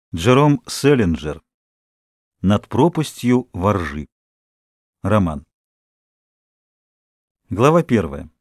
Джером Селлинджер. «Над пропастью воржи». Роман. Глава 1.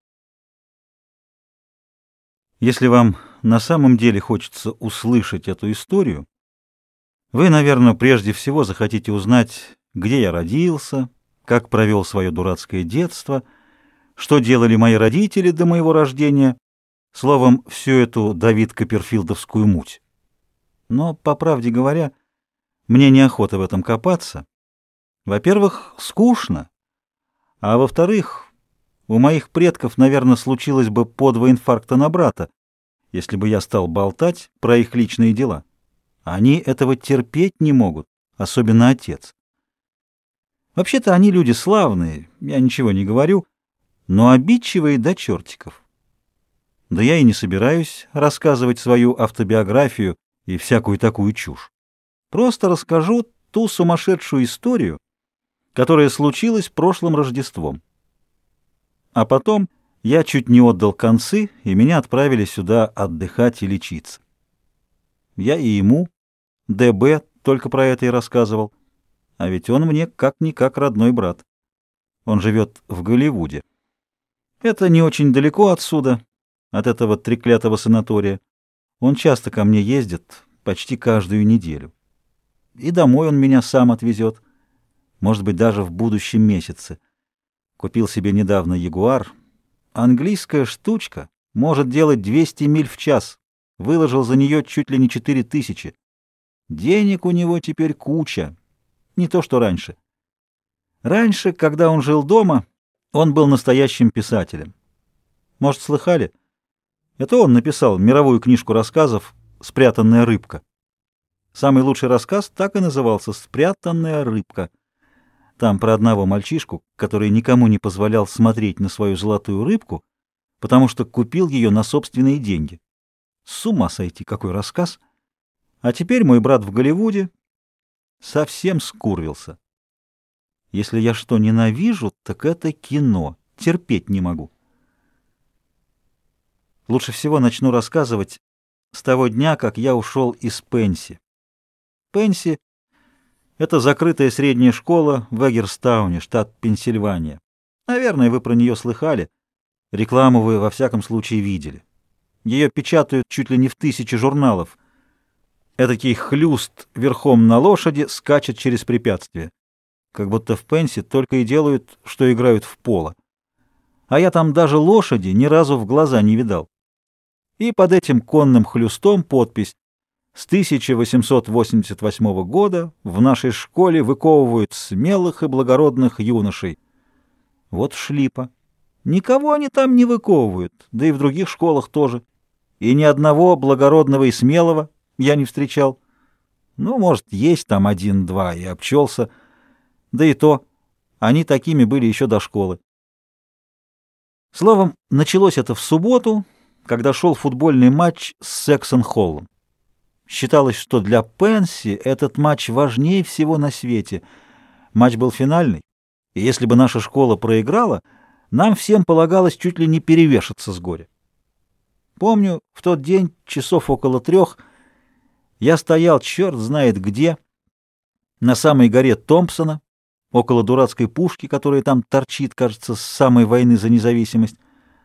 Если вам на самом деле хочется услышать эту историю, вы, наверное, прежде всего захотите узнать, где я родился, как провел свое дурацкое детство, что делали мои родители до моего рождения, словом, всю эту Давид Копперфилдовскую муть. Но, по правде говоря, мне неохота в этом копаться. Во-первых, скучно, а во-вторых, у моих предков, наверное, случилось бы по 2 инфаркта на брата, если бы я стал болтать про их личные дела. Они этого терпеть не могут, особенно отец. Вообще-то они люди славные, я ничего не говорю, но обидчивые до чертиков. Да я и не собираюсь рассказывать свою автобиографию и всякую такую чушь. Просто расскажу ту сумасшедшую историю, которая случилась прошлым Рождеством. А потом я чуть не отдал концы, и меня отправили сюда отдыхать и лечиться. Я и ему, ДБ, только про это и рассказывал. А ведь он мне как-никак родной брат. Он живет в Голливуде. Это не очень далеко отсюда, от этого треклятого санатория. Он часто ко мне ездит, почти каждую неделю. И домой он меня сам отвезет. Может быть, даже в будущем месяце. Купил себе недавно Ягуар. Английская штучка может делать 200 миль в час. Выложил за нее чуть ли не 4000. Денег у него теперь куча. Не то, что раньше. Раньше, когда он жил дома, он был настоящим писателем. Может, слыхали? Это он написал мировую книжку рассказов «Спрятанная рыбка». Самый лучший рассказ так и назывался «Спрятанная рыбка». Там про одного мальчишку, который никому не позволял смотреть на свою золотую рыбку, потому что купил ее на собственные деньги. С ума сойти, какой рассказ! А теперь мой брат в Голливуде совсем скурвился. Если я что ненавижу, так это кино. Терпеть не могу. Лучше всего начну рассказывать с того дня, как я ушел из Пенси. Пенси — это закрытая средняя школа в Эггерстауне, штат Пенсильвания. Наверное, вы про нее слыхали. Рекламу вы во всяком случае видели. Ее печатают чуть ли не в 1000 журналов. Этакий хлюст верхом на лошади скачет через препятствия. Как будто в Пенси только и делают, что играют в поло. А я там даже лошади ни разу в глаза не видал. И под этим конным хлюстом подпись: с 1888 года в нашей школе выковывают смелых и благородных юношей. Вот шлипа. Никого они там не выковывают, да и в других школах тоже. И ни одного благородного и смелого я не встречал. Ну, может, есть там 1-2 и обчелся. Да и то, они такими были еще до школы. Словом, началось это в субботу, когда шел футбольный матч с Сексон-Холлом. Считалось, что для Пенси этот матч важнее всего на свете. Матч был финальный, и если бы наша школа проиграла, нам всем полагалось чуть ли не перевешаться с горя. Помню, в тот день, часов около 3, я стоял черт знает где, на самой горе Томпсона, около дурацкой пушки, которая там торчит, кажется, с самой войны за независимость.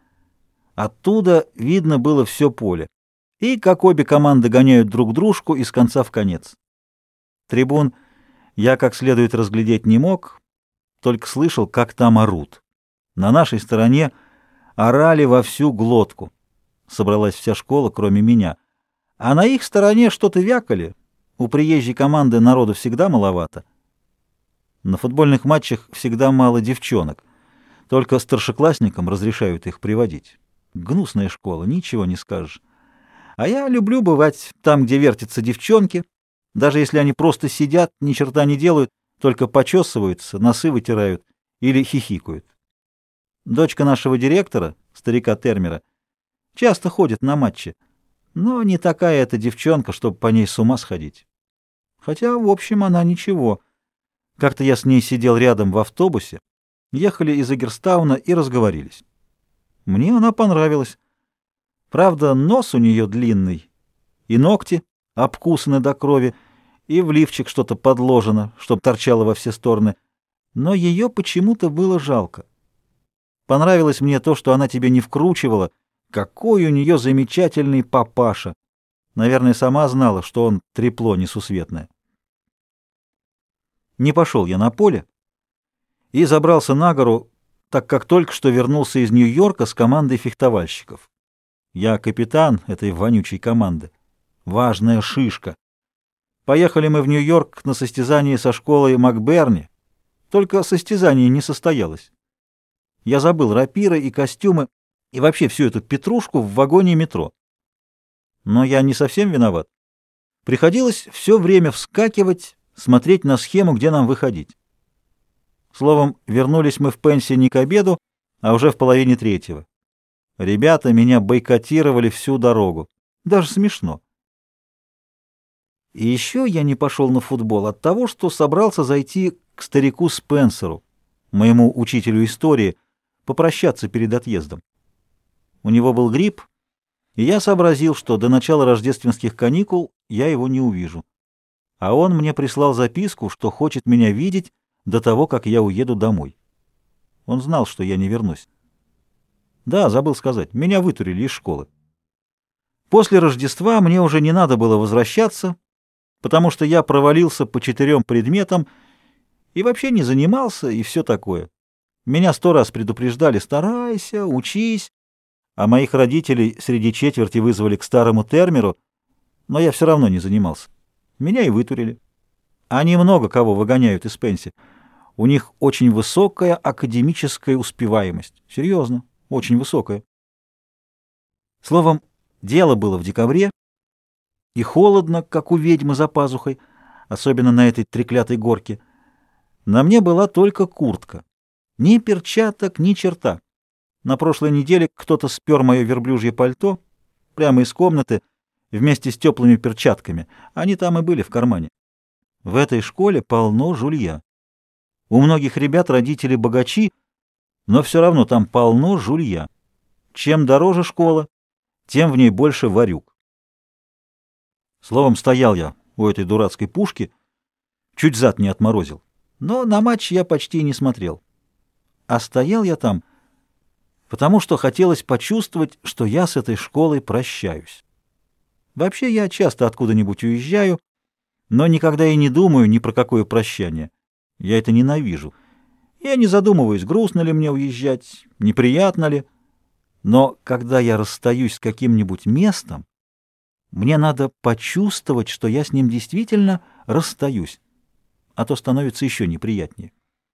Оттуда видно было все поле, и как обе команды гоняют друг дружку из конца в конец. Трибун я как следует разглядеть не мог, только слышал, как там орут. На нашей стороне орали во всю глотку. Собралась вся школа, кроме меня. А на их стороне что-то вякали. У приезжей команды народу всегда маловато. На футбольных матчах всегда мало девчонок. Только старшеклассникам разрешают их приводить. Гнусная школа, ничего не скажешь. А я люблю бывать там, где вертятся девчонки, даже если они просто сидят, ни черта не делают, только почесываются, носы вытирают или хихикают. Дочка нашего директора, старика Термера, часто ходит на матчи, но не такая эта девчонка, чтобы по ней с ума сходить. Хотя, в общем, она ничего. Как-то я с ней сидел рядом в автобусе, ехали из Эггерстауна и разговорились. Мне она понравилась. Правда, нос у нее длинный, и ногти обкусаны до крови, и в лифчик что-то подложено, чтоб торчало во все стороны. Но ее почему-то было жалко. Понравилось мне то, что она тебе не вкручивала. Какой у нее замечательный папаша! Наверное, сама знала, что он трепло несусветное. Не пошел я на поле и забрался на гору, так как только что вернулся из Нью-Йорка с командой фехтовальщиков. Я капитан этой вонючей команды. Важная шишка. Поехали мы в Нью-Йорк на состязание со школой МакБерни, только состязание не состоялось. Я забыл рапиры и костюмы и вообще всю эту петрушку в вагоне метро. Но я не совсем виноват. Приходилось все время вскакивать, смотреть на схему, где нам выходить. Словом, вернулись мы в Пенси не к обеду, а уже в половине третьего. Ребята меня бойкотировали всю дорогу. Даже смешно. И еще я не пошел на футбол от того, что собрался зайти к старику Спенсеру, моему учителю истории, попрощаться перед отъездом. У него был грипп, и я сообразил, что до начала рождественских каникул я его не увижу. А он мне прислал записку, что хочет меня видеть до того, как я уеду домой. Он знал, что я не вернусь. Да, забыл сказать, меня вытурили из школы. После Рождества мне уже не надо было возвращаться, потому что я провалился по 4 предметам и вообще не занимался, и все такое. Меня 100 раз предупреждали: старайся, учись, а моих родителей среди четверти вызвали к старому термеру, но я все равно не занимался. Меня и вытурили. Они много кого выгоняют из Пенси. У них очень высокая академическая успеваемость. Серьезно, очень высокая. Словом, дело было в декабре, и холодно, как у ведьмы за пазухой, особенно на этой треклятой горке. На мне была только куртка. Ни перчаток, ни черта. На прошлой неделе кто-то спер мое верблюжье пальто прямо из комнаты вместе с теплыми перчатками. Они там и были в кармане. В этой школе полно жулья. У многих ребят родители богачи, но все равно там полно жулья. Чем дороже школа, тем в ней больше ворюг. Словом, стоял я у этой дурацкой пушки, чуть зад не отморозил. Но на матч я почти не смотрел. А стоял я там, потому что хотелось почувствовать, что я с этой школой прощаюсь. Вообще я часто откуда-нибудь уезжаю, но никогда и не думаю ни про какое прощание. Я это ненавижу. Я не задумываюсь, грустно ли мне уезжать, неприятно ли. Но когда я расстаюсь с каким-нибудь местом, мне надо почувствовать, что я с ним действительно расстаюсь, а то становится еще неприятнее.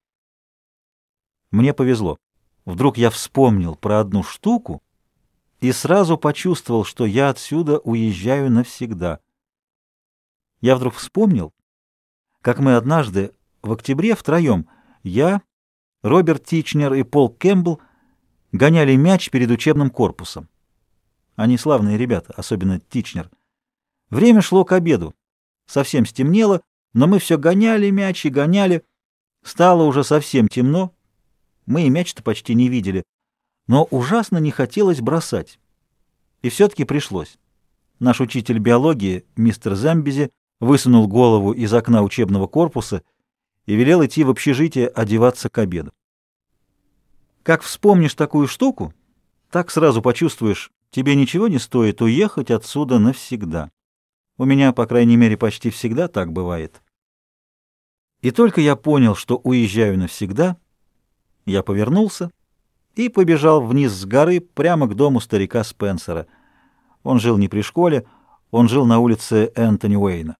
Мне повезло. Вдруг я вспомнил про одну штуку и сразу почувствовал, что я отсюда уезжаю навсегда. Я вдруг вспомнил, как мы однажды в октябре втроем, я, Роберт Тичнер и Пол Кэмпбелл, гоняли мяч перед учебным корпусом. Они славные ребята, особенно Тичнер. Время шло к обеду. Совсем стемнело, но мы все гоняли мяч и гоняли. Стало уже совсем темно. Мы и мяч-то почти не видели. Но ужасно не хотелось бросать. И все-таки пришлось. Наш учитель биологии, мистер Замбези, высунул голову из окна учебного корпуса и велел идти в общежитие одеваться к обеду. Как вспомнишь такую штуку, так сразу почувствуешь, тебе ничего не стоит уехать отсюда навсегда. У меня, по крайней мере, почти всегда так бывает. И только я понял, что уезжаю навсегда, я повернулся и побежал вниз с горы прямо к дому старика Спенсера. Он жил не при школе, он жил на улице Энтони Уэйна.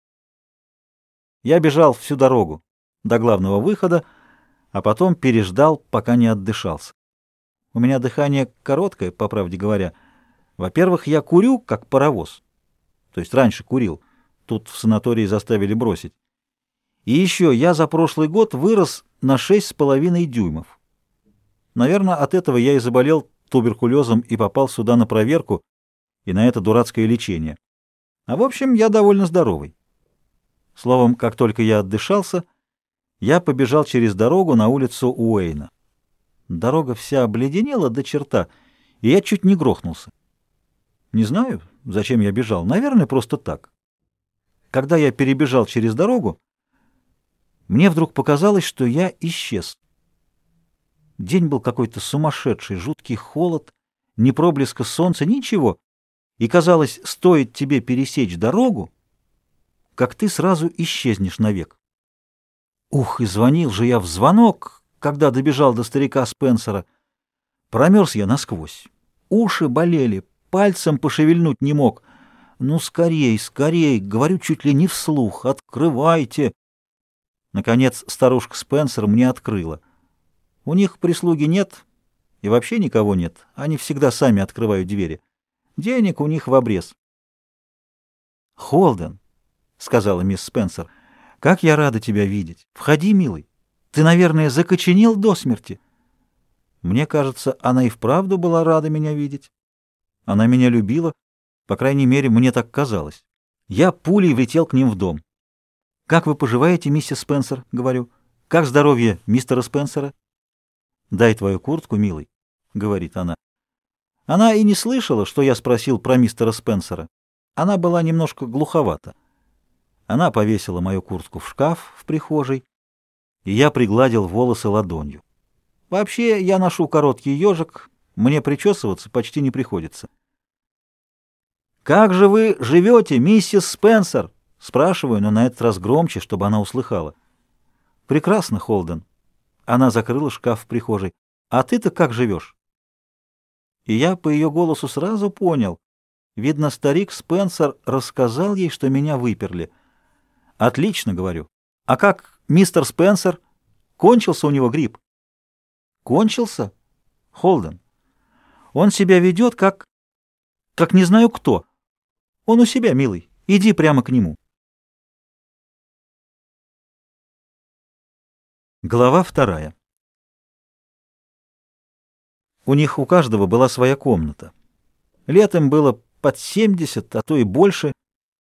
Я бежал всю дорогу до главного выхода, а потом переждал, пока не отдышался. У меня дыхание короткое, по правде говоря. Во-первых, я курю, как паровоз. То есть раньше курил. Тут в санатории заставили бросить. И еще я за прошлый год вырос на 6,5 дюймов. Наверное, от этого я и заболел туберкулезом и попал сюда на проверку и на это дурацкое лечение. А в общем, я довольно здоровый. Словом, как только я отдышался, я побежал через дорогу на улицу Уэйна. Дорога вся обледенела до черта, и я чуть не грохнулся. Не знаю, зачем я бежал. Наверное, просто так. когда я перебежал через дорогу, мне вдруг показалось, что я исчез. День был какой-то сумасшедший, жуткий холод, ни проблеска солнца, ничего. И казалось, стоит тебе пересечь дорогу, как ты сразу исчезнешь навек. Ух, и звонил же я в звонок, когда добежал до старика Спенсера. Промерз я насквозь. Уши болели, пальцем пошевельнуть не мог. Ну, скорей, скорей, говорю чуть ли не вслух, открывайте. Наконец старушка Спенсер мне открыла. У них прислуги нет и вообще никого нет. Они всегда сами открывают двери. Денег у них в обрез. «Холден», — сказала мисс Спенсер, — «как я рада тебя видеть. Входи, милый. Ты, наверное, закоченел до смерти». Мне кажется, она и вправду была рада меня видеть. Она меня любила, по крайней мере, мне так казалось. Я пулей влетел к ним в дом. «Как вы поживаете, миссис Спенсер?» — говорю. «Как здоровье мистера Спенсера?» «Дай твою куртку, милый», — говорит она. Она и не слышала, что я спросил про мистера Спенсера. Она была немножко глуховата. Она повесила мою куртку в шкаф в прихожей, и я пригладил волосы ладонью. Вообще, я ношу короткий ежик, мне причесываться почти не приходится. «Как же вы живете, миссис Спенсер?» — спрашиваю, но на этот раз громче, чтобы она услыхала. «Прекрасно, Холден». Она закрыла шкаф в прихожей. «А ты-то как живешь?» И я по ее голосу сразу понял. Видно, старик Спенсер рассказал ей, что меня выперли. «Отлично», — говорю. «А как мистер Спенсер? Кончился у него грипп?» «Кончился? Холден. Он себя ведет как не знаю кто. Он у себя, милый. Иди прямо к нему». Глава 2. У них у каждого была своя комната. Летом было под 70, а то и больше.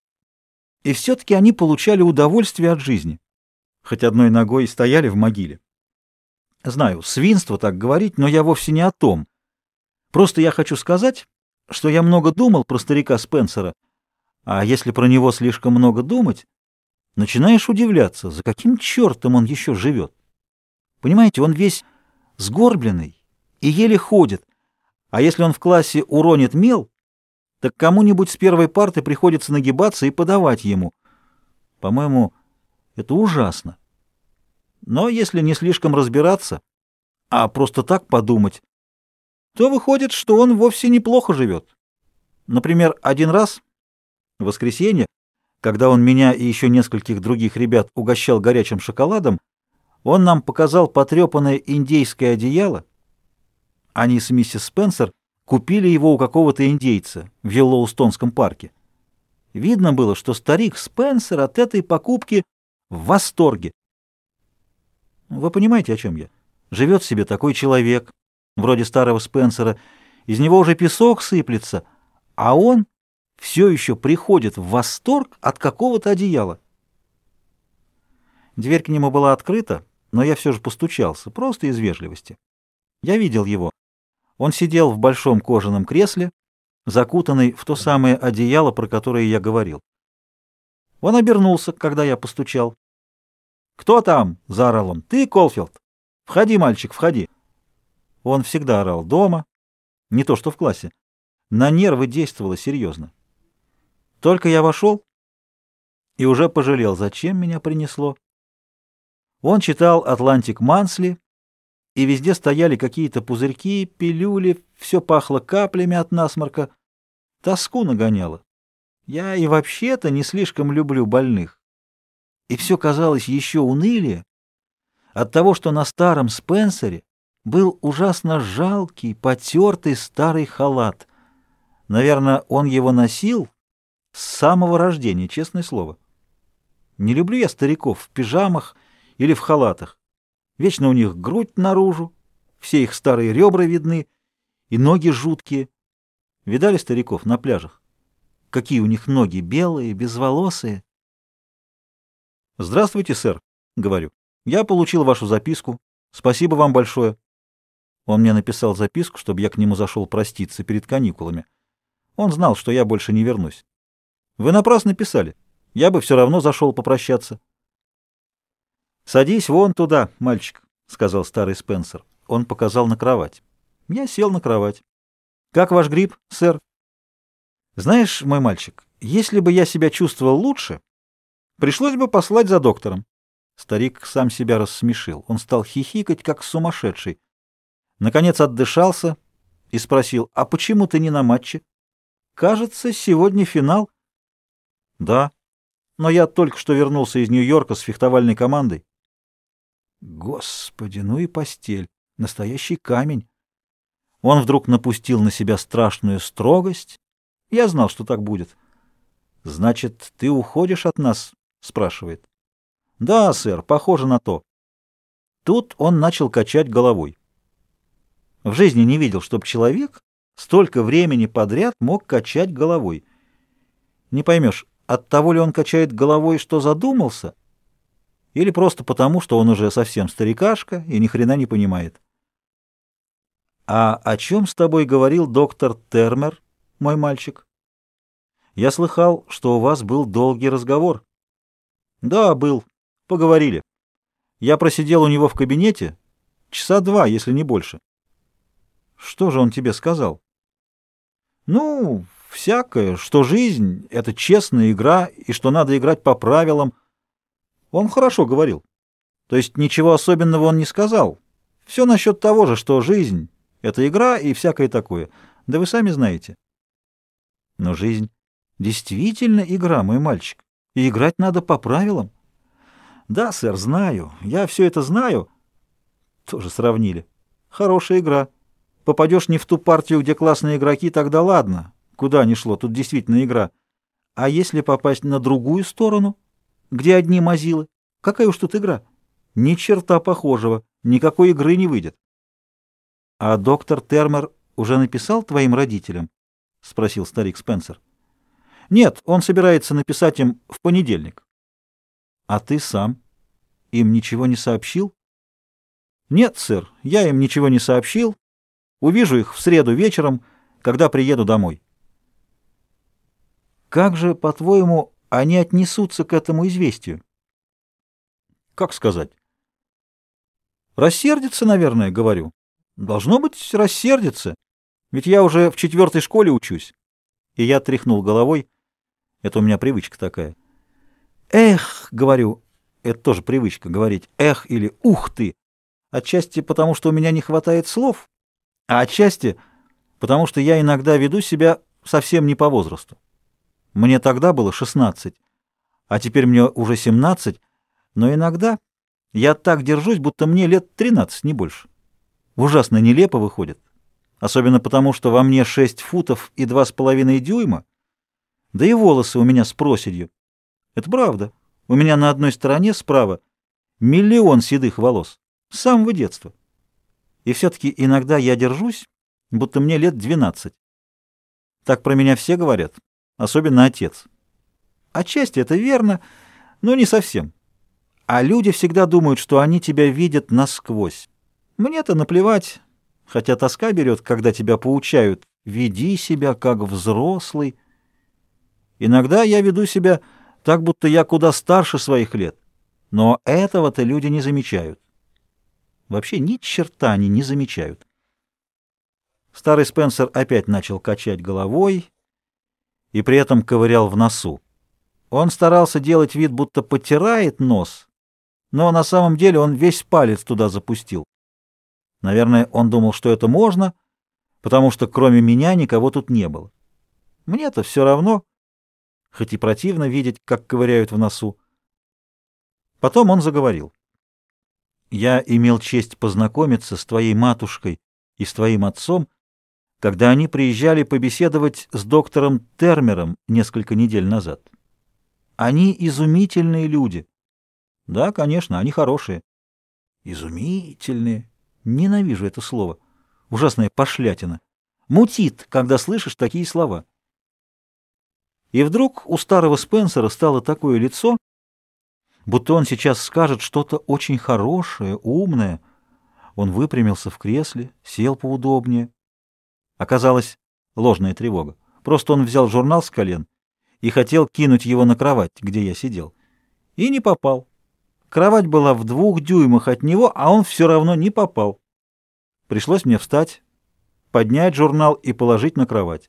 И все-таки они получали удовольствие от жизни, хоть одной ногой стояли в могиле. Знаю, свинство так говорить, но я вовсе не о том. Просто я хочу сказать, что я много думал про старика Спенсера, а если про него слишком много думать, начинаешь удивляться, за каким чертом он еще живет. Понимаете, он весь сгорбленный и еле ходит, а если он в классе уронит мел, так кому-нибудь с первой парты приходится нагибаться и подавать ему. По-моему, это ужасно. Но если не слишком разбираться, а просто так подумать, то выходит, что он вовсе неплохо живет. Например, один раз, в воскресенье, когда он меня и еще нескольких других ребят угощал горячим шоколадом, он нам показал потрепанное индейское одеяло. Они с миссис Спенсер купили его у какого-то индейца в Йеллоустонском парке. Видно было, что старик Спенсер от этой покупки в восторге. Вы понимаете, о чем я? Живет себе такой человек, вроде старого Спенсера, из него уже песок сыплется, а он все еще приходит в восторг от какого-то одеяла. Дверь к нему была открыта, но я все же постучался, просто из вежливости. Я видел его. Он сидел в большом кожаном кресле, закутанный в то самое одеяло, про которое я говорил. Он обернулся, когда я постучал. «Кто там?» — заорал он. «Ты, Колфилд? Входи, мальчик, входи». Он всегда орал дома, не то что в классе. На нервы действовало серьезно. Только я вошел и уже пожалел, зачем меня принесло. Он читал «Атлантик Мансли», и везде стояли какие-то пузырьки, пилюли, все пахло каплями от насморка. Тоску нагоняло. Я и вообще-то не слишком люблю больных. И все казалось еще унылее от того, что на старом Спенсере был ужасно жалкий, потертый старый халат. Наверное, он его носил с самого рождения, честное слово. Не люблю я стариков в пижамах или в халатах. Вечно у них грудь наружу, все их старые ребра видны, и ноги жуткие. Видали стариков на пляжах? Какие у них ноги белые, безволосые. «Здравствуйте, сэр», — говорю. «Я получил вашу записку. Спасибо вам большое». Он мне написал записку, чтобы я к нему зашел проститься перед каникулами. Он знал, что я больше не вернусь. «Вы напрасно писали. Я бы все равно зашел попрощаться. «Садись вон туда, мальчик», — сказал старый Спенсер. Он показал на кровать. Я сел на кровать. «Как ваш грипп, сэр?» «Знаешь, мой мальчик, если бы я себя чувствовал лучше, пришлось бы послать за доктором». Старик сам себя рассмешил. Он стал хихикать, как сумасшедший. Наконец отдышался и спросил: «А почему ты не на матче? Кажется, сегодня финал». «Да, но я только что вернулся из Нью-Йорка с фехтовальной командой». Господи, ну и постель. Настоящий камень. Он вдруг напустил на себя страшную строгость. Я знал, что так будет. «Значит, ты уходишь от нас?» — спрашивает. «Да, сэр, похоже на то». Тут он начал качать головой. В жизни не видел, чтоб человек столько времени подряд мог качать головой. Не поймешь, от того ли он качает головой, что задумался, или просто потому, что он уже совсем старикашка и ни хрена не понимает. «А о чем с тобой говорил доктор Термер, мой мальчик? Я слыхал, что у вас был долгий разговор». «Да, был. Поговорили. Я просидел у него в кабинете часа два, если не больше». «Что же он тебе сказал?» «Ну, всякое, что жизнь — это честная игра, и что надо играть по правилам. Он хорошо говорил. То есть ничего особенного он не сказал. Все насчет того же, что жизнь — это игра и всякое такое. Да вы сами знаете». «Но жизнь действительно игра, мой мальчик, и играть надо по правилам». «Да, сэр, знаю. Я все это знаю». Тоже сравнили. «Хорошая игра. Попадешь не в ту партию, где классные игроки, тогда ладно. Куда ни шло, тут действительно игра. А если попасть на другую сторону, где одни мазилы, какая уж тут игра? Ни черта похожего, никакой игры не выйдет». «А доктор Термер уже написал твоим родителям?» — спросил старик Спенсер. «Нет, он собирается написать им в понедельник». «А ты сам? Им ничего не сообщил?» «Нет, сэр, я им ничего не сообщил. Увижу их в среду вечером, когда приеду домой». «Как же, по-твоему, они отнесутся к этому известию?» «Как сказать?» «Рассердятся, наверное, говорю». «Должно быть, рассердятся. Ведь я уже в 4-й школе учусь». И я тряхнул головой. Это у меня привычка такая. «Эх», — говорю, это тоже привычка говорить «эх» или «ух ты». Отчасти потому, что у меня не хватает слов, а отчасти потому, что я иногда веду себя совсем не по возрасту. Мне тогда было 16, а теперь мне уже 17, но иногда я так держусь, будто мне лет 13, не больше. Ужасно нелепо выходит, особенно потому, что во мне 6 футов и 2,5 дюйма, да и волосы у меня с проседью. Это правда. У меня на одной стороне справа 1 000 000 седых волос. С самого детства. И все-таки иногда я держусь, будто мне лет 12. Так про меня все говорят, особенно отец. Отчасти это верно, но не совсем. А люди всегда думают, что они тебя видят насквозь. Мне-то наплевать, хотя тоска берет, когда тебя поучают: веди себя как взрослый. Иногда я веду себя так, будто я куда старше своих лет, но этого-то люди не замечают. Вообще ни черта они не замечают. Старый Спенсер опять начал качать головой и при этом ковырял в носу. Он старался делать вид, будто потирает нос, но на самом деле он весь палец туда запустил. Наверное, он думал, что это можно, потому что кроме меня никого тут не было. Мне-то все равно, хоть и противно видеть, как ковыряют в носу. Потом он заговорил. «Я имел честь познакомиться с твоей матушкой и с твоим отцом, когда они приезжали побеседовать с доктором Термером несколько недель назад. Они изумительные люди». «Да, конечно, они хорошие». «Изумительные». Ненавижу это слово. Ужасная пошлятина. Мутит, когда слышишь такие слова. И вдруг у старого Спенсера стало такое лицо, будто он сейчас скажет что-то очень хорошее, умное. Он выпрямился в кресле, сел поудобнее. Оказалось, ложная тревога. Просто он взял журнал с колен и хотел кинуть его на кровать, где я сидел. И не попал. Кровать была в 2 дюймах от него, а он все равно не попал. Пришлось мне встать, поднять журнал и положить на кровать.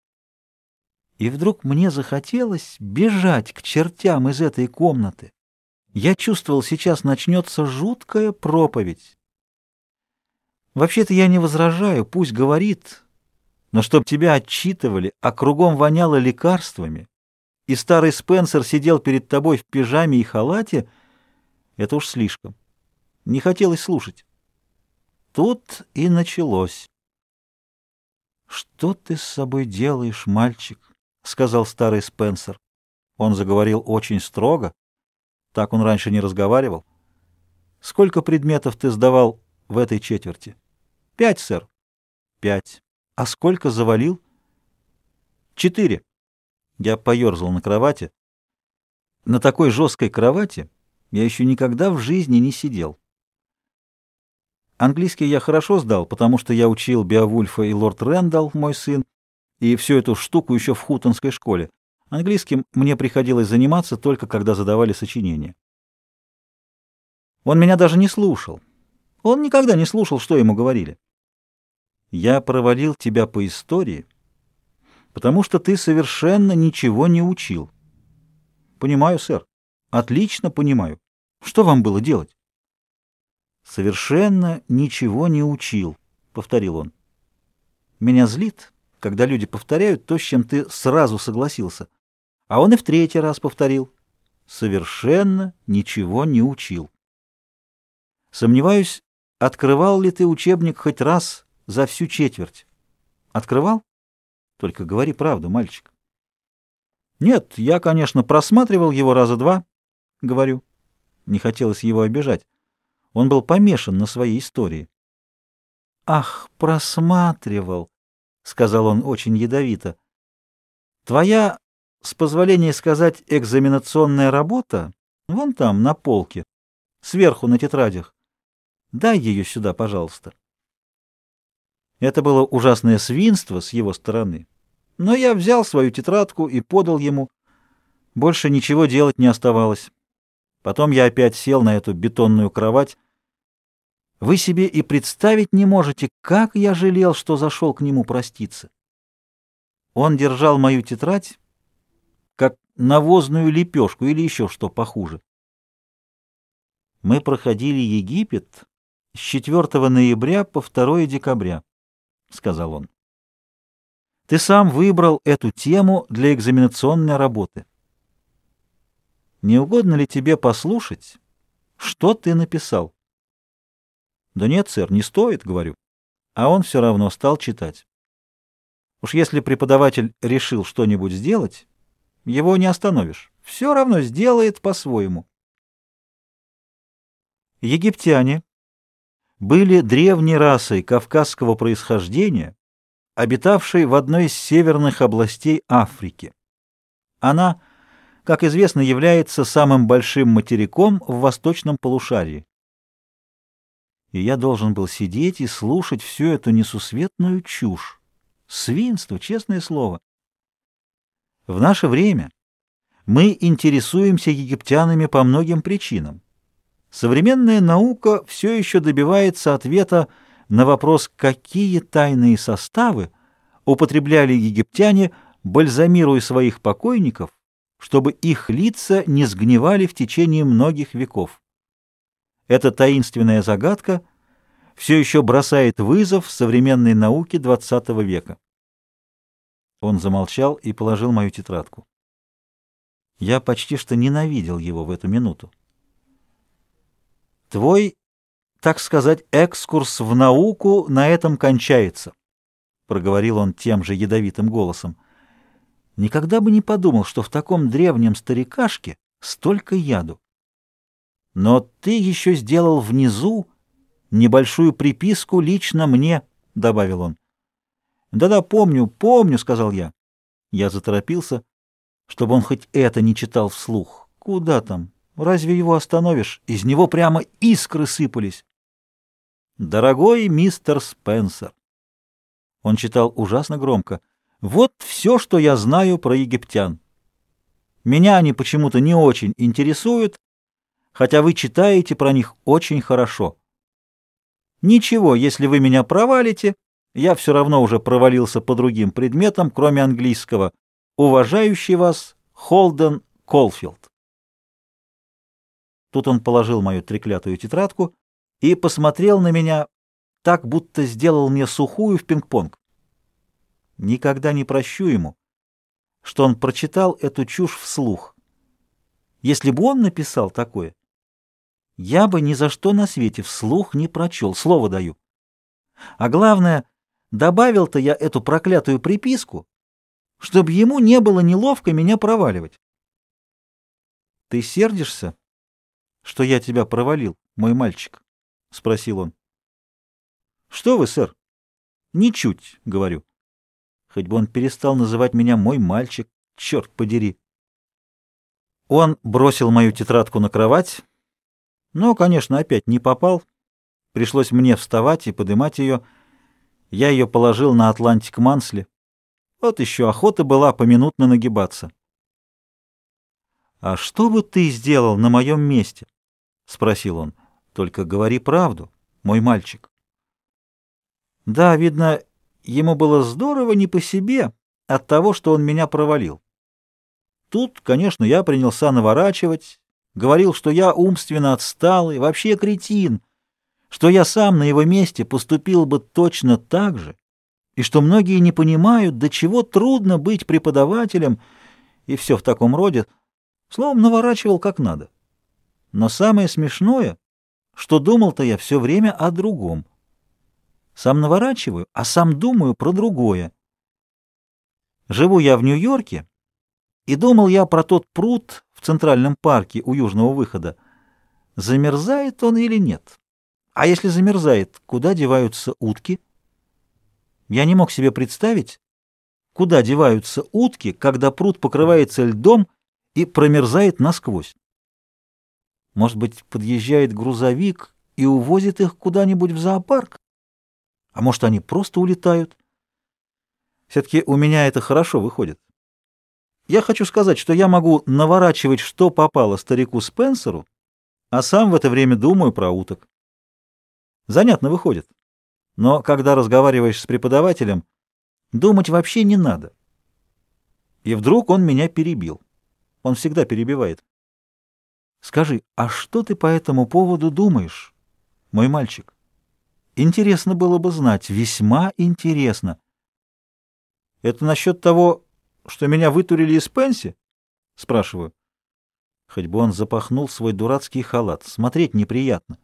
И вдруг мне захотелось бежать к чертям из этой комнаты. Я чувствовал, сейчас начнется жуткая проповедь. Вообще-то я не возражаю, пусть говорит, но чтоб тебя отчитывали, а кругом воняло лекарствами, и старый Спенсер сидел перед тобой в пижаме и халате, это уж слишком. Не хотелось слушать. Тут и началось. «Что ты с собой делаешь, мальчик?» — сказал старый Спенсер. Он заговорил очень строго. Так он раньше не разговаривал. «Сколько предметов ты сдавал в этой четверти?» «5, сэр». «5. А сколько завалил?» «4». Я поерзал на кровати. На такой жесткой кровати я еще никогда в жизни не сидел. Английский я хорошо сдал, потому что я учил Беовульфа и лорд Рэндалл, мой сын, и всю эту штуку еще в Хутонской школе. Английским мне приходилось заниматься только когда задавали сочинения. Он меня даже не слушал. Он никогда не слушал, что ему говорили. Я провалил тебя по истории, потому что ты совершенно ничего не учил. Понимаю, сэр. Отлично понимаю. Что вам было делать? Совершенно ничего не учил, повторил он. Меня злит, когда люди повторяют то, с чем ты сразу согласился. А он и в 3-й раз повторил. Совершенно ничего не учил. Сомневаюсь, открывал ли ты учебник хоть раз за всю четверть? Открывал? Только говори правду, мальчик. Нет, я, конечно, просматривал его раза 2, говорю. Не хотелось его обижать. Он был помешан на своей истории. Ах, просматривал, сказал он очень ядовито. Твоя, с позволения сказать, экзаменационная работа вон там, на полке, сверху на тетрадях. Дай ее сюда, пожалуйста. Это было ужасное свинство с его стороны. Но я взял свою тетрадку и подал ему. Больше ничего делать не оставалось. Потом я опять сел на эту бетонную кровать. Вы себе и представить не можете, как я жалел, что зашел к нему проститься. Он держал мою тетрадь, как навозную лепешку или еще что похуже. Мы проходили Египет с 4 ноября по 2 декабря, — сказал он. Ты сам выбрал эту тему для экзаменационной работы. Не угодно ли тебе послушать, что ты написал? Да нет, сэр, не стоит, говорю. А он все равно стал читать. Уж если преподаватель решил что-нибудь сделать, его не остановишь. Все равно сделает по-своему. Египтяне были древней расой кавказского происхождения, обитавшей в одной из северных областей Африки. Она, как известно, является самым большим материком в восточном полушарии. И я должен был сидеть и слушать всю эту несусветную чушь. Свинство, честное слово. В наше время мы интересуемся египтянами по многим причинам. Современная наука все еще добивается ответа на вопрос, какие тайные составы употребляли египтяне, бальзамируя своих покойников, чтобы их лица не сгнивали в течение многих веков. Эта таинственная загадка все еще бросает вызов современной науке XX века. Он замолчал и положил мою тетрадку. Я почти что ненавидел его в эту минуту. Твой, так сказать, экскурс в науку на этом кончается, проговорил он тем же ядовитым голосом. Никогда бы не подумал, что в таком древнем старикашке столько яду. Но ты еще сделал внизу небольшую приписку лично мне, добавил он. Да-да, помню, сказал я. Я заторопился, чтобы он хоть это не читал вслух. Куда там? Разве его остановишь? Из него прямо искры сыпались. Дорогой мистер Спенсер. Он читал ужасно громко. Вот все, что я знаю про египтян. Меня они почему-то не очень интересуют, хотя вы читаете про них очень хорошо. Ничего, если вы меня провалите, я все равно уже провалился по другим предметам, кроме английского. Уважающий вас Холден Колфилд. Тут он положил мою треклятую тетрадку и посмотрел на меня так, будто сделал мне сухую в пинг-понг. Никогда не прощу ему, что он прочитал эту чушь вслух. Если бы он написал такое, я бы ни за что на свете вслух не прочел, слово даю. А главное, добавил-то я эту проклятую приписку, чтобы ему не было неловко меня проваливать. — Ты сердишься, что я тебя провалил, мой мальчик? — спросил он. — Что вы, сэр? — Ничуть, — говорю. Хоть бы он перестал называть меня мой мальчик, черт подери. Он бросил мою тетрадку на кровать, но, конечно, опять не попал. Пришлось мне вставать и подымать ее. Я ее положил на Атлантик Мансли. Вот еще охота была поминутно нагибаться. — А что бы ты сделал на моем месте? — спросил он. — Только говори правду, мой мальчик. Да, видно, ему было здорово не по себе от того, что он меня провалил. Тут, конечно, я принялся наворачивать, говорил, что я умственно отсталый, вообще кретин, что я сам на его месте поступил бы точно так же, и что многие не понимают, до чего трудно быть преподавателем, и все в таком роде. Словом, наворачивал как надо. Но самое смешное, что думал-то я все время о другом. Сам наворачиваю, а сам думаю про другое. Живу я в Нью-Йорке, и думал я про тот пруд в Центральном парке у южного выхода. Замерзает он или нет? А если замерзает, куда деваются утки? Я не мог себе представить, куда деваются утки, когда пруд покрывается льдом и промерзает насквозь. Может быть, подъезжает грузовик и увозит их куда-нибудь в зоопарк? А может, они просто улетают? Все-таки у меня это хорошо выходит. Я хочу сказать, что я могу наворачивать, что попало старику Спенсеру, а сам в это время думаю про уток. Занятно выходит. Но когда разговариваешь с преподавателем, думать вообще не надо. И вдруг он меня перебил. Он всегда перебивает. Скажи, а что ты по этому поводу думаешь, мой мальчик? Интересно было бы знать, весьма интересно. Это насчет того, что меня вытурили из Пенси? Спрашиваю. Хоть бы он запахнул свой дурацкий халат. Смотреть неприятно.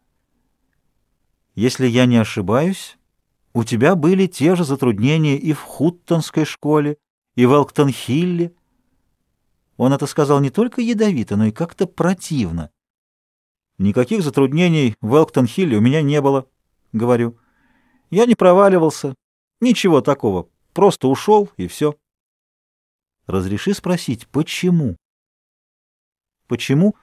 Если я не ошибаюсь, у тебя были те же затруднения и в Хуттонской школе, и в Элктон-Хилле. Он это сказал не только ядовито, но и как-то противно. Никаких затруднений в Элктон-Хилле у меня не было, говорю. Я не проваливался, ничего такого, просто ушел и все. Разреши спросить, почему? Почему?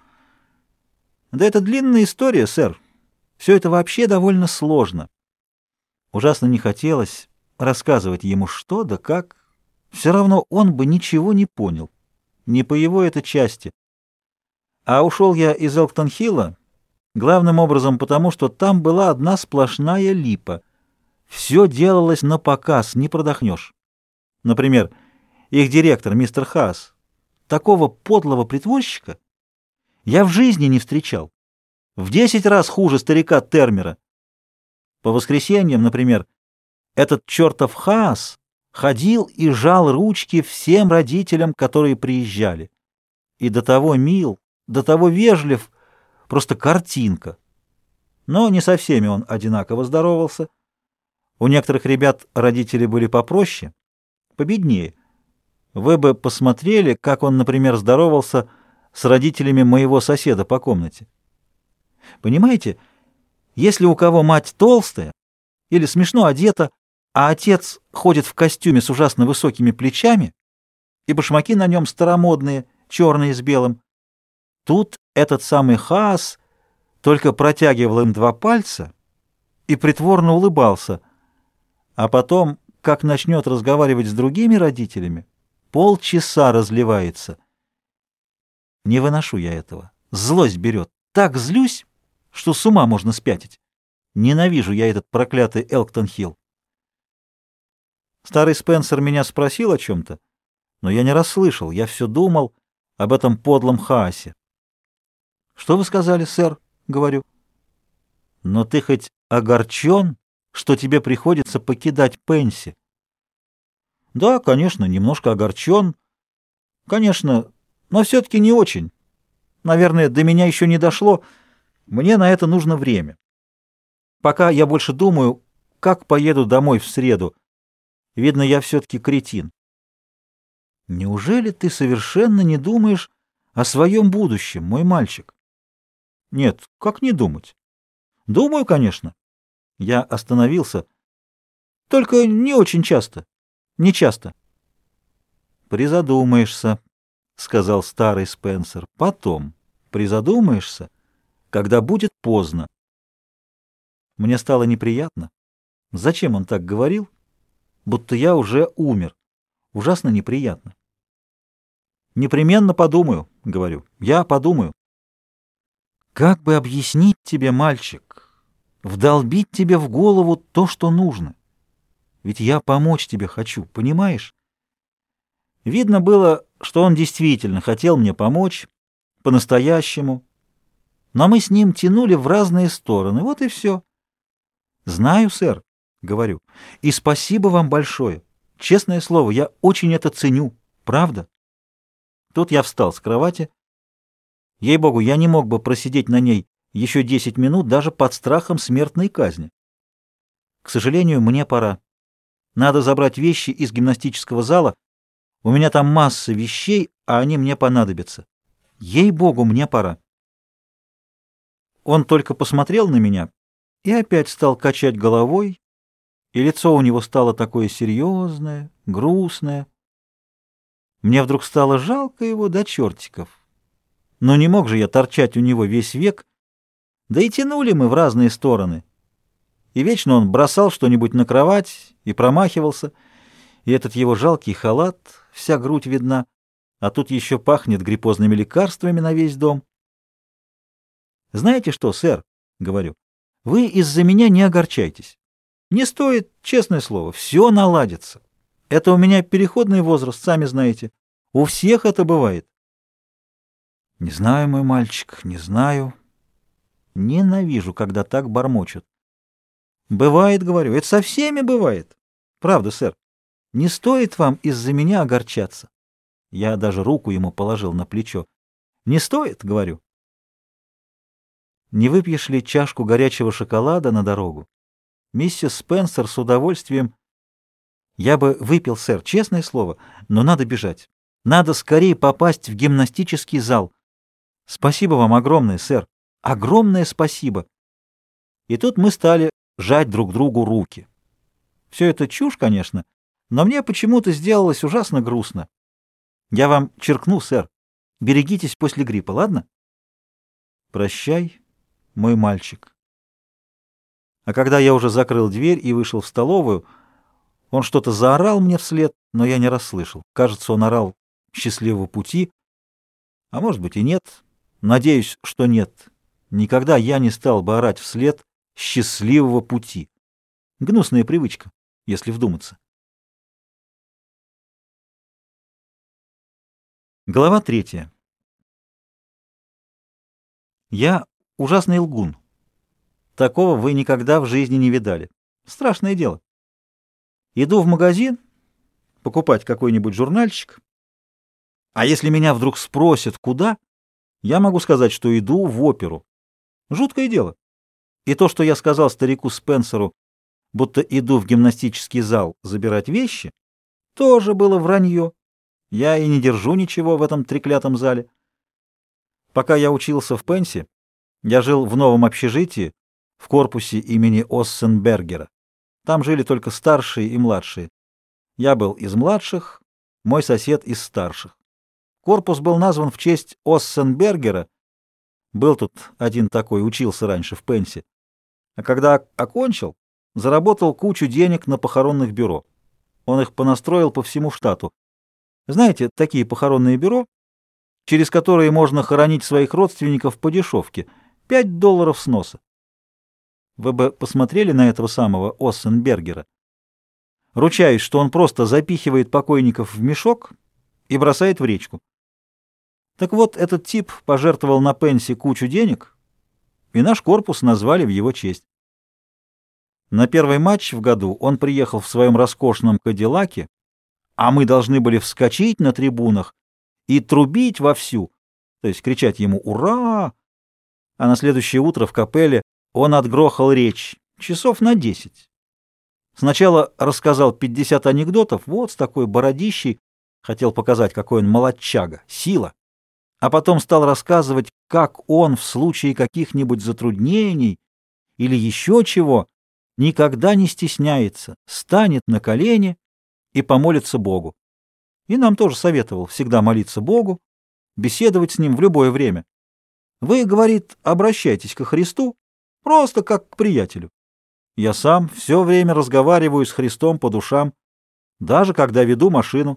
Да это длинная история, сэр. Все это вообще довольно сложно. Ужасно не хотелось рассказывать ему что да как. Все равно он бы ничего не понял. Не по его этой части. А ушел я из Элктон-Хилла главным образом потому, что там была одна сплошная липа. Все делалось на показ, не продохнешь. Например, их директор, мистер Хаас, такого подлого притворщика я в жизни не встречал. В 10 раз хуже старика Термера. По воскресеньям, например, этот чертов Хаас ходил и жал ручки всем родителям, которые приезжали. И до того мил, до того вежлив, просто картинка. Но не со всеми он одинаково здоровался. У некоторых ребят родители были попроще, победнее. Вы бы посмотрели, как он, например, здоровался с родителями моего соседа по комнате. Понимаете, если у кого мать толстая или смешно одета, а отец ходит в костюме с ужасно высокими плечами, и башмаки на нем старомодные, черные с белым, тут этот самый Хаас только протягивал им 2 пальца и притворно улыбался, а потом, как начнет разговаривать с другими родителями, полчаса разливается. Не выношу я этого. Злость берет. Так злюсь, что с ума можно спятить. Ненавижу я этот проклятый Элктон-Хилл. Старый Спенсер меня спросил о чем-то, но я не расслышал. Я все думал об этом подлом Хаасе. «Что вы сказали, сэр?» — говорю. «Но ты хоть огорчен, что тебе приходится покидать Пенси?» «Да, конечно, немножко огорчен. Конечно, но все-таки не очень. Наверное, до меня еще не дошло. Мне на это нужно время. Пока я больше думаю, как поеду домой в среду. Видно, я все-таки кретин». «Неужели ты совершенно не думаешь о своем будущем, мой мальчик?» «Нет, как не думать?» «Думаю, конечно». Я остановился. «Только не очень часто. Не часто». «Призадумаешься», — сказал старый Спенсер. «Потом призадумаешься, когда будет поздно». Мне стало неприятно. Зачем он так говорил? Будто я уже умер. Ужасно неприятно. «Непременно подумаю», — говорю. «Я подумаю». Как бы объяснить тебе, мальчик, вдолбить тебе в голову то, что нужно? Ведь я помочь тебе хочу, понимаешь? Видно было, что он действительно хотел мне помочь, по-настоящему, но мы с ним тянули в разные стороны, вот и все. «Знаю, сэр», — говорю, — «и спасибо вам большое. Честное слово, я очень это ценю, правда?» Тут я встал с кровати. Ей-богу, я не мог бы просидеть на ней еще 10 минут даже под страхом смертной казни. К сожалению, мне пора. Надо забрать вещи из гимнастического зала. У меня там масса вещей, а они мне понадобятся. Ей-богу, мне пора. Он только посмотрел на меня и опять стал качать головой, и лицо у него стало такое серьезное, грустное. Мне вдруг стало жалко его до чертиков. Но не мог же я торчать у него весь век, да и тянули мы в разные стороны. И вечно он бросал что-нибудь на кровать и промахивался, и этот его жалкий халат, вся грудь видна, а тут еще пахнет гриппозными лекарствами на весь дом. «Знаете что, сэр, — говорю, — вы из-за меня не огорчайтесь. Не стоит, честное слово, все наладится. Это у меня переходный возраст, сами знаете. У всех это бывает». «Не знаю, мой мальчик, не знаю. Ненавижу, когда так бормочут». «Бывает, — говорю, — это со всеми бывает. Правда, сэр. Не стоит вам из-за меня огорчаться». Я даже руку ему положил на плечо. «Не стоит, — говорю». «Не выпьешь ли чашку горячего шоколада на дорогу?» Миссис Спенсер с удовольствием. «Я бы выпил, сэр, честное слово, но надо бежать. Надо скорее попасть в гимнастический зал. Спасибо вам огромное, сэр. Огромное спасибо». И тут мы стали жать друг другу руки. Все это чушь, конечно, но мне почему-то сделалось ужасно грустно. Я вам черкну, сэр. Берегитесь после гриппа, ладно? Прощай, мой мальчик. А когда я уже закрыл дверь и вышел в столовую, он что-то заорал мне вслед, но я не расслышал. Кажется, он орал «Счастливого пути», а может быть и нет. Надеюсь, что нет. Никогда я не стал бы орать вслед «Счастливого пути». Гнусная привычка, если вдуматься. Глава 3. Я ужасный лгун. Такого вы никогда в жизни не видали. Страшное дело. Иду в магазин покупать какой-нибудь журнальчик, а если меня вдруг спросят, куда, я могу сказать, что иду в оперу. Жуткое дело. И то, что я сказал старику Спенсеру, будто иду в гимнастический зал забирать вещи, тоже было вранье. Я и не держу ничего в этом треклятом зале. Пока я учился в Пенси, я жил в новом общежитии в корпусе имени Оссенбергера. Там жили только старшие и младшие. Я был из младших, мой сосед из старших. Корпус был назван в честь Оссенбергера. Был тут один такой, учился раньше в Пенси. А когда окончил, заработал кучу денег на похоронных бюро. Он их понастроил по всему штату. Знаете, такие похоронные бюро, через которые можно хоронить своих родственников по дешевке. $5 с носа. Вы бы посмотрели на этого самого Оссенбергера. Ручаюсь, что он просто запихивает покойников в мешок и бросает в речку. Так вот, этот тип пожертвовал на пенси кучу денег, и наш корпус назвали в его честь. На первый матч в году он приехал в своем роскошном кадиллаке, а мы должны были вскочить на трибунах и трубить вовсю, то есть кричать ему «Ура!». А на следующее утро в капелле он отгрохал речь часов на 10. Сначала рассказал 50 анекдотов, вот с такой бородищей, хотел показать, какой он молодчага, сила. А потом стал рассказывать, как он в случае каких-нибудь затруднений или еще чего никогда не стесняется, станет на колени и помолится Богу. И нам тоже советовал всегда молиться Богу, беседовать с Ним в любое время. Вы, говорит, обращайтесь ко Христу просто как к приятелю. Я сам все время разговариваю с Христом по душам, даже когда веду машину.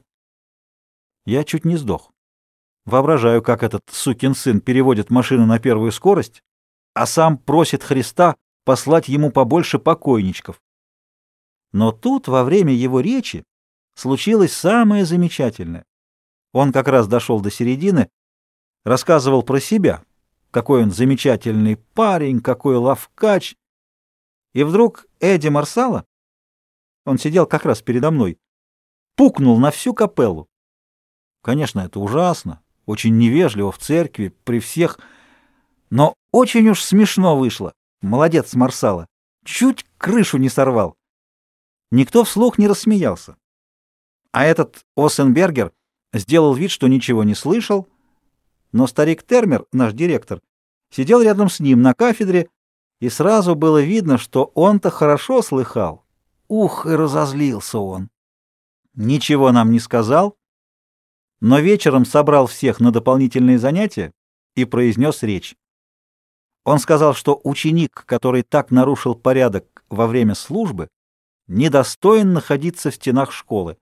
Я чуть не сдох. Воображаю, как этот сукин сын переводит машину на первую скорость, а сам просит Христа послать ему побольше покойничков. Но тут, во время его речи, случилось самое замечательное. Он как раз дошел до середины, рассказывал про себя, какой он замечательный парень, какой ловкач. И вдруг Эдди Марсала, он сидел как раз передо мной, пукнул на всю капеллу. Конечно, это ужасно, очень невежливо в церкви, при всех, но очень уж смешно вышло. Молодец, Марсала, чуть крышу не сорвал. Никто вслух не рассмеялся. А этот Оссенбергер сделал вид, что ничего не слышал, но старик Термер, наш директор, сидел рядом с ним на кафедре, и сразу было видно, что он-то хорошо слыхал. Ух, и разозлился он. Ничего нам не сказал, но вечером собрал всех на дополнительные занятия и произнес речь. Он сказал, что ученик, который так нарушил порядок во время службы, недостоин находиться в стенах школы.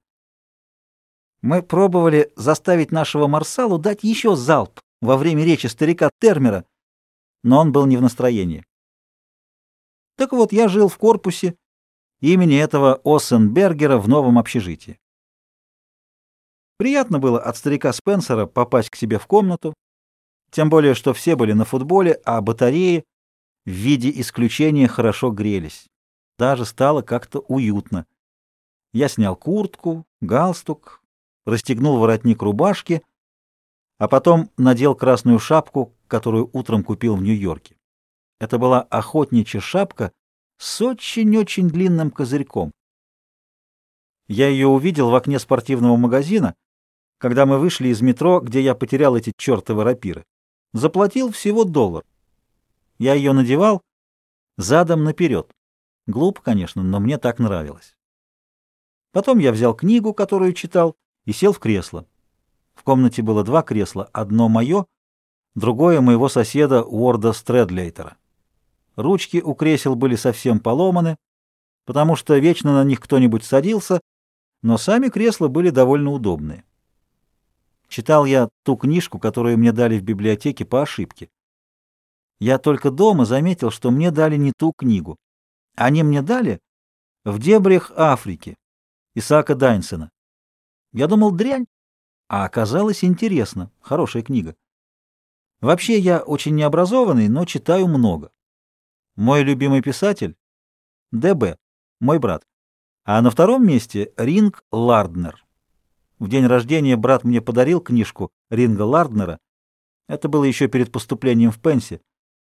Мы пробовали заставить нашего Марсалу дать еще залп во время речи старика Термера, но он был не в настроении. Так вот, я жил в корпусе имени этого Оссенбергера в новом общежитии. Приятно было от старика Спенсера попасть к себе в комнату, тем более, что все были на футболе, а батареи в виде исключения хорошо грелись. Даже стало как-то уютно. Я снял куртку, галстук, расстегнул воротник рубашки, а потом надел красную шапку, которую утром купил в Нью-Йорке. Это была охотничья шапка с очень-очень длинным козырьком. Я ее увидел в окне спортивного магазина, когда мы вышли из метро, где я потерял эти чертовы рапиры. Заплатил всего $1. Я ее надевал задом наперед. Глупо, конечно, но мне так нравилось. Потом я взял книгу, которую читал, и сел в кресло. В комнате было 2 кресла, одно мое, другое моего соседа Уорда Стрэдлейтера. Ручки у кресел были совсем поломаны, потому что вечно на них кто-нибудь садился, но сами кресла были довольно удобные. Читал я ту книжку, которую мне дали в библиотеке по ошибке. Я только дома заметил, что мне дали не ту книгу. Они мне дали «В дебрях Африки» Исаака Дайнсена. Я думал, дрянь, а оказалось интересно, хорошая книга. Вообще я очень необразованный, но читаю много. Мой любимый писатель — Д.Б., мой брат. А на втором месте — Ринг Ларднер. В день рождения брат мне подарил книжку Ринга Ларднера. Это было еще перед поступлением в Пенси.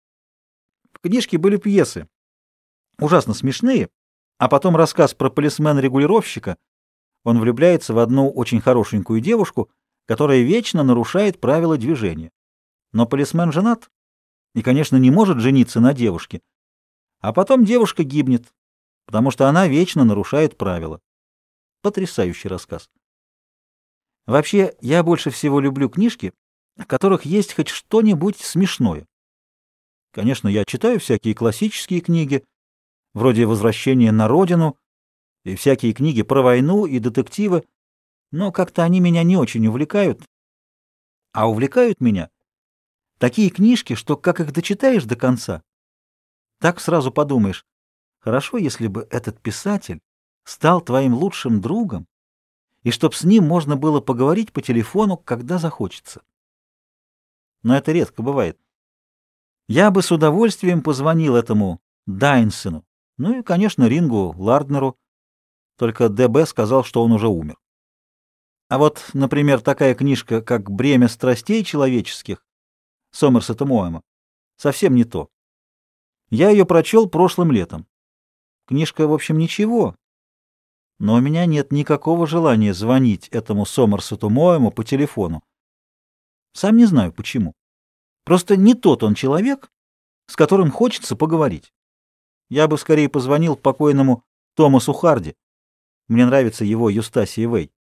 В книжке были пьесы, ужасно смешные, а потом рассказ про полисмена-регулировщика. Он влюбляется в одну очень хорошенькую девушку, которая вечно нарушает правила движения. Но полисмен женат и, конечно, не может жениться на девушке. А потом девушка гибнет, потому что она вечно нарушает правила. Потрясающий рассказ. Вообще, я больше всего люблю книжки, в которых есть хоть что-нибудь смешное. Конечно, я читаю всякие классические книги, вроде «Возвращения на родину», и всякие книги про войну и детективы, но как-то они меня не очень увлекают. А увлекают меня такие книжки, что как их дочитаешь до конца, так сразу подумаешь, хорошо, если бы этот писатель стал твоим лучшим другом, и чтоб с ним можно было поговорить по телефону, когда захочется. Но это редко бывает. Я бы с удовольствием позвонил этому Дайнсену, ну и, конечно, Рингу Ларднеру, только ДБ сказал, что он уже умер. А вот, например, такая книжка, как «Бремя страстей человеческих» Сомерсета Моэма, совсем не то. Я ее прочел прошлым летом. Книжка, в общем, ничего, но у меня нет никакого желания звонить этому Сомерсету Моэму по телефону. Сам не знаю, почему. Просто не тот он человек, с которым хочется поговорить. Я бы скорее позвонил покойному Томасу Харди. Мне нравится его Юстасия Вэй.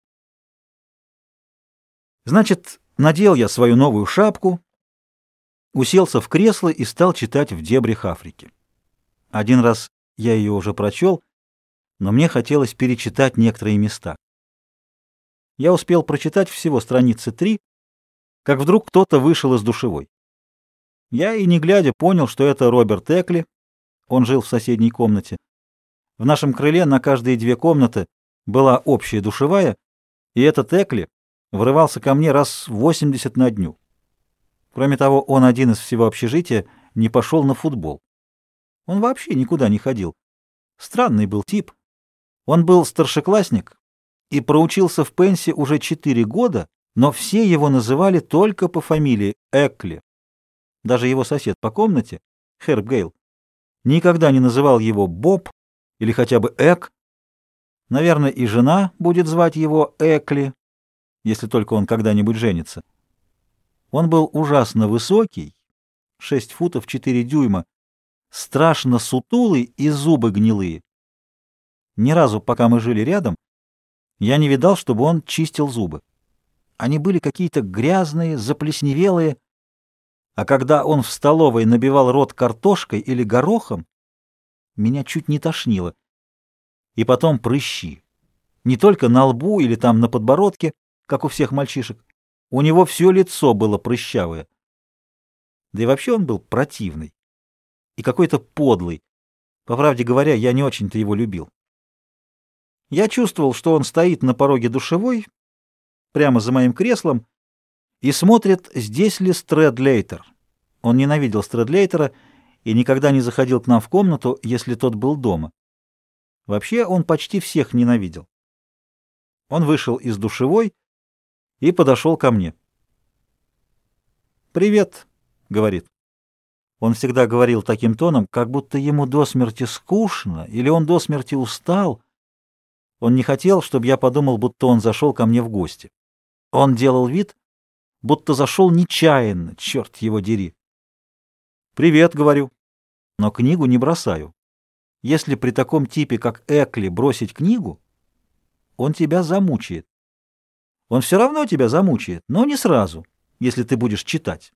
Значит, надел я свою новую шапку, уселся в кресло и стал читать «В дебрях Африки». Один раз я ее уже прочел, но мне хотелось перечитать некоторые места. Я успел прочитать всего страницы 3, как вдруг кто-то вышел из душевой. Я и не глядя понял, что это Роберт Экли, он жил в соседней комнате. В нашем крыле на каждые 2 комнаты была общая душевая, и этот Экли врывался ко мне раз 80 на дню. Кроме того, он один из всего общежития не пошел на футбол. Он вообще никуда не ходил. Странный был тип. Он был старшеклассник и проучился в Пенсе уже 4 года, но все его называли только по фамилии Экли. Даже его сосед по комнате, Херб Гейл, никогда не называл его Боб или хотя бы Эк. Наверное, и жена будет звать его Экли, если только он когда-нибудь женится. Он был ужасно высокий, 6 футов 4 дюйма, страшно сутулый и зубы гнилые. Ни разу, пока мы жили рядом, я не видал, чтобы он чистил зубы. Они были какие-то грязные, заплесневелые, а когда он в столовой набивал рот картошкой или горохом, меня чуть не тошнило. И потом прыщи. Не только на лбу или там на подбородке, как у всех мальчишек. У него все лицо было прыщавое. Да и вообще он был противный и какой-то подлый. По правде говоря, я не очень-то его любил. Я чувствовал, что он стоит на пороге душевой, прямо за моим креслом, и смотрит, здесь ли Стрэдлейтер. Он ненавидел Стрэдлейтера и никогда не заходил к нам в комнату, если тот был дома. Вообще он почти всех ненавидел. Он вышел из душевой и подошел ко мне. «Привет», — говорит. Он всегда говорил таким тоном, как будто ему до смерти скучно или он до смерти устал. Он не хотел, чтобы я подумал, будто он зашел ко мне в гости. Он делал вид, будто зашел нечаянно, черт его дери. «Привет», — говорю, но книгу не бросаю. Если при таком типе, как Экли, бросить книгу, он тебя замучает. Он все равно тебя замучает, но не сразу, если ты будешь читать.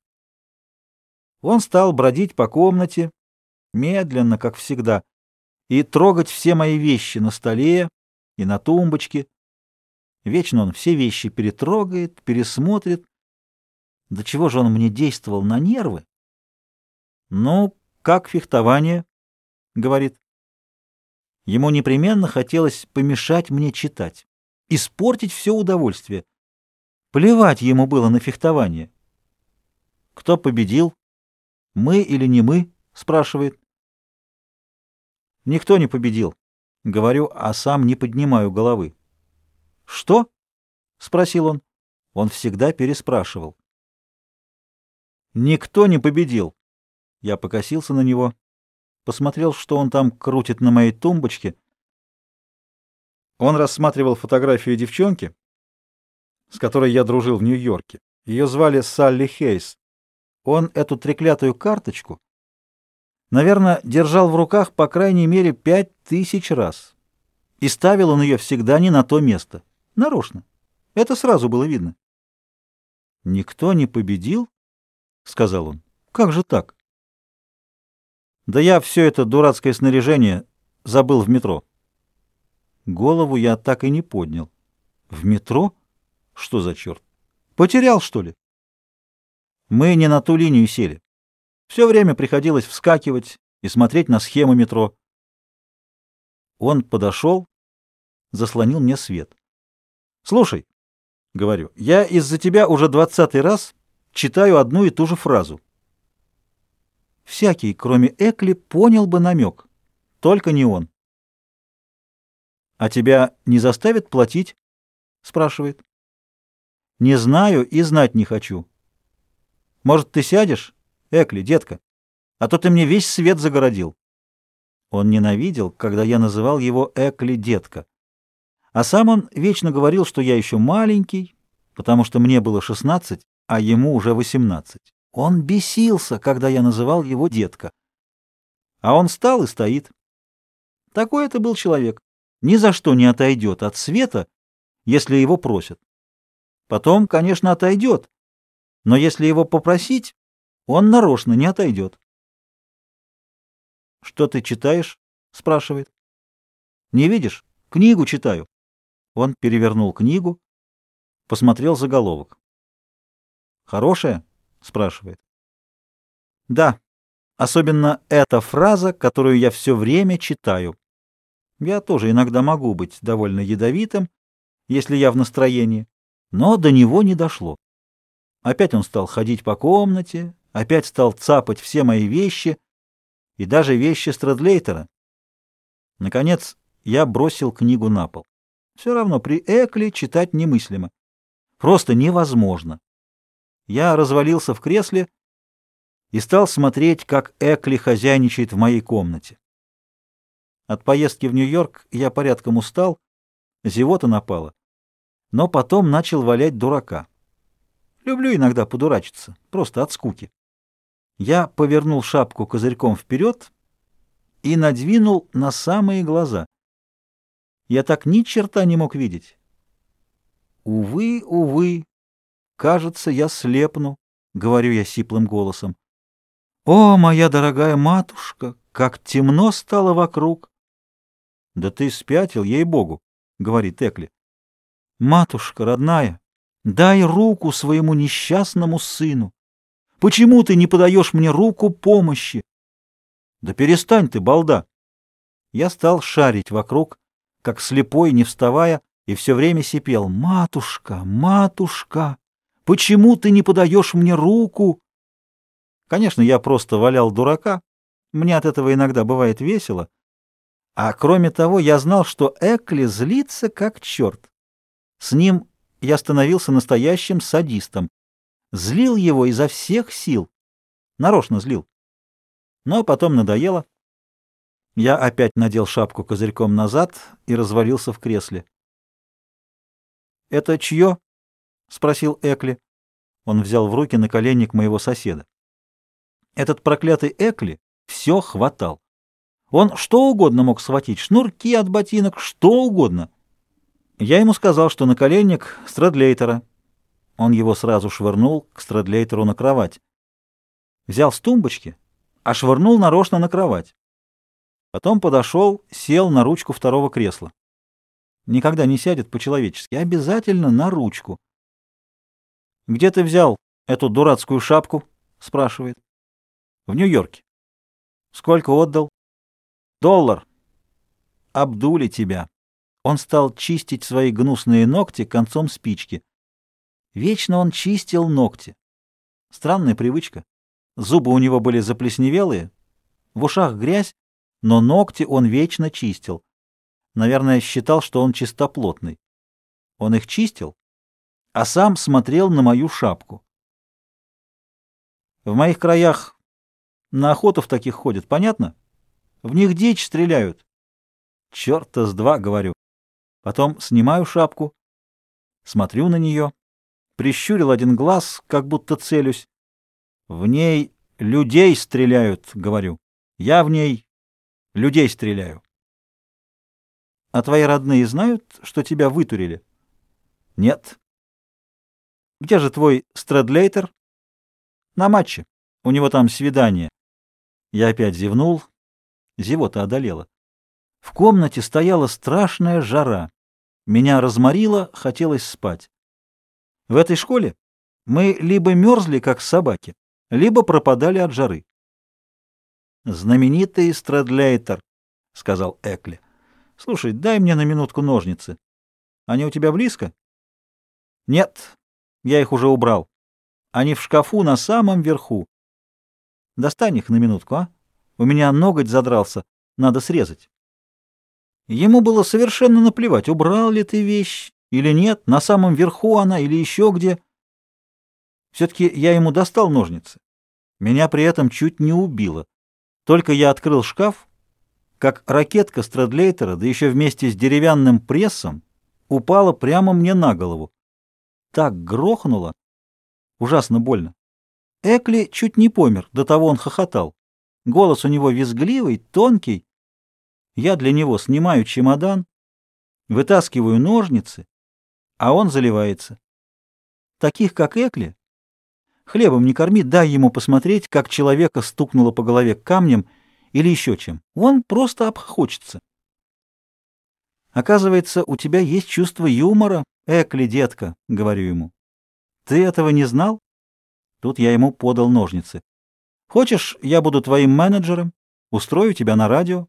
Он стал бродить по комнате, медленно, как всегда, и трогать все мои вещи на столе и на тумбочке. Вечно он все вещи перетрогает, пересмотрит. До чего же он мне действовал на нервы? «Ну, как фехтование?» — говорит. Ему непременно хотелось помешать мне читать, испортить все удовольствие. Плевать ему было на фехтование. «Кто победил? Мы или не мы?» — спрашивает. «Никто не победил», — говорю, а сам не поднимаю головы. «Что?» — спросил он. Он всегда переспрашивал. «Никто не победил». Я покосился на него, посмотрел, что он там крутит на моей тумбочке. Он рассматривал фотографию девчонки, с которой я дружил в Нью-Йорке. Ее звали Салли Хейс. Он эту треклятую карточку, наверное, держал в руках по крайней мере 5000 раз. И ставил он ее всегда не на то место. Нарочно. Это сразу было видно. «Никто не победил?» — сказал он. «Как же так?» «Да я все это дурацкое снаряжение забыл в метро». Голову я так и не поднял. «В метро? Что за черт? Потерял, что ли?» Мы не на ту линию сели. Все время приходилось вскакивать и смотреть на схему метро. Он подошел, заслонил мне свет. «Слушай», — говорю, — «я из-за тебя уже 20-й раз читаю одну и ту же фразу». Всякий, кроме Экли, понял бы намек. Только не он. «А тебя не заставят платить?» — спрашивает. «Не знаю и знать не хочу. Может, ты сядешь, Экли, детка? А то ты мне весь свет загородил». Он ненавидел, когда я называл его Экли, детка. А сам он вечно говорил, что я еще маленький, потому что мне было 16, а ему уже 18. Он бесился, когда я называл его детка. А он встал и стоит. Такой это был человек. Ни за что не отойдет от света, если его просят. Потом, конечно, отойдет, но если его попросить, он нарочно не отойдет. «Что ты читаешь?» — спрашивает. «Не видишь? Книгу читаю». Он перевернул книгу, посмотрел заголовок. «Хорошая?» — спрашивает. «Да, особенно эта фраза, которую я все время читаю. Я тоже иногда могу быть довольно ядовитым, если я в настроении, но до него не дошло. Опять он стал ходить по комнате, опять стал цапать все мои вещи и даже вещи Стрэдлейтера. Наконец, я бросил книгу на пол. Все равно при Экли читать немыслимо. Просто невозможно. Я развалился в кресле и стал смотреть, как Экли хозяйничает в моей комнате. От поездки в Нью-Йорк я порядком устал, зевота напала, но потом начал валять дурака. Люблю иногда подурачиться, просто от скуки. Я повернул шапку козырьком вперед и надвинул на самые глаза. Я так ни черта не мог видеть. Увы, увы, кажется, я слепну, — говорю я сиплым голосом. О, моя дорогая матушка, как темно стало вокруг! Да ты спятил, ей-богу, — говорит Экли. Матушка родная, дай руку своему несчастному сыну. Почему ты не подаешь мне руку помощи? Да перестань ты, балда! Я стал шарить вокруг, как слепой, не вставая, и все время сипел. «Матушка, матушка, почему ты не подаешь мне руку?» Конечно, я просто валял дурака. Мне от этого иногда бывает весело. А кроме того, я знал, что Экли злится как черт. С ним я становился настоящим садистом. Злил его изо всех сил. Нарочно злил. Но потом надоело. Я опять надел шапку козырьком назад и развалился в кресле. «Это чье?» — спросил Экли. Он взял в руки наколенник моего соседа. Этот проклятый Экли все хватал. Он что угодно мог схватить, шнурки от ботинок, что угодно. Я ему сказал, что наколенник Стрэдлейтера. Он его сразу швырнул к Стрэдлейтеру на кровать. Взял с тумбочки, а швырнул нарочно на кровать. Потом подошел, сел на ручку второго кресла. Никогда не сядет по-человечески, обязательно на ручку. «Где ты взял эту дурацкую шапку?» — спрашивает. «В Нью-Йорке». «Сколько отдал?» $1. «Обдули тебя». Он стал чистить свои гнусные ногти концом спички. Вечно он чистил ногти. Странная привычка. Зубы у него были заплесневелые, в ушах грязь, но ногти он вечно чистил. Наверное, считал, что он чистоплотный. Он их чистил, а сам смотрел на мою шапку. В моих краях на охоту в таких ходят, понятно? В них дичь стреляют. Черта с два, говорю. Потом снимаю шапку, смотрю на нее, прищурил один глаз, как будто целюсь. В ней людей стреляют, говорю. Я в ней людей стреляю. А твои родные знают, что тебя вытурили? Нет. Где же твой Стрэдлейтер? На матче. У него там свидание. Я опять зевнул. Зевота одолела. В комнате стояла страшная жара. Меня разморило, хотелось спать. В этой школе Мы либо мерзли, как собаки, либо пропадали от жары. «Знаменитый Стрэдлейтер», — сказал Экли. «Слушай, дай мне на минутку ножницы. Они у тебя близко?» «Нет, я их уже убрал. Они в шкафу на самом верху. Достань их на минутку, а? У меня ноготь задрался, надо срезать». Ему было совершенно наплевать, убрал ли ты вещь или нет, на самом верху она или еще где. Все-таки я ему достал ножницы. Меня при этом чуть не убило. Только я открыл шкаф, как ракетка Стрэдлейтера, да еще вместе с деревянным прессом, упала прямо мне на голову. Так грохнуло, ужасно больно. Экли чуть не помер, до того он хохотал. Голос у него визгливый, тонкий. Я для него снимаю чемодан, вытаскиваю ножницы, а он заливается. Таких, как Экли, хлебом не корми, дай ему посмотреть, как человека стукнуло по голове камнем или еще чем. Он просто обхохочется. Оказывается, у тебя есть чувство юмора, Экли, детка, — говорю ему. Ты этого не знал? Тут я ему подал ножницы. Хочешь, я буду твоим менеджером? Устрою тебя на радио?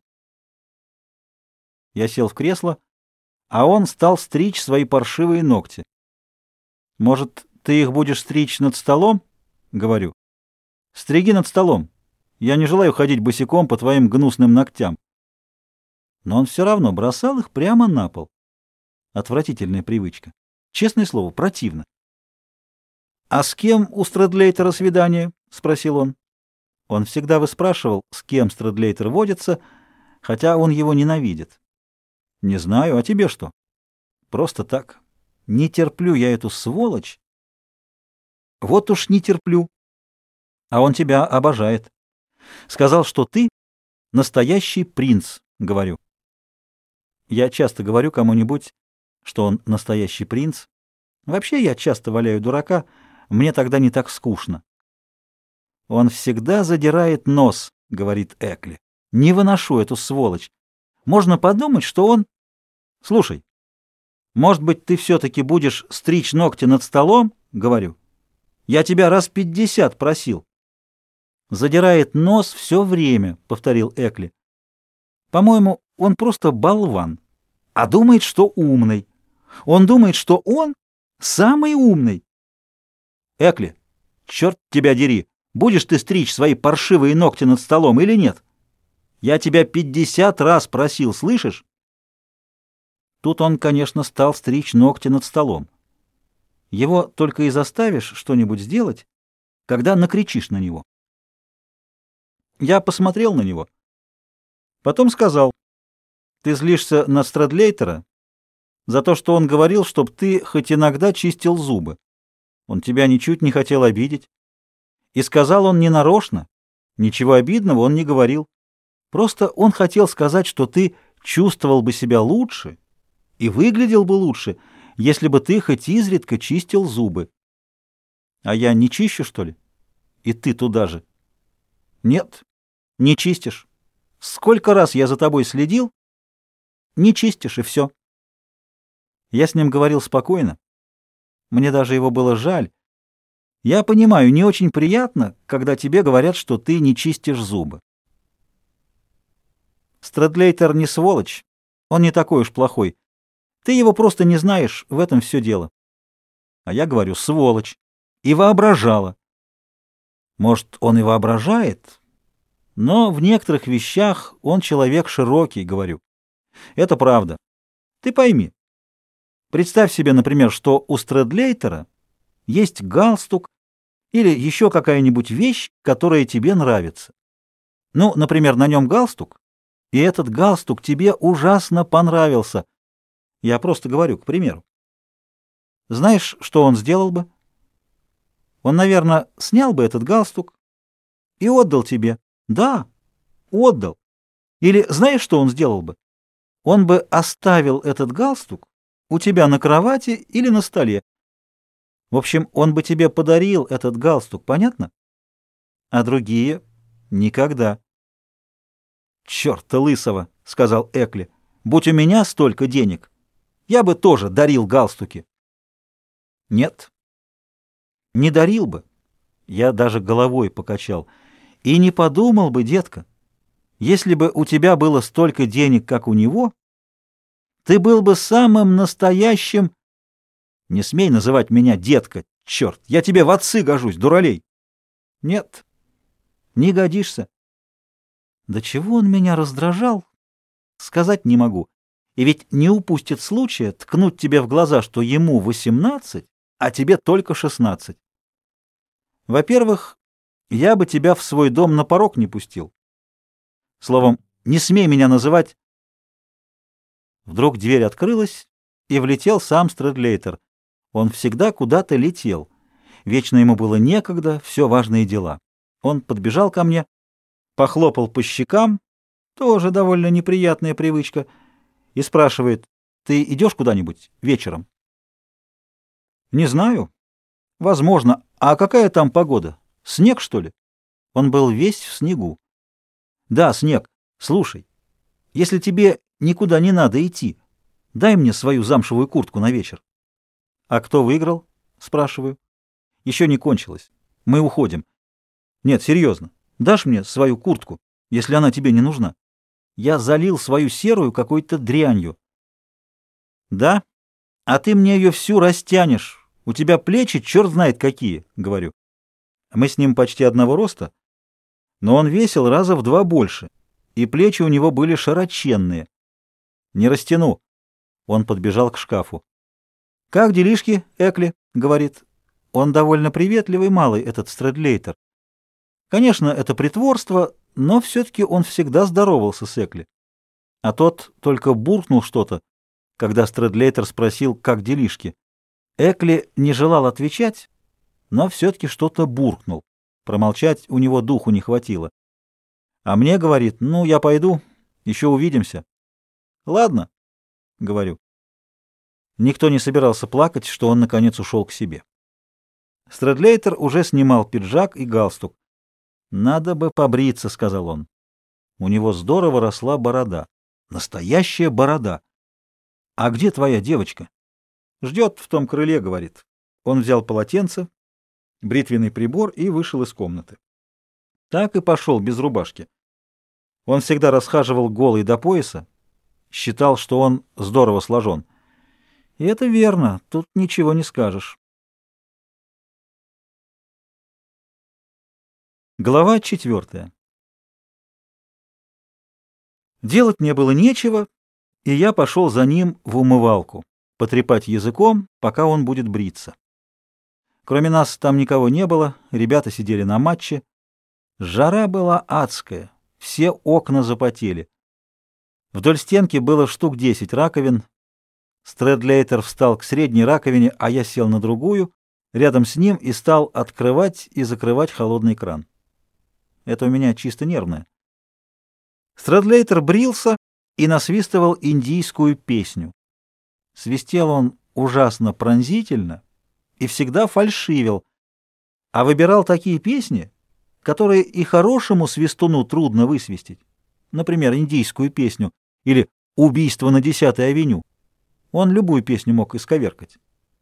Я сел в кресло, а он стал стричь свои паршивые ногти. Может, ты их будешь стричь над столом? Говорю. Стриги над столом. Я не желаю ходить босиком по твоим гнусным ногтям. Но он все равно бросал их прямо на пол. Отвратительная привычка. Честное слово, противно. — А с кем у Стрэдлейтера свидание? — спросил он. Он всегда выспрашивал, с кем Стрэдлейтер водится, хотя он его ненавидит. — Не знаю, а тебе что? — Просто так. Не терплю я эту сволочь. — Вот уж не терплю. А он тебя обожает. Сказал, что ты настоящий принц, говорю. Я часто говорю кому-нибудь, что он настоящий принц. Вообще я часто валяю дурака, мне тогда не так скучно. Он всегда задирает нос, говорит Экли. Не выношу эту сволочь. Можно подумать, что он... Слушай, может быть, ты все-таки будешь стричь ногти над столом, говорю. Я тебя раз 50 просил. Задирает нос все время, повторил Экли. По-моему, он просто болван, а думает, что умный. Он думает, что он самый умный. Экли, черт тебя дери, будешь ты стричь свои паршивые ногти над столом или нет? Я тебя 50 раз просил, слышишь? Тут он, конечно, стал стричь ногти над столом. Его только и заставишь что-нибудь сделать, когда накричишь на него. Я посмотрел на него. Потом сказал, ты злишься на Стрэдлейтера за то, что он говорил, чтоб ты хоть иногда чистил зубы. Он тебя ничуть не хотел обидеть. И сказал он ненарочно, ничего обидного он не говорил. Просто он хотел сказать, что ты чувствовал бы себя лучше и выглядел бы лучше, если бы ты хоть изредка чистил зубы. А я не чищу, что ли? И ты туда же. Нет, не чистишь. Сколько раз я за тобой следил, не чистишь, и все. Я с ним говорил спокойно. Мне даже его было жаль. Я понимаю, не очень приятно, когда тебе говорят, что ты не чистишь зубы. Стрэдлейтер не сволочь, он не такой уж плохой. Ты его просто не знаешь, в этом все дело. А я говорю, сволочь. И воображала. Может, он и воображает, но в некоторых вещах он человек широкий, говорю. Это правда. Ты пойми. Представь себе, например, что у Стрэдлейтера есть галстук или еще какая-нибудь вещь, которая тебе нравится. Ну, например, на нем галстук, и этот галстук тебе ужасно понравился. Я просто говорю, к примеру. Знаешь, что он сделал бы? Он, наверное, снял бы этот галстук и отдал тебе. Да, отдал. Или знаешь, что он сделал бы? Он бы оставил этот галстук у тебя на кровати или на столе. В общем, он бы тебе подарил этот галстук, понятно? А другие — никогда. «Черта лысого!» — сказал Экли. «Будь у меня столько денег, я бы тоже дарил галстуки». Нет. Не дарил бы. Я даже головой покачал. И не подумал бы, детка, если бы у тебя было столько денег, как у него, ты был бы самым настоящим... Не смей называть меня детка, черт, я тебе в отцы гожусь, дуралей. Нет, не годишься. До чего он меня раздражал, сказать не могу. И ведь не упустит случая ткнуть тебе в глаза, что ему 18, а тебе только 16. Во-первых, я бы тебя в свой дом на порог не пустил. Словом, не смей меня называть. Вдруг дверь открылась, и влетел сам Стрэдлейтер. Он всегда куда-то летел. Вечно ему было некогда, все важные дела. Он подбежал ко мне, похлопал по щекам, тоже довольно неприятная привычка, и спрашивает: «Ты идешь куда-нибудь вечером?» «Не знаю. Возможно. А какая там погода? Снег, что ли?» Он был весь в снегу. «Да, снег. Слушай, если тебе никуда не надо идти, дай мне свою замшевую куртку на вечер». «А кто выиграл?» — спрашиваю. «Еще не кончилось. Мы уходим». «Нет, серьезно. Дашь мне свою куртку, если она тебе не нужна? Я залил свою серую какой-то дрянью». «Да? А ты мне ее всю растянешь. У тебя плечи черт знает какие», — говорю. Мы с ним почти одного роста, но он весил раза в 2 больше, и плечи у него были широченные. «Не растяну». Он подбежал к шкафу. «Как делишки, Экли?» — говорит. Он довольно приветливый малый, этот Стрэдлейтер. Конечно, это притворство, но все-таки он всегда здоровался с Экли. А тот только буркнул что-то, когда Стрэдлейтер спросил, как делишки. Экли не желал отвечать, но все-таки что-то буркнул. Промолчать у него духу не хватило. А мне говорит: «Ну, я пойду, еще увидимся». «Ладно», — говорю. Никто не собирался плакать, что он наконец ушел к себе. Стрэдлейтер уже снимал пиджак и галстук. «Надо бы побриться», — сказал он. У него здорово росла борода. Настоящая борода. «А где твоя девочка?» «Ждет в том крыле», — говорит. Он взял полотенце, бритвенный прибор и вышел из комнаты. Так и пошел без рубашки. Он всегда расхаживал голый до пояса, считал, что он здорово сложен. И это верно, тут ничего не скажешь. Глава 4. Делать мне было нечего, и я пошел за ним в умывалку, потрепать языком, пока он будет бриться. Кроме нас там никого не было, ребята сидели на матче. Жара была адская, все окна запотели. Вдоль стенки было штук 10 раковин. Стрэдлейтер встал к средней раковине, а я сел на другую, рядом с ним, и стал открывать и закрывать холодный кран. Это у меня чисто нервное. Стрэдлейтер брился и насвистывал индийскую песню. Свистел он ужасно пронзительно и всегда фальшивил, а выбирал такие песни, которые и хорошему свистуну трудно высвистеть. Например, индийскую песню или «Убийство на 10-й авеню». Он любую песню мог исковеркать.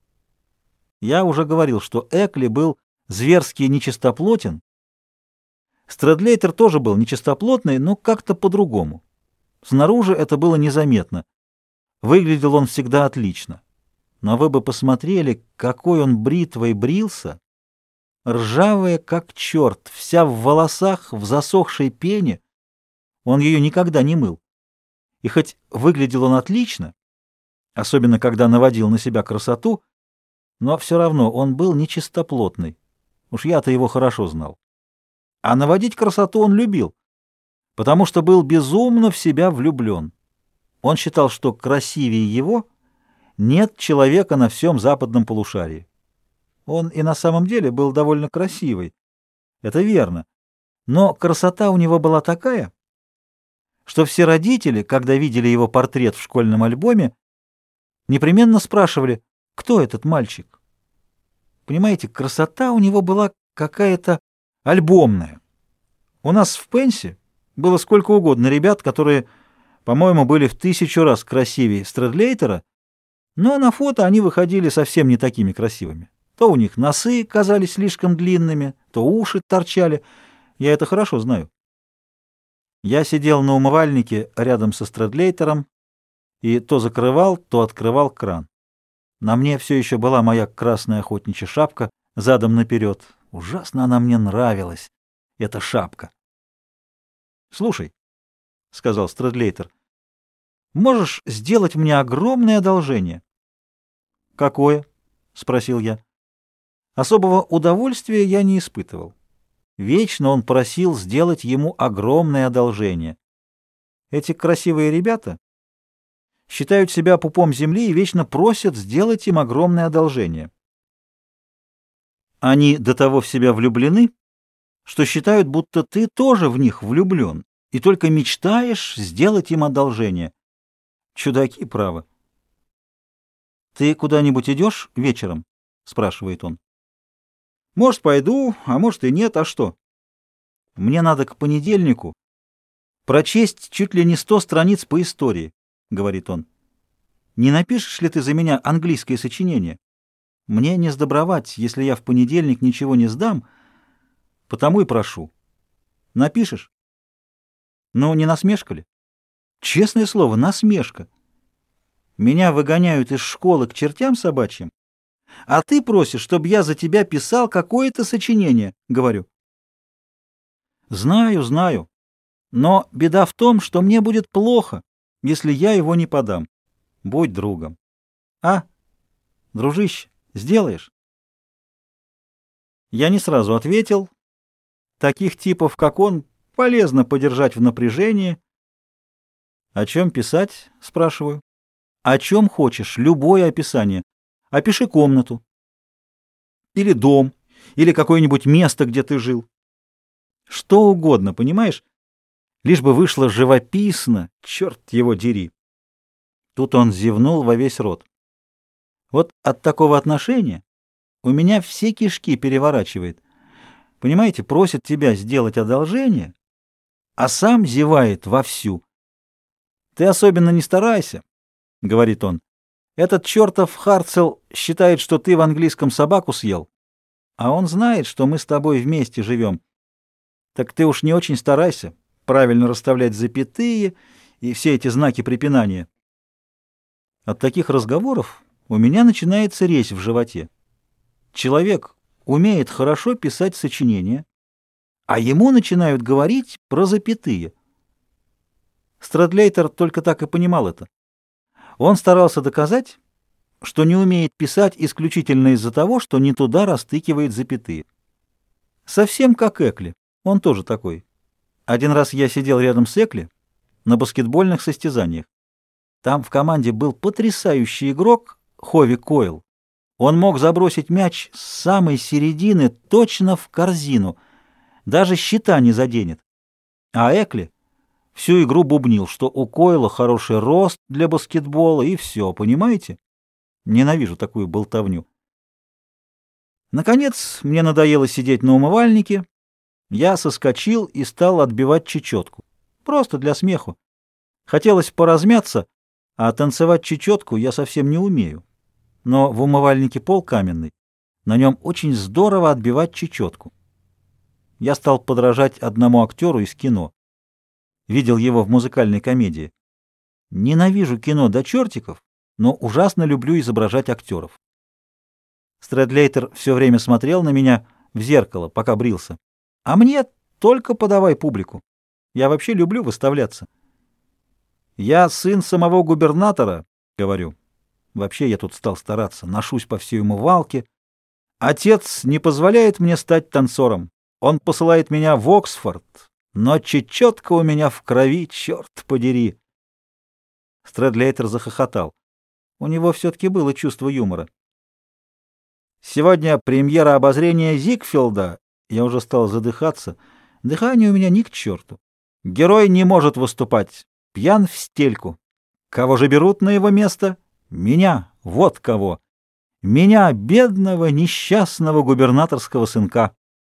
Я уже говорил, что Экли был зверски нечистоплотен. Стрэдлейтер тоже был нечистоплотный, но как-то по-другому. Снаружи это было незаметно. Выглядел он всегда отлично. Но вы бы посмотрели, какой он бритвой брился. Ржавая, как черт, вся в волосах, в засохшей пене. Он ее никогда не мыл. И хоть выглядел он отлично, особенно когда наводил на себя красоту, но все равно он был нечистоплотный. Уж я-то его хорошо знал. А наводить красоту он любил, потому что был безумно в себя влюблен. Он считал, что красивее его нет человека на всем западном полушарии. Он и на самом деле был довольно красивый, это верно, но красота у него была такая, что все родители, когда видели его портрет в школьном альбоме, непременно спрашивали, кто этот мальчик. Понимаете, красота у него была какая-то альбомная. У нас в Пенсе было сколько угодно ребят, которые, по-моему, были в 1000 раз красивее Стрэдлейтера, но на фото они выходили совсем не такими красивыми. То у них носы казались слишком длинными, то уши торчали. Я это хорошо знаю. Я сидел на умывальнике рядом со Стрэдлейтером и то закрывал, то открывал кран. На мне все еще была моя красная охотничья шапка задом наперед. Ужасно она мне нравилась, эта шапка. «Слушай», — сказал Стрэдлейтер, — «можешь сделать мне огромное одолжение?» «Какое?» — спросил я. Особого удовольствия я не испытывал. Вечно он просил сделать ему огромное одолжение. Эти красивые ребята считают себя пупом земли и вечно просят сделать им огромное одолжение. Они до того в себя влюблены, что считают, будто ты тоже в них влюблен, и только мечтаешь сделать им одолжение. Чудаки, право. «Ты куда-нибудь идешь вечером?» — спрашивает он. «Может, пойду, а может и нет, а что?» «Мне надо к понедельнику прочесть чуть ли не 100 страниц по истории», — говорит он. «Не напишешь ли ты за меня английское сочинение? Мне не сдобровать, если я в понедельник ничего не сдам, потому и прошу. Напишешь?» «Ну, не насмешка ли?» «Честное слово, насмешка. Меня выгоняют из школы к чертям собачьим, а ты просишь, чтобы я за тебя писал какое-то сочинение», — говорю. «Знаю, знаю, но беда в том, что мне будет плохо, если я его не подам. Будь другом. А, дружище, сделаешь?» Я не сразу ответил. Таких типов, как он, полезно подержать в напряжении. «О чем писать?» — спрашиваю. «О чем хочешь, любое описание. Опиши комнату. Или дом, или какое-нибудь место, где ты жил. Что угодно, понимаешь? Лишь бы вышло живописно, черт его дери». Тут он зевнул во весь рот. Вот от такого отношения у меня все кишки переворачивает. Понимаете, просит тебя сделать одолжение, а сам зевает вовсю. «Ты особенно не старайся», — говорит он. «Этот чертов Харцел считает, что ты в английском собаку съел, а он знает, что мы с тобой вместе живем. Так ты уж не очень старайся правильно расставлять запятые и все эти знаки препинания». От таких разговоров у меня начинается резь в животе. Человек умеет хорошо писать сочинения, а ему начинают говорить про запятые. Стрэдлейтер только так и понимал это. Он старался доказать, что не умеет писать исключительно из-за того, что не туда растыкивает запятые. Совсем как Экли, он тоже такой. Один раз я сидел рядом с Экли на баскетбольных состязаниях. Там в команде был потрясающий игрок Хови Койл. Он мог забросить мяч с самой середины точно в корзину, даже щита не заденет. А Экли всю игру бубнил, что у Койла хороший рост для баскетбола, и все, понимаете? Ненавижу такую болтовню. Наконец, мне надоело сидеть на умывальнике. Я соскочил и стал отбивать чечетку. Просто для смеху. Хотелось поразмяться, а танцевать чечетку я совсем не умею. Но в умывальнике пол каменный. На нем очень здорово отбивать чечетку. Я стал подражать одному актеру из кино. Видел его в музыкальной комедии. Ненавижу кино до чертиков, но ужасно люблю изображать актеров. Стрэдлейтер все время смотрел на меня в зеркало, пока брился. А мне только подавай публику. Я вообще люблю выставляться. «Я сын самого губернатора», — говорю. Вообще я тут стал стараться, ношусь по всей умывалке. Отец не позволяет мне стать танцором. Он посылает меня в Оксфорд, но чечетка у меня в крови, черт подери. Стрэдлейтер захохотал. У него все-таки было чувство юмора. «Сегодня премьера обозрения Зигфилда». Я уже стал задыхаться. Дыхание у меня ни к черту. Герой не может выступать. Пьян в стельку. Кого же берут на его место? Меня. Вот кого. Меня, бедного, несчастного губернаторского сынка.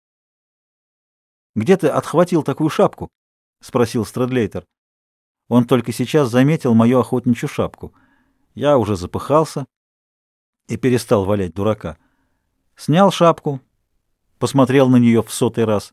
«Где ты отхватил такую шапку?» — спросил Стрэдлейтер. Он только сейчас заметил мою охотничью шапку. Я уже запыхался и перестал валять дурака. Снял шапку, посмотрел на нее в 100-й раз.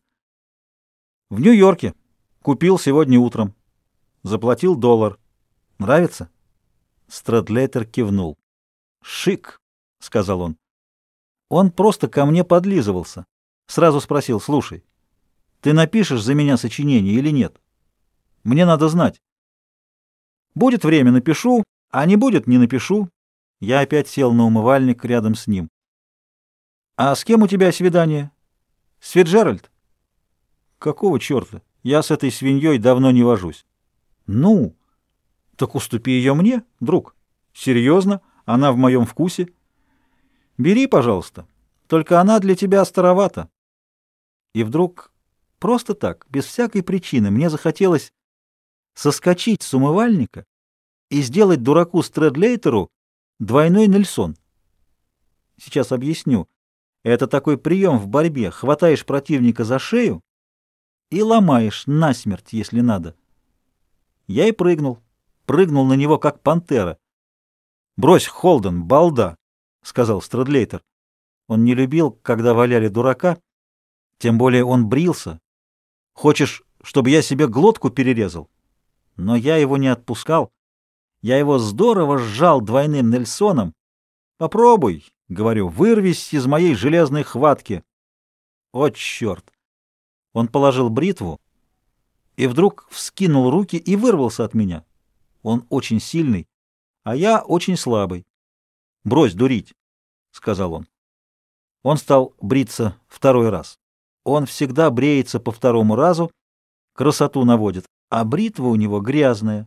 В Нью-Йорке. Купил сегодня утром. Заплатил $1. Нравится? Стрэдлейтер кивнул. «Шик», — сказал он. Он просто ко мне подлизывался. Сразу спросил: «Слушай, ты напишешь за меня сочинение или нет? Мне надо знать». «Будет время — напишу, а не будет — не напишу». Я опять сел на умывальник рядом с ним. «А с кем у тебя свидание? С Фицджеральд?» «Какого черта? Я с этой свиньей давно не вожусь». «Ну, так уступи ее мне, друг. Серьезно, она в моем вкусе. Бери, пожалуйста, только она для тебя старовата». И вдруг, просто так, без всякой причины, мне захотелось соскочить с умывальника и сделать дураку Стрэдлейтеру двойной Нельсон. Сейчас объясню. Это такой прием в борьбе. Хватаешь противника за шею и ломаешь насмерть, если надо. Я и прыгнул. Прыгнул на него, как пантера. «Брось, Холден, балда», — сказал Стрэдлейтер. Он не любил, когда валяли дурака, тем более он брился. «Хочешь, чтобы я себе глотку перерезал?» Но я его не отпускал. Я его здорово сжал двойным Нельсоном. «Попробуй», — говорю, — «вырвись из моей железной хватки». О, черт! Он положил бритву и вдруг вскинул руки и вырвался от меня. Он очень сильный, а я очень слабый. «Брось дурить», — сказал он. Он стал бриться 2-й раз. Он всегда бреется по 2-му разу, красоту наводит, а бритва у него грязная.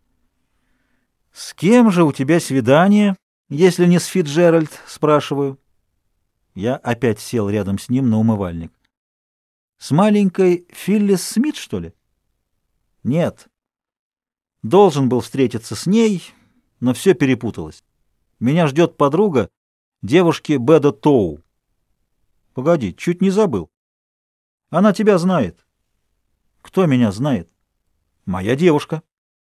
«С кем же у тебя свидание, если не с Фицджеральд?» — спрашиваю. Я опять сел рядом с ним на умывальник. «С маленькой Филлис Смит, что ли?» «Нет. Должен был встретиться с ней, но все перепуталось. Меня ждет подруга девушки Беда Тоу». «Погоди, чуть не забыл. Она тебя знает». «Кто меня знает?» «Моя девушка».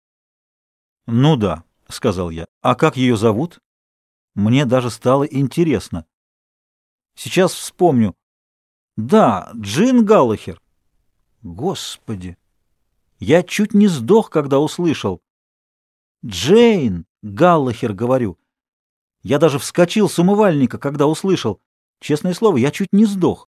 «Ну да», — сказал я. «А как ее зовут?» Мне даже стало интересно. «Сейчас вспомню. Да, Джин Галлахер». Господи! Я чуть не сдох, когда услышал. «Джейн Галлахер», говорю. Я даже вскочил с умывальника, когда услышал. Честное слово, я чуть не сдох.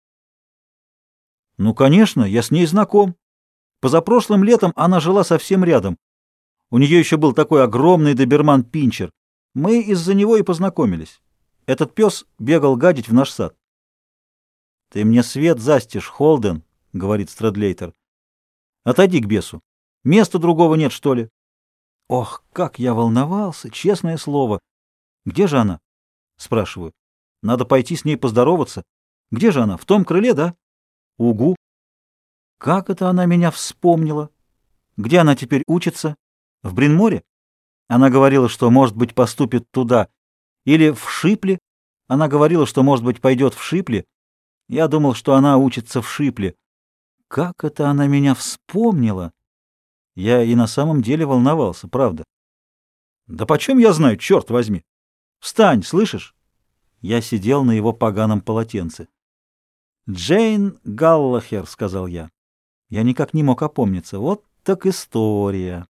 Ну, конечно, я с ней знаком. Позапрошлым летом она жила совсем рядом. У нее еще был такой огромный доберман-пинчер. Мы из-за него и познакомились. Этот пес бегал гадить в наш сад. «Ты мне свет застишь, Холден», — говорит Стрэдлейтер. «Отойди к бесу. Места другого нет, что ли?» Ох, как я волновался, честное слово. «Где же она?» — спрашиваю. «Надо пойти с ней поздороваться. Где же она? В том крыле, да?» «Угу». Как это она меня вспомнила? Где она теперь учится? В Бринморе? Она говорила, что, может быть, поступит туда. Или в Шипле? Она говорила, что, может быть, пойдет в Шипле. Я думал, что она учится в Шипле. Как это она меня вспомнила? Я и на самом деле волновался, правда. Да почем я знаю, черт возьми? Встань, слышишь? Я сидел на его поганом полотенце. «Джейн Галлахер», — сказал я. Я никак не мог опомниться. Вот так история.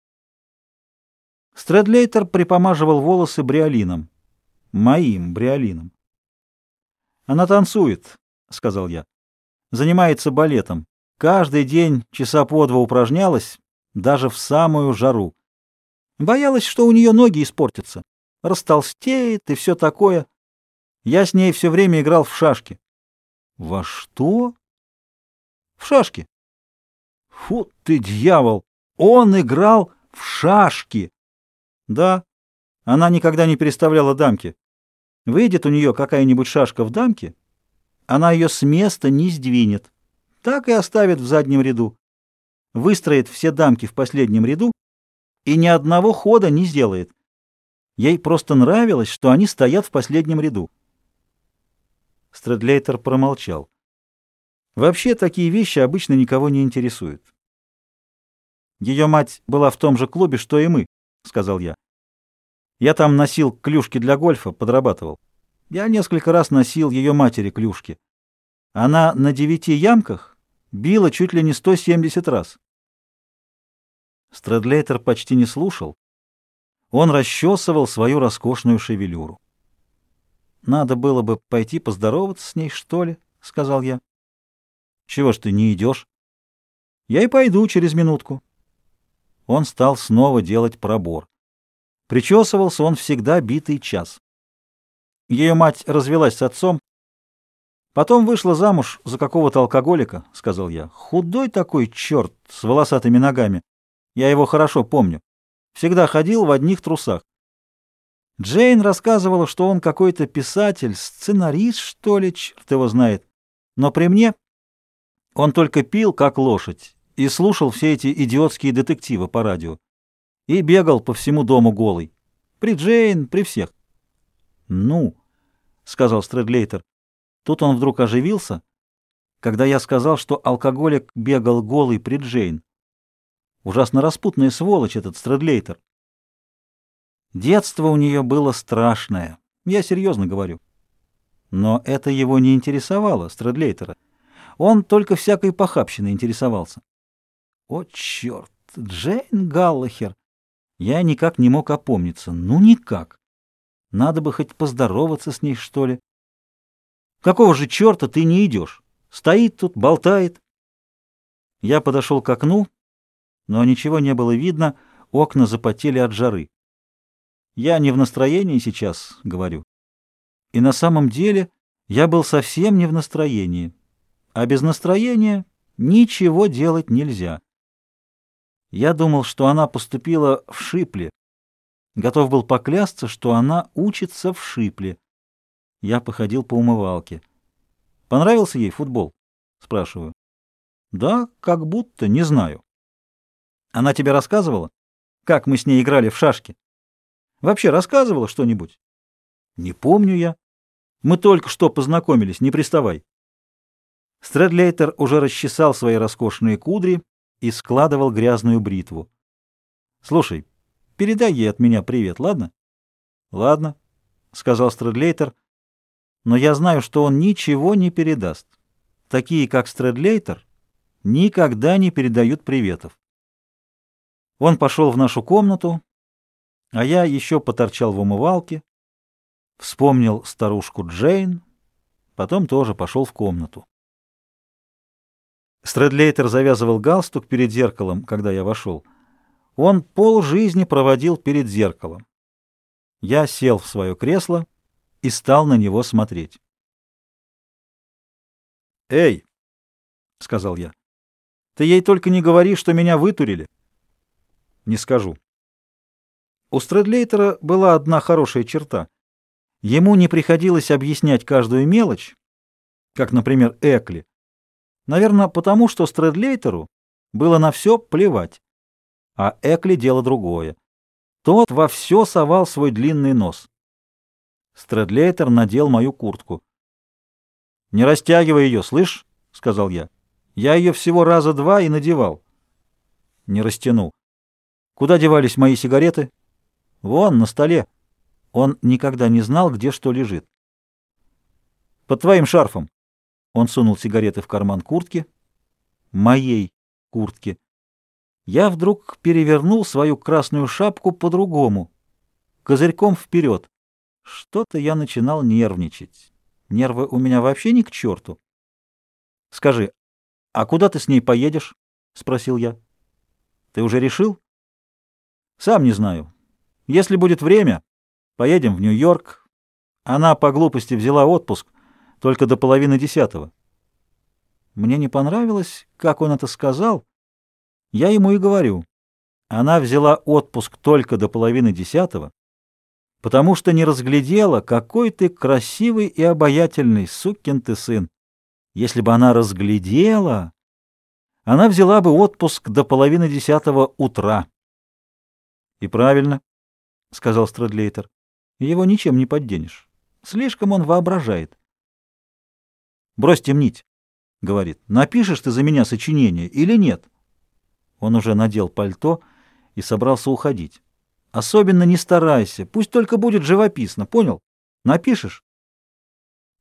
Стрэдлейтер припомаживал волосы бриолином. Моим бриолином. «Она танцует», — сказал я. «Занимается балетом. Каждый день часа по 2 упражнялась, даже в самую жару. Боялась, что у нее ноги испортятся. Растолстеет и все такое. Я с ней все время играл в шашки». «Во что?» «В шашки». «Фу ты, дьявол! Он играл в шашки!» «Да, она никогда не переставляла дамки. Выйдет у нее какая-нибудь шашка в дамке, она ее с места не сдвинет. Так и оставит в заднем ряду. Выстроит все дамки в последнем ряду и ни одного хода не сделает. Ей просто нравилось, что они стоят в последнем ряду». Стрэдлейтер промолчал. Вообще такие вещи обычно никого не интересуют. «Ее мать была в том же клубе, что и мы», — сказал я. «Я там носил клюшки для гольфа, подрабатывал. Я несколько раз носил ее матери клюшки. Она на 9 ямках била чуть ли не 170 раз. Стрэдлейтер почти не слушал. Он расчесывал свою роскошную шевелюру. «Надо было бы пойти поздороваться с ней, что ли?» — сказал я. «Чего ж ты не идешь?» «Я и пойду через минутку». Он стал снова делать пробор. Причесывался он всегда битый час. Ее мать развелась с отцом, потом вышла замуж за какого-то алкоголика, — сказал я. Худой такой черт с волосатыми ногами. Я его хорошо помню. Всегда ходил в одних трусах. Джейн рассказывала, что он какой-то писатель, сценарист, что ли, черт его знает. Но при мне он только пил, как лошадь, и слушал все эти идиотские детективы по радио. И бегал по всему дому голый. При Джейн, при всех. «Ну», — сказал Стрэдлейтер. Тут он вдруг оживился, когда я сказал, что алкоголик бегал голый при Джейн. Ужасно распутная сволочь этот Стрэдлейтер. Детство у нее было страшное, я серьезно говорю. Но это его не интересовало, Стрэдлейтера. Он только всякой похабщиной интересовался. О, черт, Джейн Галлахер! Я никак не мог опомниться. Ну, никак. Надо бы хоть поздороваться с ней, что ли. Какого же черта ты не идешь? Стоит тут, болтает. Я подошел к окну, но ничего не было видно, окна запотели от жары. Я не в настроении сейчас, говорю. И на самом деле я был совсем не в настроении. А без настроения ничего делать нельзя. Я думал, что она поступила в Шипле. Готов был поклясться, что она учится в Шипле. Я походил по умывалке. Понравился ей футбол? Спрашиваю. Да, как будто, не знаю. Она тебе рассказывала, как мы с ней играли в шашки? Вообще рассказывала что-нибудь? Не помню я. Мы только что познакомились, не приставай. Стрэдлейтер уже расчесал свои роскошные кудри и складывал грязную бритву. Слушай, передай ей от меня привет, ладно? Ладно, сказал Стрэдлейтер, но я знаю, что он ничего не передаст. Такие, как Стрэдлейтер, никогда не передают приветов. Он пошел в нашу комнату, а я еще поторчал в умывалке, вспомнил старушку Джейн, потом тоже пошел в комнату. Стрэдлейтер завязывал галстук перед зеркалом, когда я вошел. Он полжизни проводил перед зеркалом. Я сел в свое кресло и стал на него смотреть. «Эй!» — сказал я. «Ты ей только не говори, что меня вытурили». «Не скажу». У Стрэдлейтера была одна хорошая черта. Ему не приходилось объяснять каждую мелочь, как, например, Экли. Наверное, потому что Стрэдлейтеру было на все плевать. А Экли дело другое. Тот во все совал свой длинный нос. Стрэдлейтер надел мою куртку. «Не растягивай ее, слышь?» — сказал я. «Я ее всего раза два и надевал». Не растянул. «Куда девались мои сигареты?» «Вон, на столе». Он никогда не знал, где что лежит. «Под твоим шарфом». Он сунул сигареты в карман куртки. Моей куртки. Я вдруг перевернул свою красную шапку по-другому, козырьком вперед. Что-то я начинал нервничать. Нервы у меня вообще ни к черту. — Скажи, а куда ты с ней поедешь? — спросил я. — Ты уже решил? — Сам не знаю. Если будет время, поедем в Нью-Йорк. Она по глупости взяла отпуск только до 9:30. Мне не понравилось, как он это сказал. Я ему и говорю. Она взяла отпуск только до 9:30, потому что не разглядела, какой ты красивый и обаятельный, сукин ты сын. Если бы она разглядела, она взяла бы отпуск до 9:30 утра. — И правильно, — сказал Стрэдлейтер. — Его ничем не подденешь. Слишком он воображает. — Брось темнить, — говорит. — Напишешь ты за меня сочинение или нет? Он уже надел пальто и собрался уходить. — Особенно не старайся, пусть только будет живописно, понял? Напишешь?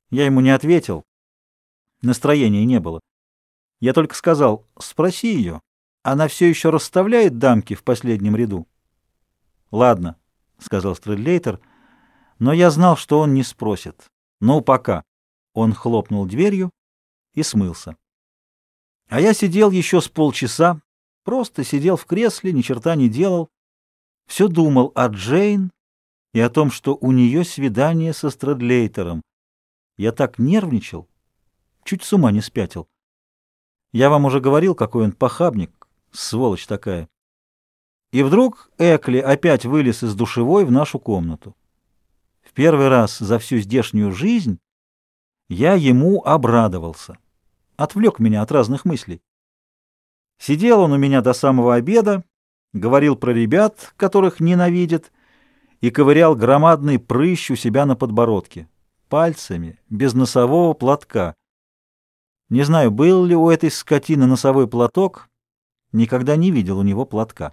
Я ему не ответил, настроения не было. Я только сказал: «Спроси ее, она все еще расставляет дамки в последнем ряду?» «Ладно», — сказал Стрэдлейтер, но я знал, что он не спросит. «Ну, пока». Он хлопнул дверью и смылся. А я сидел еще с полчаса, просто сидел в кресле, ни черта не делал, все думал о Джейн и о том, что у нее свидание со Стрэдлейтером. Я так нервничал, чуть с ума не спятил. Я вам уже говорил, какой он похабник, сволочь такая. И вдруг Экли опять вылез из душевой в нашу комнату. В первый раз за всю здешнюю жизнь я ему обрадовался. Отвлек меня от разных мыслей. Сидел он у меня до самого обеда, говорил про ребят, которых ненавидит, и ковырял громадный прыщ у себя на подбородке, пальцами, без носового платка. Не знаю, был ли у этой скотины носовой платок, никогда не видел у него платка.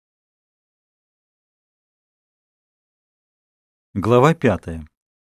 Глава 5.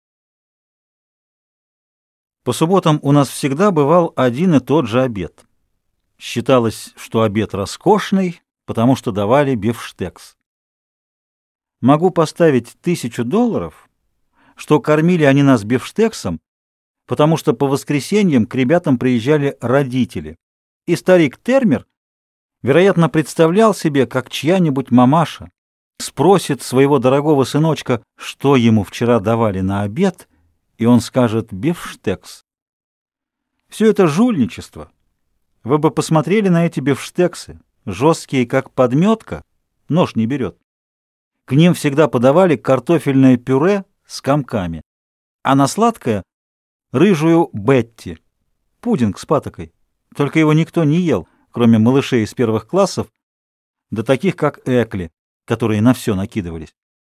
По субботам у нас всегда бывал один и тот же обед. Считалось, что обед роскошный, потому что давали бифштекс. Могу поставить $1000, что кормили они нас бифштексом, потому что по воскресеньям к ребятам приезжали родители, и старик Термер, вероятно, представлял себе, как чья-нибудь мамаша спросит своего дорогого сыночка, что ему вчера давали на обед, и он скажет «бифштекс». Все это жульничество. Вы бы посмотрели на эти бифштексы, жесткие, как подметка, нож не берет. К ним всегда подавали картофельное пюре с комками, а на сладкое — рыжую Бетти, пудинг с патокой. Только его никто не ел, кроме малышей из первых классов, да таких, как Экли, которые на все накидывались.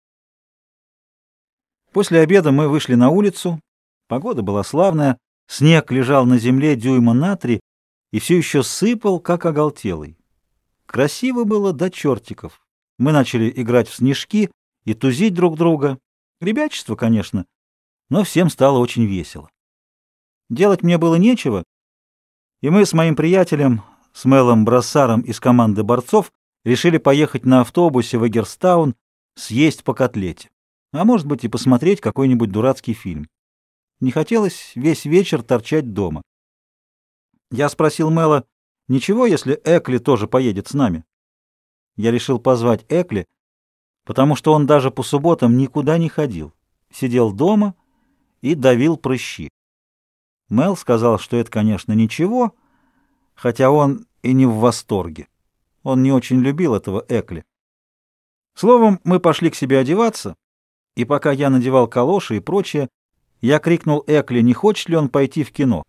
После обеда мы вышли на улицу, погода была славная, снег лежал на земле дюйма на 3 и все еще сыпал, как оголтелый. Красиво было до чертиков. Мы начали играть в снежки и тузить друг друга. Ребячество, конечно, но всем стало очень весело. Делать мне было нечего, и мы с моим приятелем, с Мелом Брассаром из команды борцов, решили поехать на автобусе в Эггерстаун съесть по котлете, а может быть и посмотреть какой-нибудь дурацкий фильм. Не хотелось весь вечер торчать дома. Я спросил Мела, ничего, если Экли тоже поедет с нами? Я решил позвать Экли, потому что он даже по субботам никуда не ходил, сидел дома и давил прыщи. Мел сказал, что это, конечно, ничего, хотя он и не в восторге. Он не очень любил этого Экли. Словом, мы пошли к себе одеваться, и пока я надевал калоши и прочее, я крикнул Экли, не хочет ли он пойти в кино.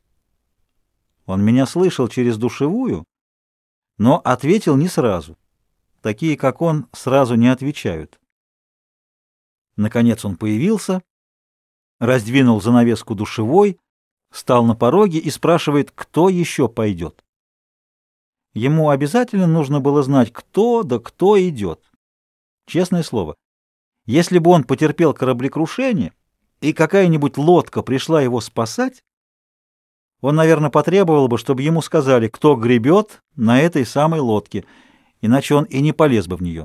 Он меня слышал через душевую, но ответил не сразу. Такие, как он, сразу не отвечают. Наконец он появился, раздвинул занавеску душевой, встал на пороге и спрашивает, кто еще пойдет. Ему обязательно нужно было знать, кто да кто идет. Честное слово, если бы он потерпел кораблекрушение, и какая-нибудь лодка пришла его спасать, он, наверное, потребовал бы, чтобы ему сказали, кто гребет на этой самой лодке, иначе он и не полез бы в нее.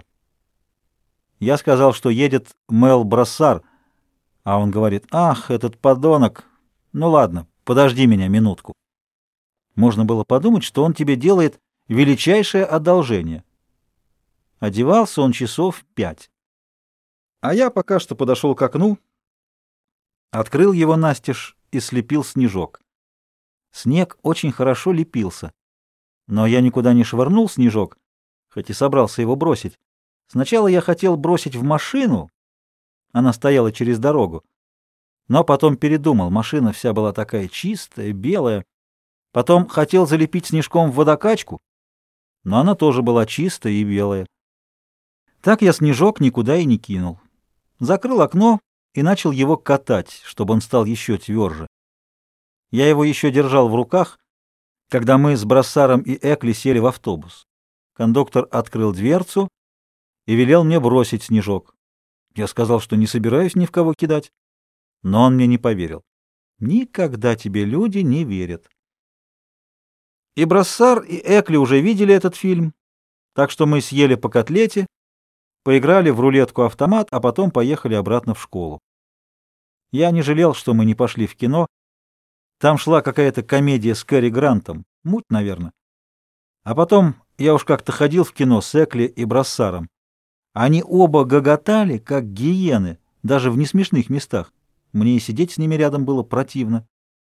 Я сказал, что едет Мел Брассар, а он говорит, «Ах, этот подонок! Ну ладно, подожди меня минутку». Можно было подумать, что он тебе делает величайшее одолжение. Одевался он часов 5. А я пока что подошел к окну, открыл его настежь и слепил снежок. Снег очень хорошо лепился, но я никуда не швырнул снежок, хоть и собрался его бросить. Сначала я хотел бросить в машину, она стояла через дорогу, но потом передумал, машина вся была такая чистая, белая. Потом хотел залепить снежком в водокачку, но она тоже была чистая и белая. Так я снежок никуда и не кинул. Закрыл окно и начал его катать, чтобы он стал еще тверже. Я его еще держал в руках, когда мы с Брассаром и Экли сели в автобус. Кондуктор открыл дверцу и велел мне бросить снежок. Я сказал, что не собираюсь ни в кого кидать, но он мне не поверил. Никогда тебе люди не верят. И Брассар, и Экли уже видели этот фильм, так что мы съели по котлете, поиграли в рулетку-автомат, а потом поехали обратно в школу. Я не жалел, что мы не пошли в кино. Там шла какая-то комедия с Кэрри Грантом. Муть, наверное. А потом я уж как-то ходил в кино с Экли и Брассаром. Они оба гоготали, как гиены, даже в несмешных местах. Мне и сидеть с ними рядом было противно.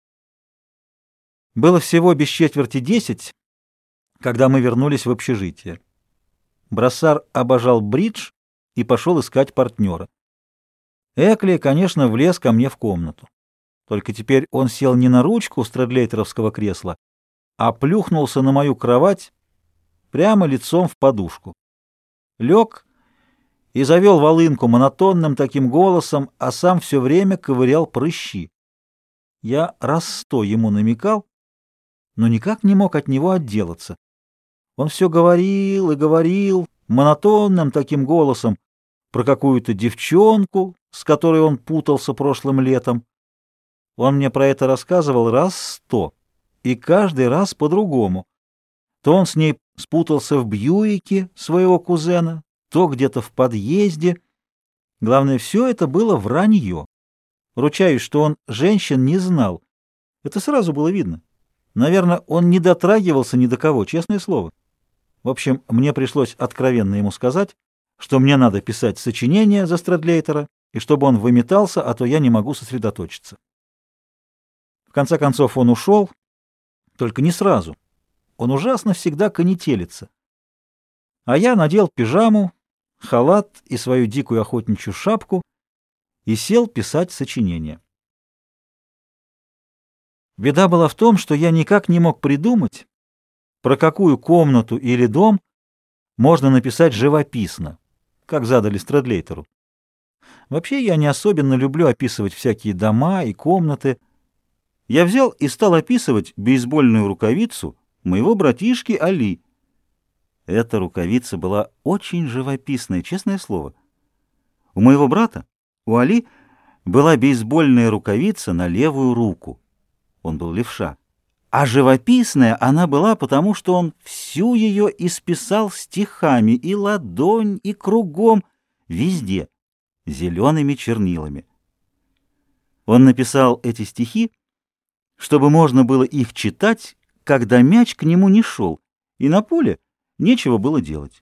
Было всего без четверти 10, когда мы вернулись в общежитие. Брассар обожал бридж и пошел искать партнера. Экли, конечно, влез ко мне в комнату. Только теперь он сел не на ручку стрэдлейтеровского кресла, а плюхнулся на мою кровать прямо лицом в подушку. Лег и завел волынку монотонным таким голосом, а сам все время ковырял прыщи. Я раз 100 ему намекал, но никак не мог от него отделаться. Он все говорил и говорил монотонным таким голосом про какую-то девчонку, с которой он путался прошлым летом. Он мне про это рассказывал раз 100, и каждый раз по-другому. То он с ней спутался в Бьюике своего кузена, то где-то в подъезде. Главное, все это было вранье. Ручаюсь, что он женщин не знал. Это сразу было видно. Наверное, он не дотрагивался ни до кого, честное слово. В общем, мне пришлось откровенно ему сказать, что мне надо писать сочинение за Стрэдлейтера, и чтобы он выметался, а то я не могу сосредоточиться. В конце концов он ушел, только не сразу. Он ужасно всегда конетелится. А я надел пижаму, халат и свою дикую охотничью шапку и сел писать сочинение. Беда была в том, что я никак не мог придумать, про какую комнату или дом можно написать живописно, как задали Стрэдлейтеру. Вообще я не особенно люблю описывать всякие дома и комнаты. Я взял и стал описывать бейсбольную рукавицу моего братишки Али. Эта рукавица была очень живописная, честное слово. У моего брата, у Али, была бейсбольная рукавица на левую руку. Он был левша. А живописная она была, потому что он всю ее исписал стихами, и ладонь, и кругом, везде, зелеными чернилами. Он написал эти стихи, чтобы можно было их читать, когда мяч к нему не шел, и на поле нечего было делать.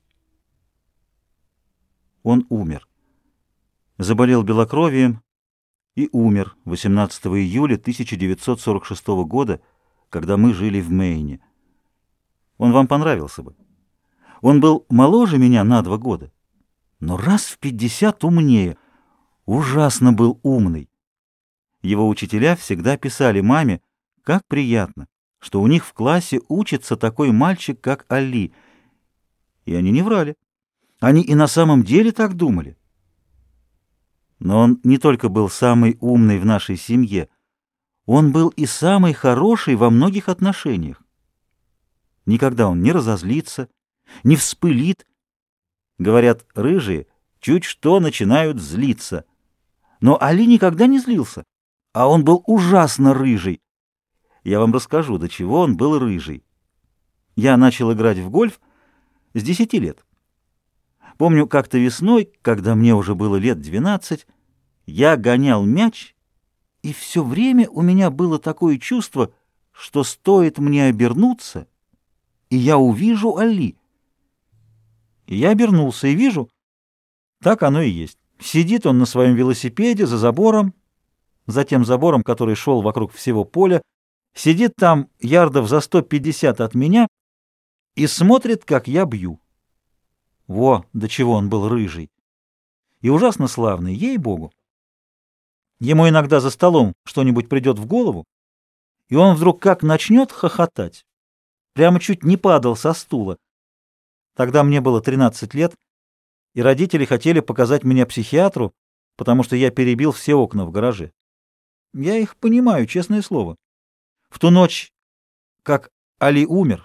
Он умер. Заболел белокровием и умер 18 июля 1946 года, когда мы жили в Мэйне. Он вам понравился бы. Он был моложе меня на 2 года, но раз в 50 умнее. Ужасно был умный. Его учителя всегда писали маме, как приятно, что у них в классе учится такой мальчик, как Али. И они не врали. Они и на самом деле так думали. Но он не только был самый умный в нашей семье, он был и самый хороший во многих отношениях. Никогда он не разозлится, не вспылит. Говорят, рыжие чуть что начинают злиться. Но Али никогда не злился, а он был ужасно рыжий. Я вам расскажу, до чего он был рыжий. Я начал играть в гольф с 10 лет. Помню, как-то весной, когда мне уже было лет 12, я гонял мяч, и все время у меня было такое чувство, что стоит мне обернуться, и я увижу Али. И я обернулся и вижу, так оно и есть. Сидит он на своем велосипеде за забором, за тем забором, который шел вокруг всего поля, сидит там ярдов за 150 от меня и смотрит, как я бью. Во, до чего он был рыжий. И ужасно славный, ей-богу. Ему иногда за столом что-нибудь придет в голову, и он вдруг как начнет хохотать. Прямо чуть не падал со стула. Тогда мне было 13 лет, и родители хотели показать меня психиатру, потому что я перебил все окна в гараже. Я их понимаю, честное слово. В ту ночь, как Али умер,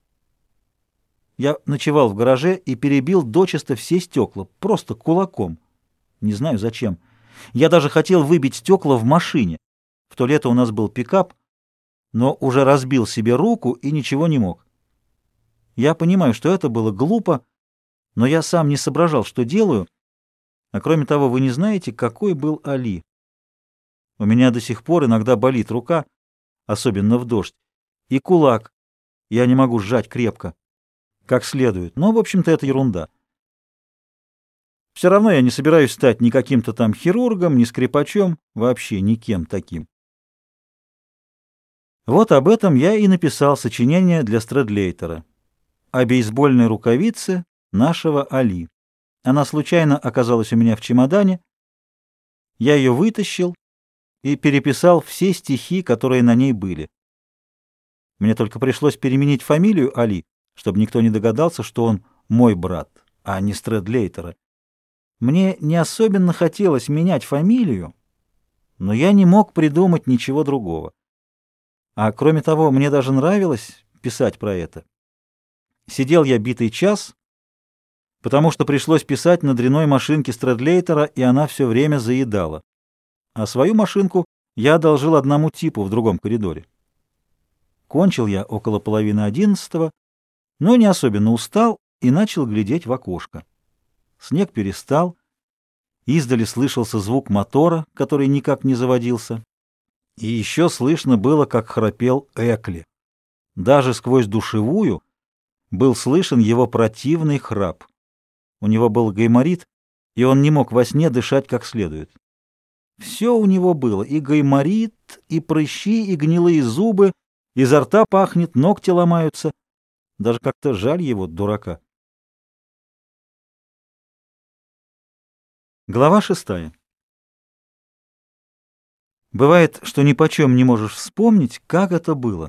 я ночевал в гараже и перебил дочисто все стекла, просто кулаком. Не знаю зачем. Я даже хотел выбить стекла в машине. В то лето у нас был пикап, но уже разбил себе руку и ничего не мог. Я понимаю, что это было глупо, но я сам не соображал, что делаю. А кроме того, вы не знаете, какой был Али. У меня до сих пор иногда болит рука, особенно в дождь, и кулак. Я не могу сжать крепко, как следует. Но, в общем-то, это ерунда. Все равно я не собираюсь стать ни каким-то там хирургом, ни скрипачом, вообще никем таким. Вот об этом я и написал сочинение для Стрэдлейтера о бейсбольной рукавице нашего Али. Она случайно оказалась у меня в чемодане. Я ее вытащил и переписал все стихи, которые на ней были. Мне только пришлось переменить фамилию Али, чтобы никто не догадался, что он мой брат, а не Стрэдлейтера. Мне не особенно хотелось менять фамилию, но я не мог придумать ничего другого. А кроме того, мне даже нравилось писать про это. Сидел я битый час, потому что пришлось писать на дрянной машинке Стрэдлейтера, и она все время заедала. А свою машинку я одолжил одному типу в другом коридоре. Кончил я около 10:30, но не особенно устал и начал глядеть в окошко. Снег перестал, издали слышался звук мотора, который никак не заводился, и еще слышно было, как храпел Экли. Даже сквозь душевую был слышен его противный храп. У него был гайморит, и он не мог во сне дышать как следует. Все у него было: и гайморит, и прыщи, и гнилые зубы, изо рта пахнет, ногти ломаются. Даже как-то жаль его, дурака. Глава 6. Бывает, что нипочем не можешь вспомнить, как это было.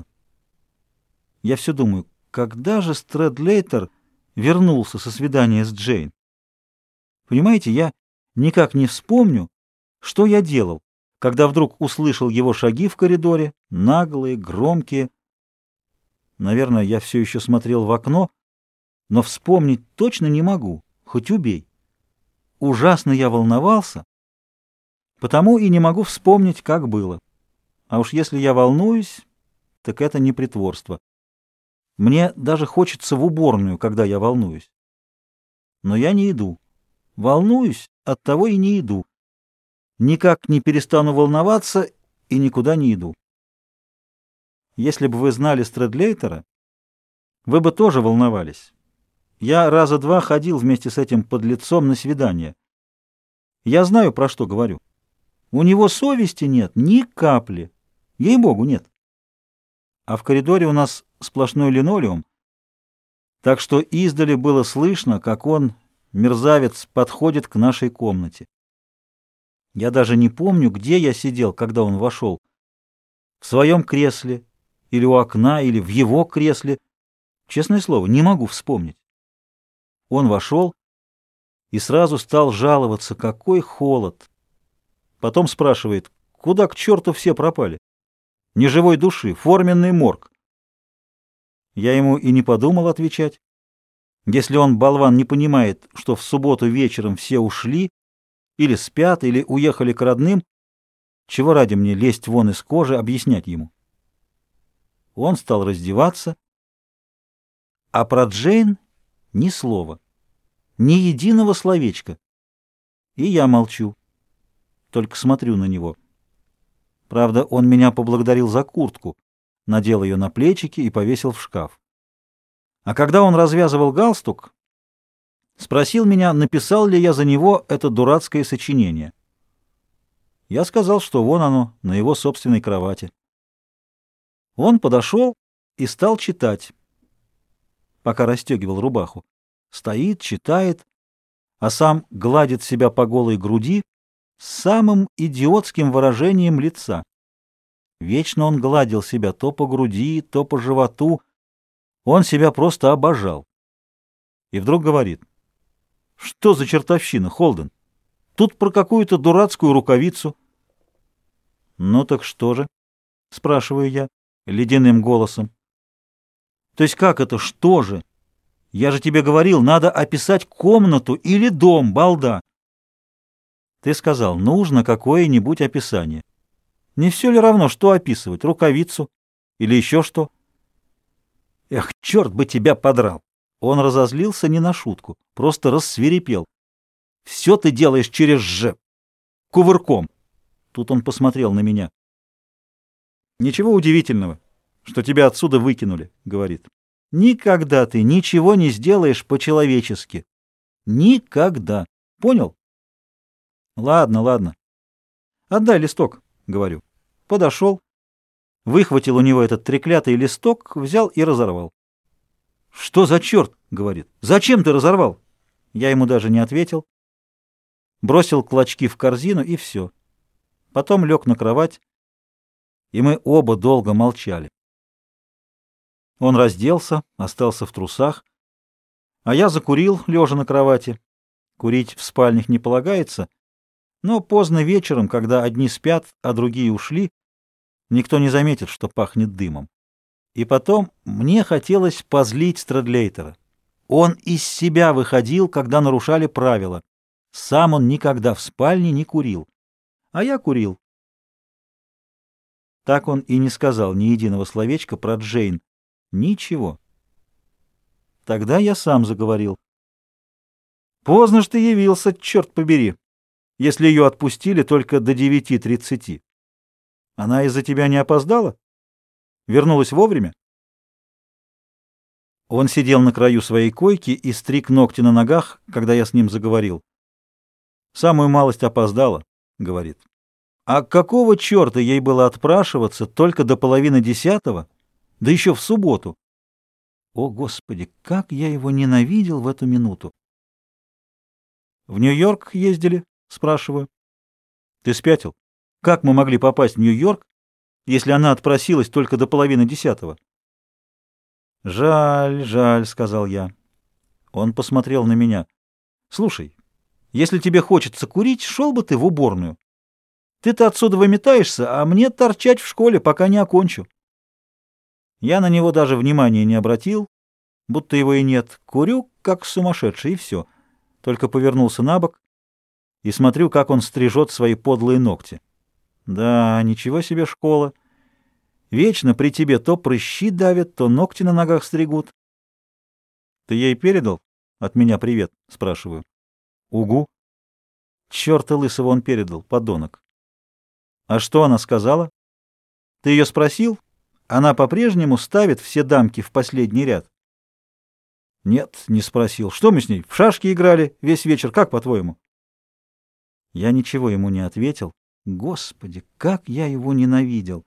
Я все думаю, когда же Стрэдлейтер вернулся со свидания с Джейн? Понимаете, я никак не вспомню, что я делал, когда вдруг услышал его шаги в коридоре, наглые, громкие. Наверное, я все еще смотрел в окно, но вспомнить точно не могу, хоть убей. Ужасно я волновался, потому и не могу вспомнить, как было. А уж если я волнуюсь, так это не притворство. Мне даже хочется в уборную, когда я волнуюсь. Но я не иду. Волнуюсь, оттого и не иду. Никак не перестану волноваться и никуда не иду. Если бы вы знали Стрэдлейтера, вы бы тоже волновались. Я раза два ходил вместе с этим подлецом на свидание. Я знаю, про что говорю. У него совести нет ни капли. Ей-богу, нет. А в коридоре у нас сплошной линолеум, так что издали было слышно, как он, мерзавец, подходит к нашей комнате. Я даже не помню, где я сидел, когда он вошел. В своем кресле, или у окна, или в его кресле. Честное слово, не могу вспомнить. Он вошел и сразу стал жаловаться, какой холод. Потом спрашивает, куда к черту все пропали? Ни живой души, форменный морг. Я ему и не подумал отвечать. Если он, болван, не понимает, что в субботу вечером все ушли, или спят, или уехали к родным, чего ради мне лезть вон из кожи, объяснять ему? Он стал раздеваться, а про Джейн ни слова, ни единого словечка. И я молчу, только смотрю на него. Правда, он меня поблагодарил за куртку, надел ее на плечики и повесил в шкаф. А когда он развязывал галстук, спросил меня, написал ли я за него это дурацкое сочинение. Я сказал, что вон оно, на его собственной кровати. Он подошел и стал читать, пока расстегивал рубаху. Стоит, читает, а сам гладит себя по голой груди с самым идиотским выражением лица. Вечно он гладил себя то по груди, то по животу. Он себя просто обожал. И вдруг говорит: «Что за чертовщина, Холден? Тут про какую-то дурацкую рукавицу». «Ну так что же?» — спрашиваю я ледяным голосом. «То есть как это что же? Я же тебе говорил, надо описать комнату или дом, балда». «Ты сказал, нужно какое-нибудь описание». Не все ли равно, что описывать? Рукавицу? Или еще что? Эх, черт бы тебя подрал! Он разозлился не на шутку, просто рассвирепел. Все ты делаешь через «ж», кувырком. Тут он посмотрел на меня. Ничего удивительного, что тебя отсюда выкинули, говорит. Никогда ты ничего не сделаешь по-человечески. Никогда. Понял? Ладно, ладно. Отдай листок, говорю. Подошел, выхватил у него этот треклятый листок, взял и разорвал. Что за черт, говорит. Зачем ты разорвал? Я ему даже не ответил. Бросил клочки в корзину и все. Потом лег на кровать, и мы оба долго молчали. Он разделся, остался в трусах, а я закурил, лежа на кровати. Курить в спальнях не полагается, но поздно вечером, когда одни спят, а другие ушли, никто не заметит, что пахнет дымом. И потом мне хотелось позлить Стрэдлейтера. Он из себя выходил, когда нарушали правила. Сам он никогда в спальне не курил, а я курил. Так он и не сказал ни единого словечка про Джейн. Ничего. Тогда я сам заговорил. Поздно ж ты явился, черт побери, если ее отпустили только до 9:30. Она из-за тебя не опоздала? Вернулась вовремя? Он сидел на краю своей койки и стриг ногти на ногах, когда я с ним заговорил. «Самую малость опоздала», — говорит. «А какого черта ей было отпрашиваться только до 9:30, да еще в субботу?» О, Господи, как я его ненавидел в эту минуту! «В Нью-Йорк ездили?» — спрашиваю. «Ты спятил? Как мы могли попасть в Нью-Йорк, если она отпросилась только до 9:30?» «Жаль, жаль», — сказал я. Он посмотрел на меня. «Слушай, если тебе хочется курить, шел бы ты в уборную. Ты-то отсюда выметаешься, а мне торчать в школе, пока не окончу». Я на него даже внимания не обратил, будто его и нет. Курю, как сумасшедший, и все. Только повернулся на бок и смотрю, как он стрижет свои подлые ногти. Да, ничего себе школа. Вечно при тебе то прыщи давят, то ногти на ногах стригут. Ты ей передал от меня привет? Спрашиваю. Угу. Черта лысого он передал, подонок. А что она сказала? Ты ее спросил? Она по-прежнему ставит все дамки в последний ряд. Нет, не спросил. Что мы с ней, в шашки играли весь вечер, как по-твоему? Я ничего ему не ответил. Господи, как я его ненавидел.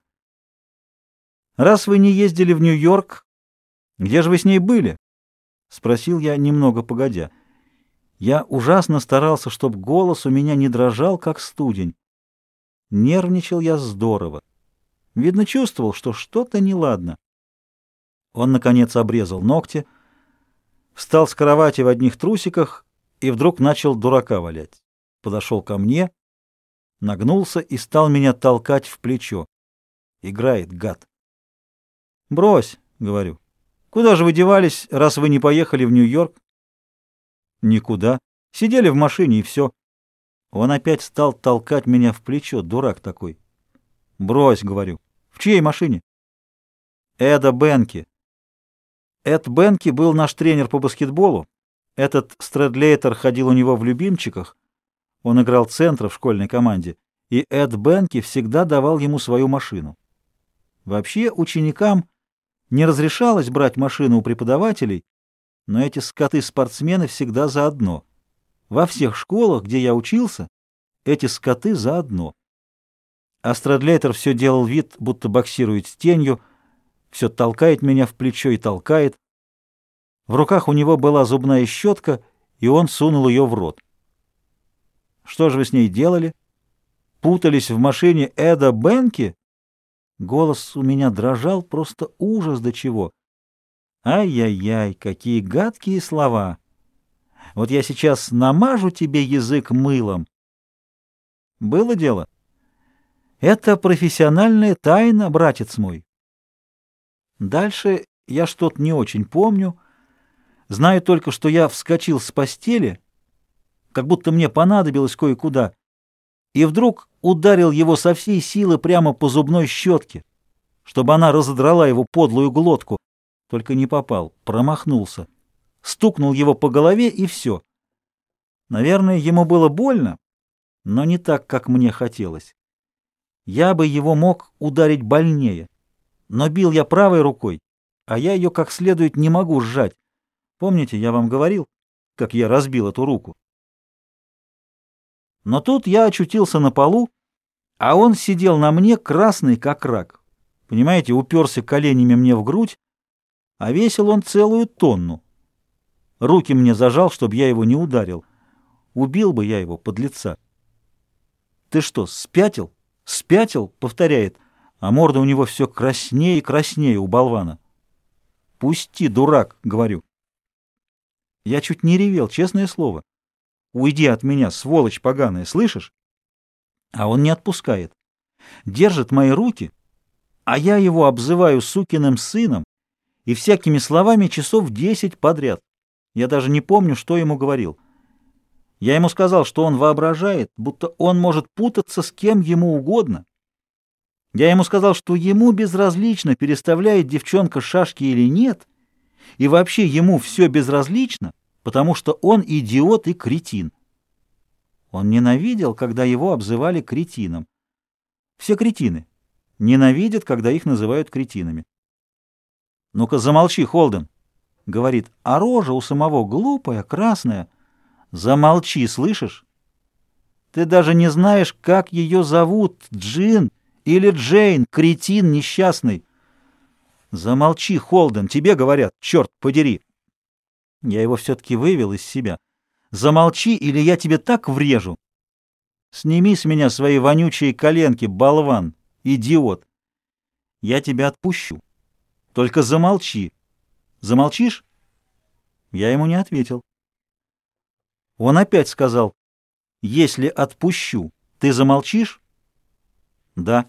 Раз вы не ездили в Нью-Йорк, где же вы с ней были? Спросил я немного погодя. Я ужасно старался, чтобы голос у меня не дрожал, как студень. Нервничал я здорово. Видно, чувствовал, что что-то неладно. Он, наконец, обрезал ногти, встал с кровати в одних трусиках и вдруг начал дурака валять. Подошел ко мне, нагнулся и стал меня толкать в плечо. Играет, гад. «Брось», — говорю. «Куда же вы девались, раз вы не поехали в Нью-Йорк?» «Никуда. Сидели в машине, и все». Он опять стал толкать меня в плечо, дурак такой. «Брось», — говорю. «В чьей машине?» «Эда Бенки». Эд Бенки был наш тренер по баскетболу. Этот Стрэдлейтер ходил у него в любимчиках. Он играл центра в школьной команде. И Эд Бенки всегда давал ему свою машину. Вообще ученикам не разрешалось брать машину у преподавателей, но эти скоты-спортсмены всегда заодно. Во всех школах, где я учился, эти скоты заодно. А Стрэдлейтер все делал вид, будто боксирует с тенью, все толкает меня в плечо и толкает. В руках у него была зубная щетка, и он сунул ее в рот. «Что же вы с ней делали? Путались в машине Эда Бенки?» Голос у меня дрожал, просто ужас до чего. Ай-яй-яй, какие гадкие слова! Вот я сейчас намажу тебе язык мылом. Было дело? Это профессиональная тайна, братец мой. Дальше я что-то не очень помню. Знаю только, что я вскочил с постели, как будто мне понадобилось кое-куда, и вдруг ударил его со всей силы прямо по зубной щетке, чтобы она разодрала его подлую глотку. Только не попал, промахнулся. Стукнул его по голове, и все. Наверное, ему было больно, но не так, как мне хотелось. Я бы его мог ударить больнее, но бил я правой рукой, а я ее как следует не могу сжать. Помните, я вам говорил, как я разбил эту руку? Но тут я очутился на полу, а он сидел на мне, красный как рак. Понимаете, уперся коленями мне в грудь, а весил он целую тонну. Руки мне зажал, чтобы я его не ударил. Убил бы я его, подлеца. «Ты что, спятил? Спятил?» — повторяет, а морда у него все краснее и краснее у болвана. «Пусти, дурак!» — говорю. Я чуть не ревел, честное слово. «Уйди от меня, сволочь поганая, слышишь?» А он не отпускает. Держит мои руки, а я его обзываю сукиным сыном и всякими словами часов 10 подряд. Я даже не помню, что ему говорил. Я ему сказал, что он воображает, будто он может путаться с кем ему угодно. Я ему сказал, что ему безразлично, переставляет девчонка шашки или нет, и вообще ему все безразлично, потому что он идиот и кретин. Он ненавидел, когда его обзывали кретином. Все кретины ненавидят, когда их называют кретинами. «Ну-ка замолчи, Холден», — говорит, а рожа у самого глупая, красная. «Замолчи, слышишь? Ты даже не знаешь, как ее зовут, Джин или Джейн, кретин несчастный. Замолчи, Холден, тебе говорят, черт подери». Я его все-таки вывел из себя. «Замолчи, или я тебе так врежу. Сними с меня свои вонючие коленки, болван, идиот. Я тебя отпущу. Только замолчи. Замолчишь?» Я ему не ответил. Он опять сказал: «Если отпущу, ты замолчишь?» «Да».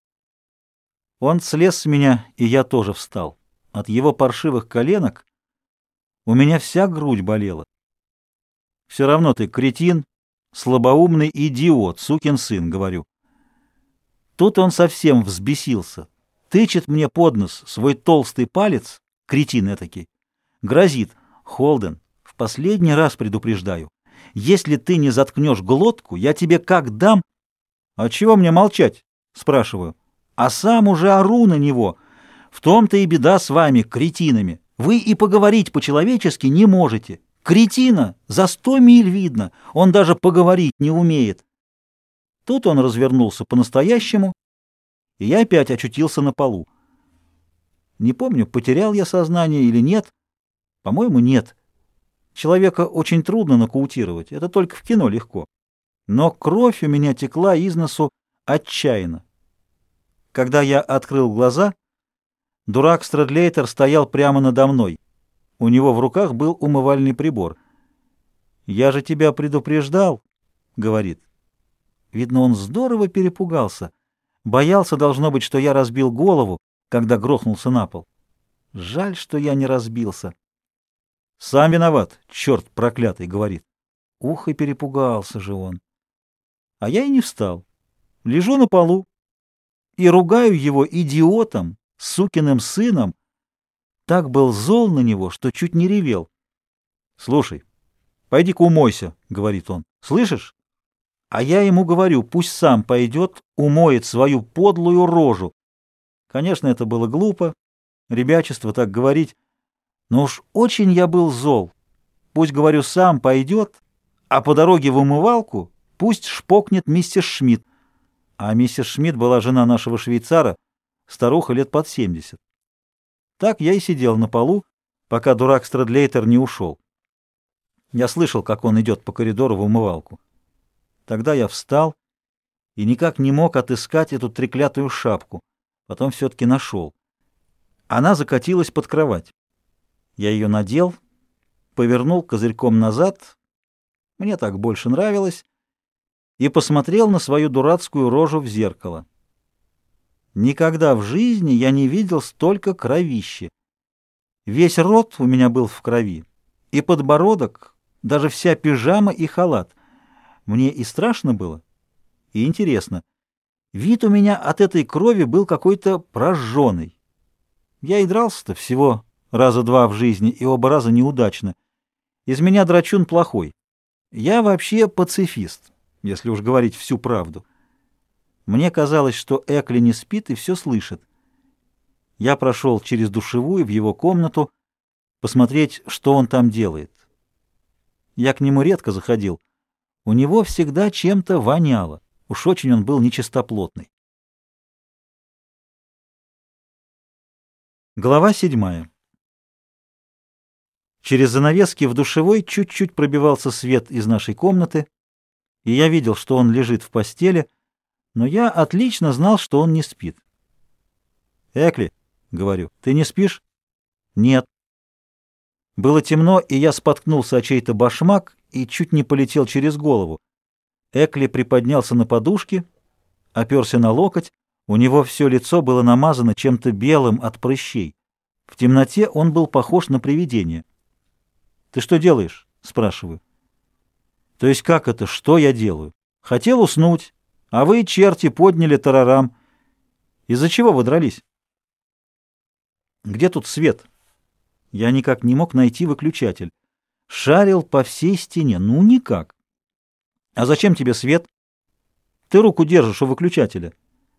Он слез с меня, и я тоже встал. От его паршивых коленок у меня вся грудь болела. «Все равно ты кретин, слабоумный идиот, сукин сын», — говорю. Тут он совсем взбесился, тычет мне под нос свой толстый палец, кретин этакий, грозит: «Холден, в последний раз предупреждаю, если ты не заткнешь глотку, я тебе как дам...» «А чего мне молчать?» — спрашиваю. А сам уже ору на него. «В том-то и беда с вами, кретинами. Вы и поговорить по-человечески не можете. Кретина за 100 миль видно, он даже поговорить не умеет». Тут он развернулся по-настоящему, и я опять очутился на полу. Не помню, потерял я сознание или нет. По-моему, нет. Человека очень трудно нокаутировать, это только в кино легко. Но кровь у меня текла из носу отчаянно. Когда я открыл глаза, дурак Стрэдлейтер стоял прямо надо мной. У него в руках был умывальный прибор. «Я же тебя предупреждал», — говорит. Видно, он здорово перепугался. Боялся, должно быть, что я разбил голову, когда грохнулся на пол. Жаль, что я не разбился. «Сам виноват, черт проклятый», — говорит. Ух, и перепугался же он. А я и не встал. Лежу на полу и ругаю его идиотом, сукиным сыном. Так был зол на него, что чуть не ревел. «Слушай, пойди-ка умойся», — говорит он. «Слышишь?» А я ему говорю, пусть сам пойдет, умоет свою подлую рожу. Конечно, это было глупо, ребячество так говорить, но уж очень я был зол. Пусть, говорю, сам пойдет, а по дороге в умывалку пусть шпокнет миссис Шмидт. А миссис Шмидт была жена нашего швейцара, старуха лет под 70. Так я и сидел на полу, пока дурак Стрэдлейтер не ушел. Я слышал, как он идет по коридору в умывалку. Тогда я встал и никак не мог отыскать эту треклятую шапку. Потом все-таки нашел. Она закатилась под кровать. Я ее надел, повернул козырьком назад, мне так больше нравилось, и посмотрел на свою дурацкую рожу в зеркало. Никогда в жизни я не видел столько кровищи. Весь рот у меня был в крови, и подбородок, даже вся пижама и халат. Мне и страшно было, И интересно, вид у меня от этой крови был какой-то прожженный. Я и дрался-то всего раза два в жизни, и оба раза неудачно. Из меня драчун плохой. Я вообще пацифист, если уж говорить всю правду. Мне казалось, что Экли не спит и все слышит. Я прошел через душевую в его комнату, посмотреть, что он там делает. Я к нему редко заходил. У него всегда чем-то воняло. Уж очень он был нечистоплотный. Глава 7. Через занавески в душевой чуть-чуть пробивался свет из нашей комнаты, и я видел, что он лежит в постели, но я отлично знал, что он не спит. «Экли», — говорю, — «ты не спишь?» «Нет». Было темно, и я споткнулся о чей-то башмак и чуть не полетел через голову. Экли приподнялся на подушке, оперся на локоть, у него все лицо было намазано чем-то белым от прыщей. В темноте он был похож на привидение. «Ты что делаешь?» — спрашиваю. «То есть как это? Что я делаю? Хотел уснуть, а вы, черти, подняли тарарам. Из-за чего вы дрались?» «Где тут свет?» Я никак не мог найти выключатель. Шарил по всей стене. Ну, никак. «А зачем тебе свет? Ты руку держишь у выключателя».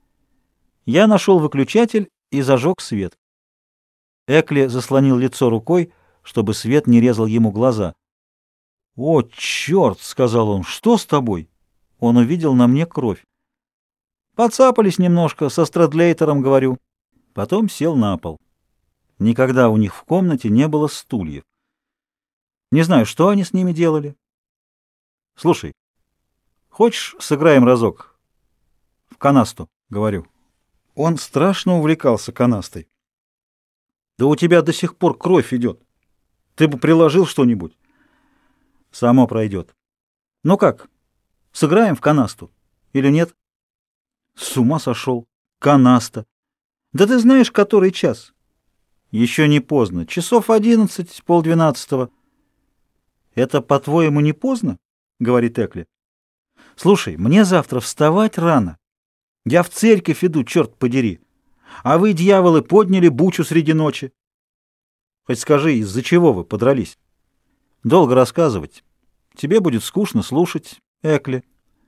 Я нашел выключатель и зажег свет. Экли заслонил лицо рукой, чтобы свет не резал ему глаза. «О, черт!» — сказал он. «Что с тобой?» Он увидел на мне кровь. «Подцапались немножко, со Страдлейтером, говорю». Потом сел на пол. Никогда у них в комнате не было стульев. Не знаю, что они с ними делали. «Слушай, хочешь, сыграем разок?» «В канасту», — говорю. Он страшно увлекался канастой. «Да у тебя до сих пор кровь идет. Ты бы приложил что-нибудь». «Само пройдет». «Ну как, сыграем в канасту или нет?» «С ума сошел. Канаста. Да ты знаешь, который час?» «Еще не поздно. Часов 11, полдвенадцатого». «Это, по-твоему, не поздно?» — говорит Экли. «Слушай, мне завтра вставать рано. Я в церковь иду, черт подери. А вы, дьяволы, подняли бучу среди ночи. Хоть скажи, из-за чего вы подрались?» «Долго рассказывать. Тебе будет скучно слушать, Экли.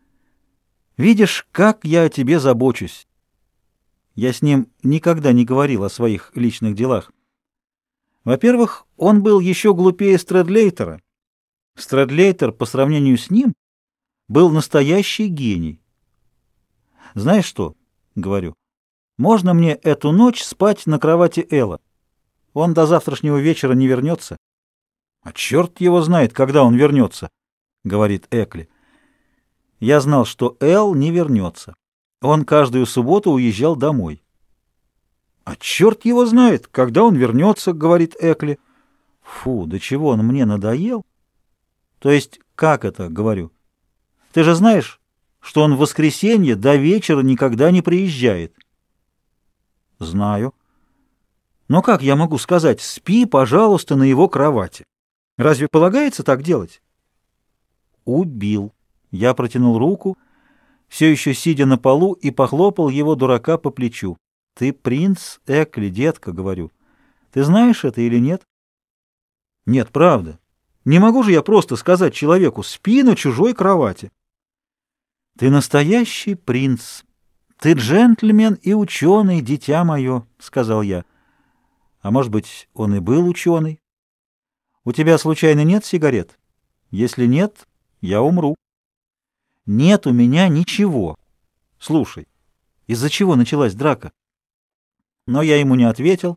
Видишь, как я о тебе забочусь». Я с ним никогда не говорил о своих личных делах. Во-первых, он был еще глупее Стрэдлейтера. Стрэдлейтер по сравнению с ним был настоящий гений. «Знаешь что?» — говорю. «Можно мне эту ночь спать на кровати Элла? Он до завтрашнего вечера не вернется». «А черт его знает, когда он вернется», — говорит Экли. Я знал, что Эл не вернется. Он каждую субботу уезжал домой. «А черт его знает, когда он вернется», — говорит Экли. «Фу, до чего он мне надоел?» «То есть, как это?» — говорю. «Ты же знаешь, что он в воскресенье до вечера никогда не приезжает». «Знаю». «Но как я могу сказать, спи, пожалуйста, на его кровати? Разве полагается так делать?» «Убил». Я протянул руку, все еще сидя на полу, и похлопал его, дурака, по плечу. «Ты принц Экли, детка», — говорю. «Ты знаешь это или нет?» «Нет, правда. Не могу же я просто сказать человеку: спи на чужой кровати». «Ты настоящий принц. Ты джентльмен и ученый, дитя мое», — сказал я. «А может быть, он и был ученый? У тебя, случайно, нет сигарет? Если нет, я умру». «Нет у меня ничего. Слушай, из-за чего началась драка?» Но я ему не ответил.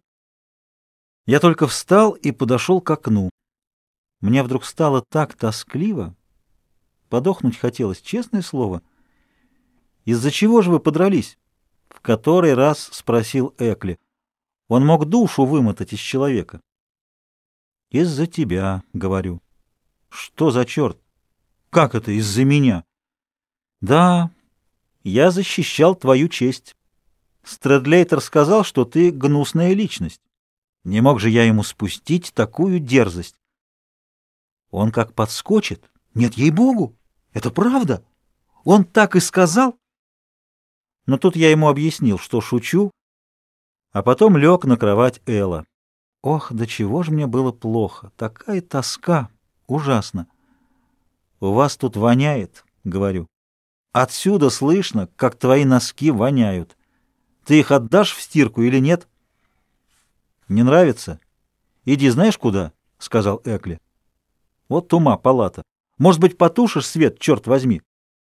Я только встал и подошел к окну. Мне вдруг стало так тоскливо. Подохнуть хотелось, честное слово. «Из-за чего же вы подрались?» — в который раз спросил Экли. Он мог душу вымотать из человека. «Из-за тебя», — говорю. «Что за черт? Как это из-за меня?» «Да, я защищал твою честь. Стрэдлейтер сказал, что ты гнусная личность. Не мог же я ему спустить такую дерзость». Он как подскочит. «Нет, ей-богу, это правда. Он так и сказал. Но тут я ему объяснил, что шучу, а потом лег на кровать Элла. Ох, до чего же мне было плохо, такая тоска, ужасно. «У вас тут воняет», — говорю. «Отсюда слышно, как твои носки воняют. Ты их отдашь в стирку или нет?» «Не нравится? Иди знаешь куда?» — сказал Экли. «Вот тума, палата. Может быть, потушишь свет, черт возьми?»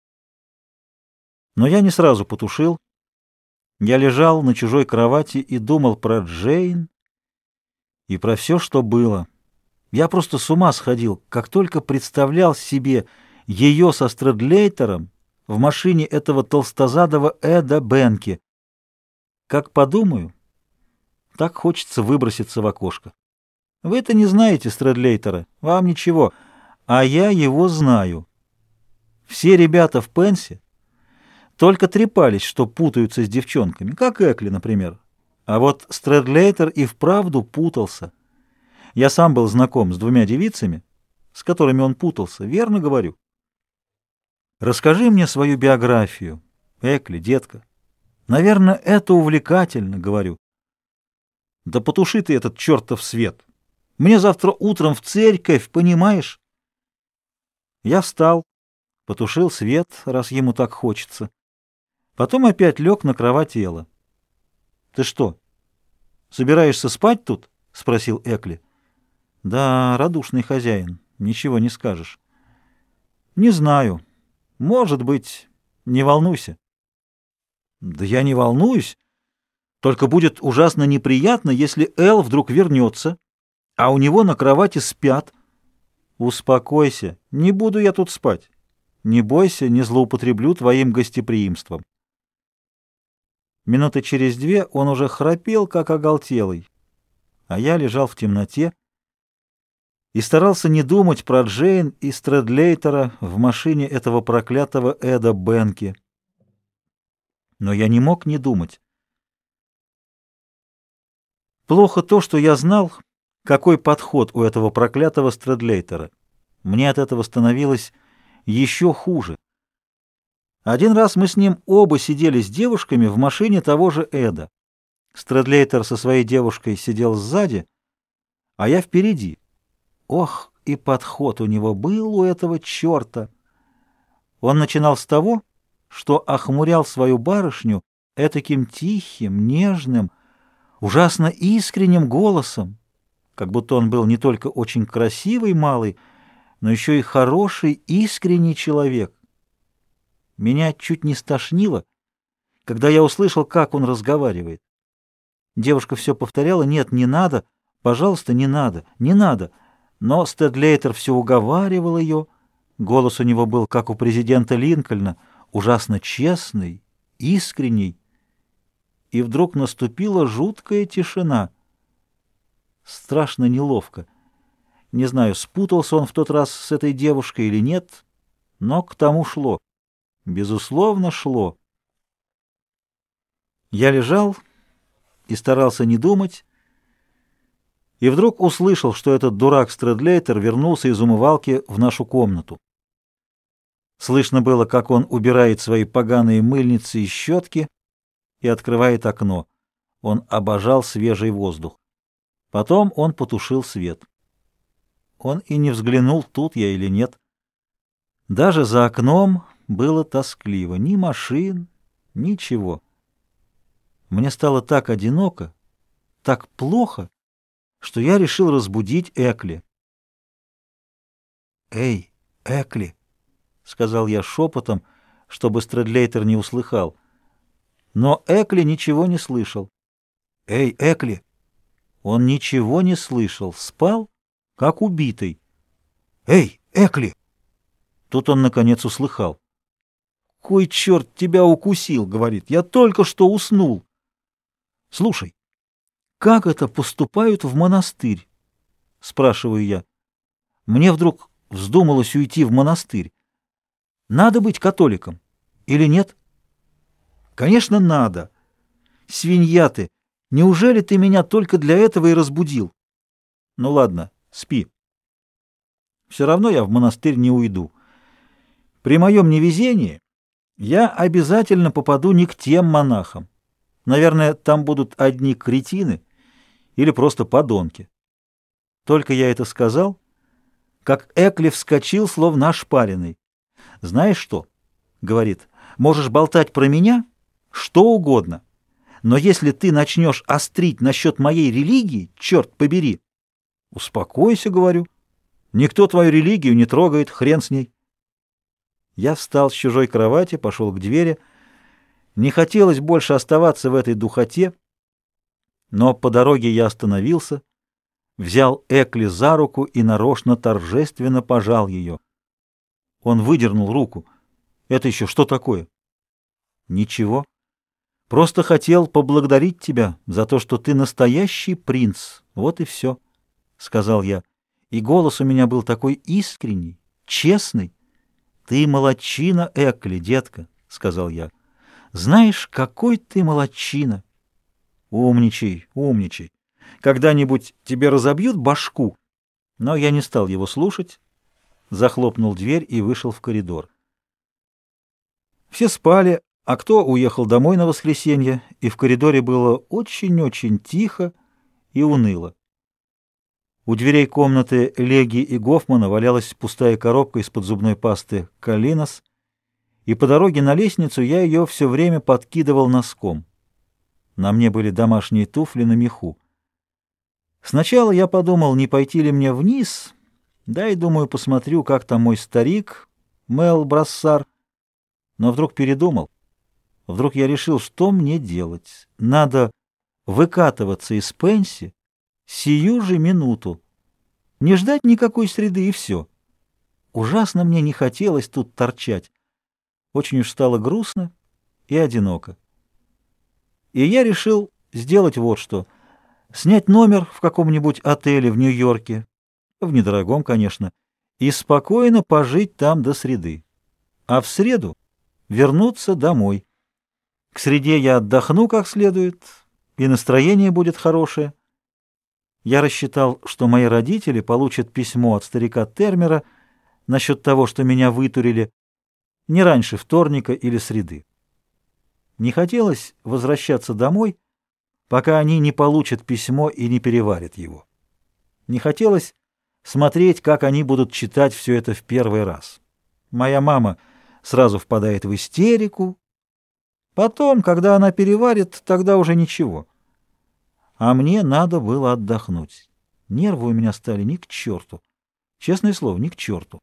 Но я не сразу потушил. Я лежал на чужой кровати и думал про Джейн и про все, что было. Я просто с ума сходил, как только представлял себе ее со Стрэдлейтером в машине этого толстозадого Эда Бенки. Как подумаю, так хочется выброситься в окошко. Вы-то не знаете Стрэдлейтера, вам ничего, а я его знаю. Все ребята в Пенсе только трепались, что путаются с девчонками, как Экли, например. А вот Стрэдлейтер и вправду путался. Я сам был знаком с двумя девицами, с которыми он путался, верно говорю. Расскажи мне свою биографию, Экли, детка. Наверное, это увлекательно, говорю. Да потуши ты этот чертов свет. Мне завтра утром в церковь, понимаешь? Я встал, потушил свет, раз ему так хочется. Потом опять лег на кровать Элла. «Ты что, собираешься спать тут?» — спросил Экли. «Да, радушный хозяин, ничего не скажешь». «Не знаю. Может быть, не волнуйся». «Да я не волнуюсь. Только будет ужасно неприятно, если Эл вдруг вернется, а у него на кровати спят». «Успокойся, не буду я тут спать. Не бойся, не злоупотреблю твоим гостеприимством». Минуты через две он уже храпел, как оголтелый, а я лежал в темноте и старался не думать про Джейн и Стрэдлейтера в машине этого проклятого Эда Бенки. Но я не мог не думать. Плохо то, что я знал, какой подход у этого проклятого Стрэдлейтера. Мне от этого становилось еще хуже. Один раз мы с ним оба сидели с девушками в машине того же Эда. Стрэдлейтер со своей девушкой сидел сзади, а я впереди. Ох, и подход у него был у этого черта. Он начинал с того, что охмурял свою барышню этаким тихим, нежным, ужасно искренним голосом, как будто он был не только очень красивый малый, но еще и хороший, искренний человек. Меня чуть не стошнило, когда я услышал, как он разговаривает. Девушка все повторяла: «Нет, не надо, пожалуйста, не надо, не надо». Но Стрэдлейтер все уговаривал ее. Голос у него был, как у президента Линкольна, ужасно честный, искренний. И вдруг наступила жуткая тишина. Страшно неловко. Не знаю, спутался он в тот раз с этой девушкой или нет, но к тому шло. Безусловно, шло. Я лежал и старался не думать, и вдруг услышал, что этот дурак Стрэдлейтер вернулся из умывалки в нашу комнату. Слышно было, как он убирает свои поганые мыльницы и щетки и открывает окно. Он обожал свежий воздух. Потом он потушил свет. Он и не взглянул, тут я или нет. Даже за окном было тоскливо. Ни машин, ничего. Мне стало так одиноко, так плохо, что я решил разбудить Экли. «Эй, Экли!» — сказал я шепотом, чтобы Стрэдлейтер не услыхал. Но Экли ничего не слышал. «Эй, Экли!» Он ничего не слышал, спал, как убитый. «Эй, Экли!» Тут он, наконец, услыхал. «Кой черт тебя укусил?» — говорит. «Я только что уснул». «Слушай, как это поступают в монастырь?» — спрашиваю я. Мне вдруг вздумалось уйти в монастырь. Надо быть католиком или нет? Конечно, надо. Свинья ты, неужели ты меня только для этого и разбудил? Ну ладно, спи. Все равно я в монастырь не уйду. При моем невезении Я обязательно попаду не к тем монахам. Наверное, там будут одни кретины или просто подонки. Только я это сказал, как Экли вскочил, словно ошпаренный. «Знаешь что?» — говорит. «Можешь болтать про меня что угодно, но если ты начнешь острить насчет моей религии, черт побери!» «Успокойся», — говорю. «Никто твою религию не трогает, хрен с ней». Я встал с чужой кровати, пошел к двери. Не хотелось больше оставаться в этой духоте, но по дороге я остановился, взял Экли за руку и нарочно торжественно пожал ее. Он выдернул руку. «Это еще что такое?» «Ничего. Просто хотел поблагодарить тебя за то, что ты настоящий принц. Вот и все», — сказал я. И голос у меня был такой искренний, честный. «Ты молодчина, Экли, детка», — сказал я. «Знаешь, какой ты молодчина!» «Умничай, умничай. Когда-нибудь тебе разобьют башку». Но я не стал его слушать, захлопнул дверь и вышел в коридор. Все спали, а кто уехал домой на воскресенье, и в коридоре было очень-очень тихо и уныло. У дверей комнаты Леги и Гофмана валялась пустая коробка из-под зубной пасты «Калинос», и по дороге на лестницу я ее все время подкидывал носком. На мне были домашние туфли на меху. Сначала я подумал, не пойти ли мне вниз, да и, думаю, посмотрю, как там мой старик, Мел Брассар, но вдруг передумал. Вдруг я решил, что мне делать. Надо выкатываться из Пенси сию же минуту. Не ждать никакой среды, и все. Ужасно мне не хотелось тут торчать. Очень уж стало грустно и одиноко. И я решил сделать вот что. Снять номер в каком-нибудь отеле в Нью-Йорке, в недорогом, конечно, и спокойно пожить там до среды. А в среду вернуться домой. К среде я отдохну как следует, и настроение будет хорошее. Я рассчитал, что мои родители получат письмо от старика Термера насчет того, что меня вытурили, не раньше вторника или среды. Не хотелось возвращаться домой, пока они не получат письмо и не переварят его. Не хотелось смотреть, как они будут читать все это в первый раз. Моя мама сразу впадает в истерику. Потом, когда она переварит, тогда уже ничего. А мне надо было отдохнуть. Нервы у меня стали ни к черту. Честное слово, ни к черту.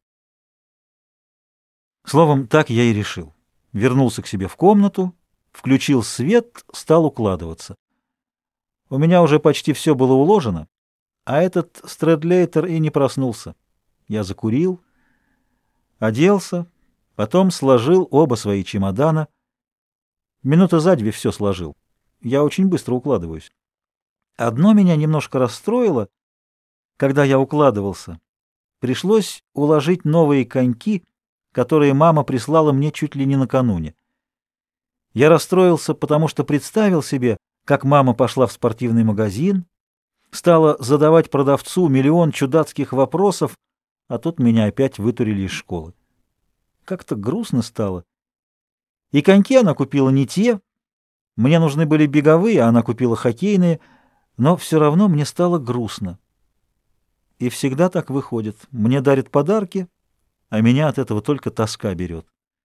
Словом, так я и решил. Вернулся к себе в комнату, включил свет, стал укладываться. У меня уже почти все было уложено, а этот Стрэдлейтер и не проснулся. Я закурил, оделся, потом сложил оба свои чемодана. Минуты за две все сложил. Я очень быстро укладываюсь. Одно меня немножко расстроило, когда я укладывался. Пришлось уложить новые коньки, которые мама прислала мне чуть ли не накануне. Я расстроился, потому что представил себе, как мама пошла в спортивный магазин, стала задавать продавцу миллион чудацких вопросов, а тут меня опять вытурили из школы. Как-то грустно стало. И коньки она купила не те, мне нужны были беговые, а она купила хоккейные, но все равно мне стало грустно. И всегда так выходит. Мне дарят подарки, а меня от этого только тоска берет.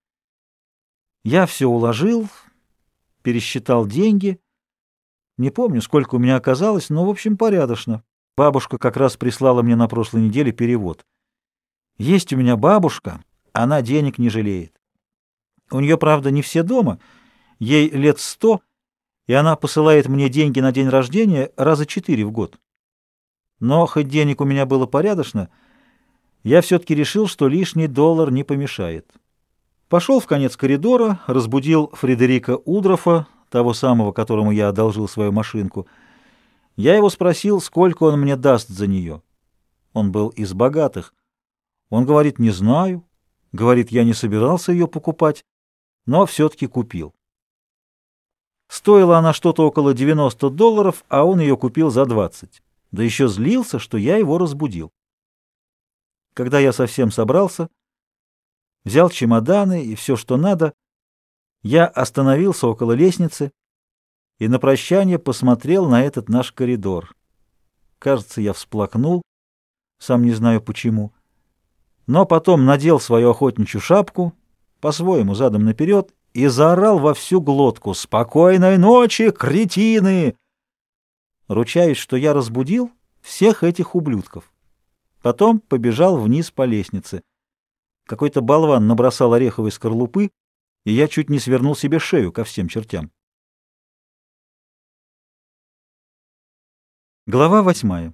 Я все уложил, пересчитал деньги. Не помню, сколько у меня оказалось, но, в общем, порядочно. Бабушка как раз прислала мне на прошлой неделе перевод. Есть у меня бабушка, она денег не жалеет. У нее, правда, не все дома, ей лет 100, и она посылает мне деньги на день рождения раза 4 в год. Но хоть денег у меня было порядочно, я все-таки решил, что лишний доллар не помешает. Пошел в конец коридора, разбудил Фредерика Удрофа, того самого, которому я одолжил свою машинку. Я его спросил, сколько он мне даст за нее. Он был из богатых. Он говорит, не знаю. Говорит, я не собирался ее покупать, но все-таки купил. Стоила она что-то около $90, а он ее купил за 20. Да еще злился, что я его разбудил. Когда я совсем собрался, взял чемоданы и все, что надо, Я остановился около лестницы и на прощание посмотрел на этот наш коридор. Кажется, я всплакнул, сам не знаю почему, но потом надел свою охотничью шапку, по-своему задом наперед, и заорал во всю глотку: «Спокойной ночи, кретины!» Ручаюсь, что я разбудил всех этих ублюдков. Потом побежал вниз по лестнице. Какой-то болван набросал ореховой скорлупы, и я чуть не свернул себе шею ко всем чертям. Глава 8.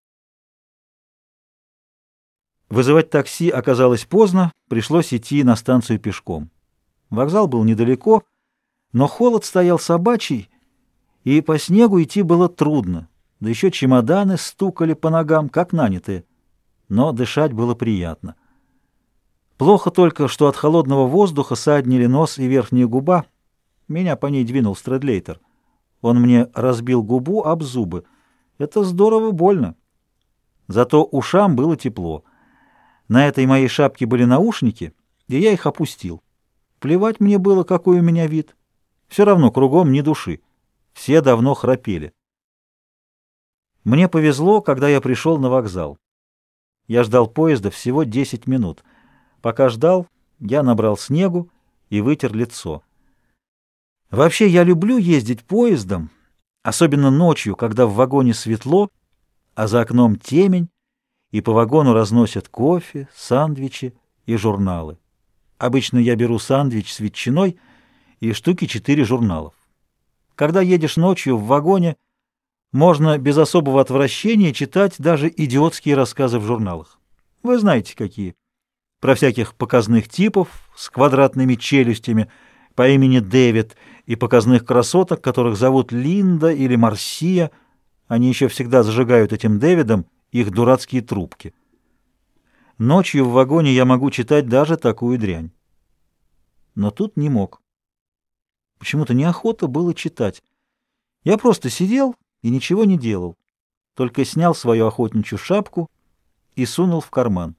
Вызывать такси оказалось поздно, пришлось идти на станцию пешком. Вокзал был недалеко, но холод стоял собачий, и по снегу идти было трудно, да еще чемоданы стукали по ногам, как нанятые. Но дышать было приятно. Плохо только, что от холодного воздуха саднили нос и верхняя губа. Меня по ней двинул Стрэдлейтер. Он мне разбил губу об зубы. Это здорово больно. Зато ушам было тепло. На этой моей шапке были наушники, и я их опустил. Плевать мне было, какой у меня вид. Все равно кругом ни души. Все давно храпели. Мне повезло, когда я пришел на вокзал. Я ждал поезда всего 10 минут. Пока ждал, я набрал снегу и вытер лицо. Вообще, я люблю ездить поездом, особенно ночью, когда в вагоне светло, а за окном темень, и по вагону разносят кофе, сандвичи и журналы. Обычно я беру сандвич с ветчиной и штуки 4 журналов. Когда едешь ночью в вагоне, можно без особого отвращения читать даже идиотские рассказы в журналах. Вы знаете, какие. Про всяких показных типов с квадратными челюстями по имени Дэвид и показных красоток, которых зовут Линда или Марсия. Они еще всегда зажигают этим Дэвидом их дурацкие трубки. Ночью в вагоне я могу читать даже такую дрянь. Но тут не мог. Почему-то неохота было читать. Я просто сидел и ничего не делал, только снял свою охотничью шапку и сунул в карман.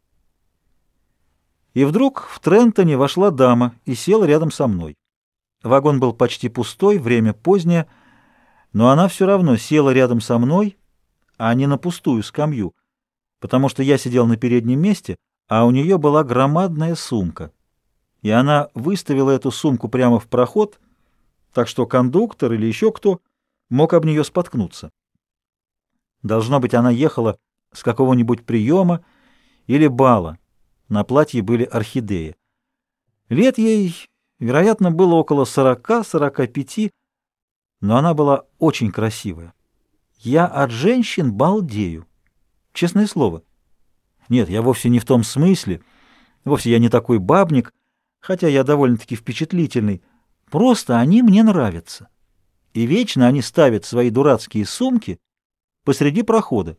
И вдруг в Трентоне вошла дама и села рядом со мной. Вагон был почти пустой, время позднее, но она все равно села рядом со мной, а не на пустую скамью, потому что я сидел на переднем месте, а у нее была громадная сумка. И она выставила эту сумку прямо в проход, так что кондуктор или еще кто мог об нее споткнуться. Должно быть, она ехала с какого-нибудь приема или бала. На платье были орхидеи. Лет ей, вероятно, было около 40-45, но она была очень красивая. Я от женщин балдею. Честное слово. Нет, я вовсе не в том смысле. Вовсе я не такой бабник, хотя я довольно-таки впечатлительный. Просто они мне нравятся. И вечно они ставят свои дурацкие сумки посреди прохода.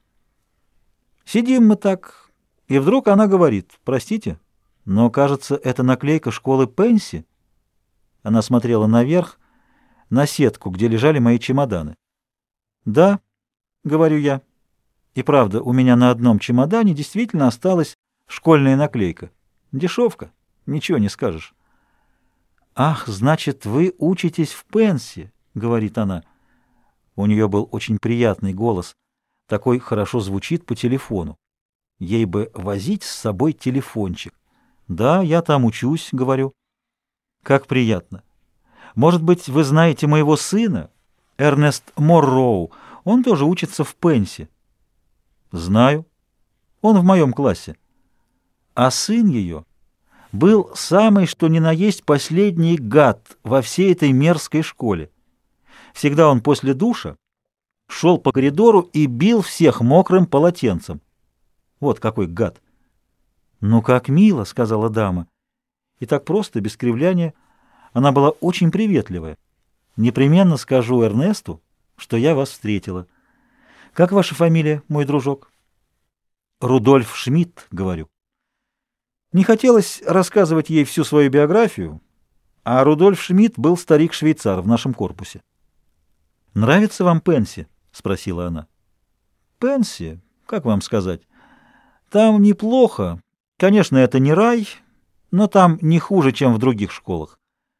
Сидим мы так, и вдруг она говорит: «Простите, но, кажется, это наклейка школы Пенси». Она смотрела наверх, на сетку, где лежали мои чемоданы. «Да», — говорю я. И правда, у меня на одном чемодане действительно осталась школьная наклейка. Дешевка, ничего не скажешь. «Ах, значит, вы учитесь в Пенси», — говорит она. У нее был очень приятный голос, такой хорошо звучит по телефону. Ей бы возить с собой телефончик. «Да, я там учусь», — говорю. «Как приятно. Может быть, вы знаете моего сына, Эрнест Морроу? Он тоже учится в Пенси». «Знаю. Он в моем классе». А сын ее был самый что ни на есть последний гад во всей этой мерзкой школе. Всегда он после душа шел по коридору и бил всех мокрым полотенцем. Вот какой гад. «Ну, как мило», — сказала дама. И так просто, без кривляния. Она была очень приветливая. «Непременно скажу Эрнесту, что я вас встретила. Как ваша фамилия, мой дружок?» «Рудольф Шмидт», — говорю. Не хотелось рассказывать ей всю свою биографию, а Рудольф Шмидт был старик-швейцар в нашем корпусе. «Нравится вам Пенси?» — спросила она. «Пенси? Как вам сказать? Там неплохо. Конечно, это не рай, но там не хуже, чем в других школах.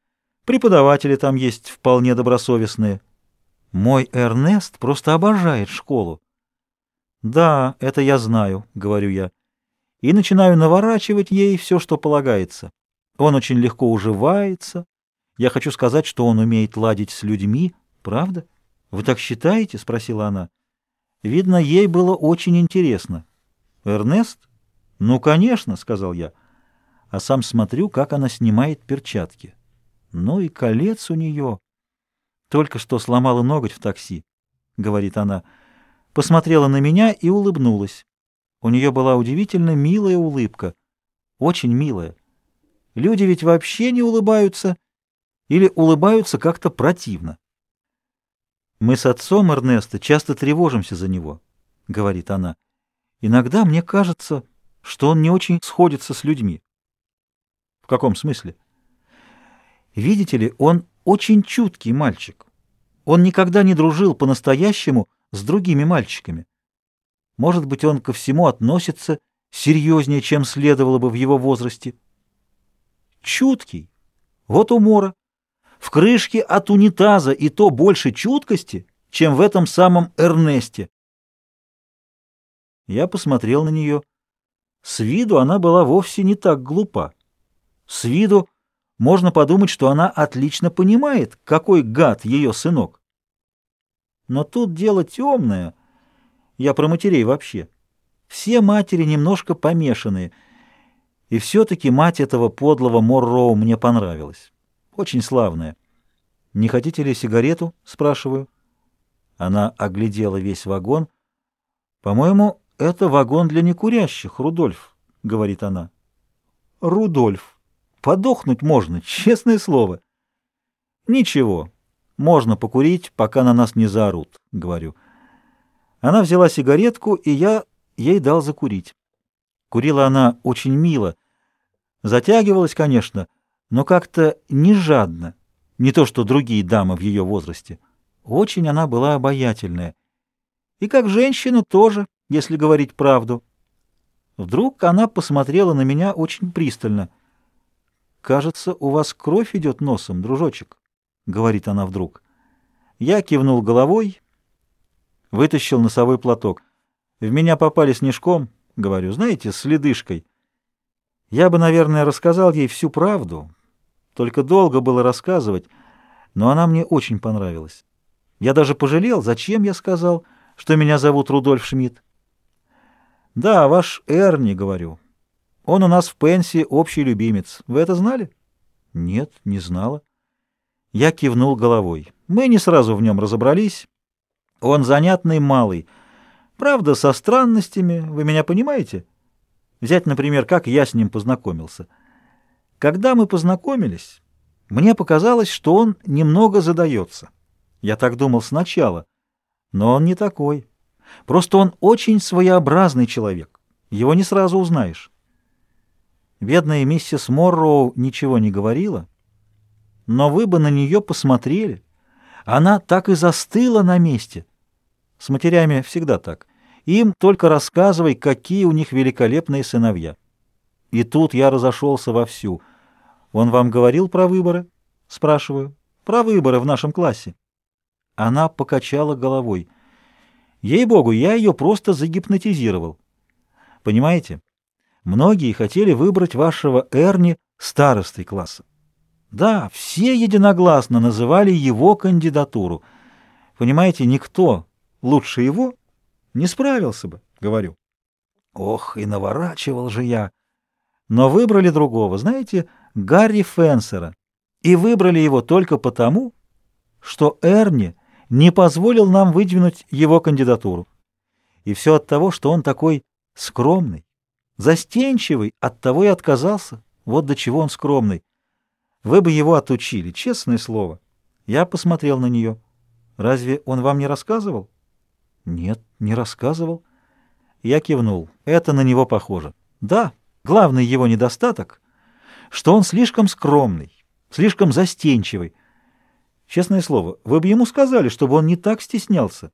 Преподаватели там есть вполне добросовестные. Мой Эрнест просто обожает школу. Да, это я знаю, говорю я, и начинаю наворачивать ей все, что полагается. Он очень легко уживается. Я хочу сказать, что он умеет ладить с людьми. Правда? Вы так считаете? Спросила она. Видно, ей было очень интересно. Эрнест? Ну, конечно, сказал я. А сам смотрю, как она снимает перчатки. Ну и колец у нее. Только что сломала ноготь в такси, говорит она. Посмотрела на меня и улыбнулась. У нее была удивительно милая улыбка. Очень милая. Люди ведь вообще не улыбаются или улыбаются как-то противно. Мы с отцом Эрнеста часто тревожимся за него, говорит она. Иногда мне кажется, что он не очень сходится с людьми. В каком смысле? Видите ли, он очень чуткий мальчик. Он никогда не дружил по-настоящему с другими мальчиками. Может быть, он ко всему относится серьезнее, чем следовало бы в его возрасте. Чуткий. Вот умора. В крышке от унитаза и то больше чуткости, чем в этом самом Эрнесте. Я посмотрел на нее. С виду она была вовсе не так глупа. С виду можно подумать, что она отлично понимает, какой гад ее сынок. Но тут дело темное. Я про матерей вообще. Все матери немножко помешанные. И все-таки мать этого подлого Морроу мне понравилась. Очень славная. «Не хотите ли сигарету?» — спрашиваю. Она оглядела весь вагон. «По-моему, это вагон для некурящих, Рудольф», — говорит она. «Рудольф. Подохнуть можно, честное слово». «Ничего, можно покурить, пока на нас не заорут», — говорю. Она взяла сигаретку, и я ей дал закурить. Курила она очень мило. Затягивалась, конечно, но как-то не жадно. Не то, что другие дамы в ее возрасте. Очень она была обаятельная. И как женщина тоже, если говорить правду. Вдруг она посмотрела на меня очень пристально. «Кажется, у вас кровь идет носом, дружочек», — говорит она вдруг. Я кивнул головой, вытащил носовой платок. «В меня попали снежком», — говорю, — «знаете, с ледышкой». Я бы, наверное, рассказал ей всю правду, только долго было рассказывать, но она мне очень понравилась. Я даже пожалел, зачем я сказал, что меня зовут Рудольф Шмидт. «Да, ваш Эрни, — говорю, — он у нас в пенсии общий любимец. Вы это знали?» «Нет, не знала». Я кивнул головой. Мы не сразу в нем разобрались. Он занятный малый. Правда, со странностями, вы меня понимаете? Взять, например, как я с ним познакомился. Когда мы познакомились, мне показалось, что он немного задается. Я так думал сначала, но он не такой. Просто он очень своеобразный человек. Его не сразу узнаешь. Бедная миссис Морроу ничего не говорила, но вы бы на нее посмотрели. Она так и застыла на месте. С матерями всегда так. Им только рассказывай, какие у них великолепные сыновья. И тут я разошелся вовсю. Он вам говорил про выборы? Спрашиваю. Про выборы в нашем классе. Она покачала головой. Ей-богу, я ее просто загипнотизировал. Понимаете, многие хотели выбрать вашего Эрни старостой класса. Да, все единогласно называли его кандидатуру. Понимаете, никто лучше его не справился бы, говорю. Ох, и наворачивал же я. Но выбрали другого, знаете, Гарри Фенсера. И выбрали его только потому, что Эрни не позволил нам выдвинуть его кандидатуру. И все от того, что он такой скромный, застенчивый, оттого и отказался. Вот до чего он скромный. Вы бы его отучили, честное слово. Я посмотрел на нее. Разве он вам не рассказывал? Нет, не рассказывал. Я кивнул. Это на него похоже. Да, главный его недостаток, что он слишком скромный, слишком застенчивый. Честное слово, вы бы ему сказали, чтобы он не так стеснялся.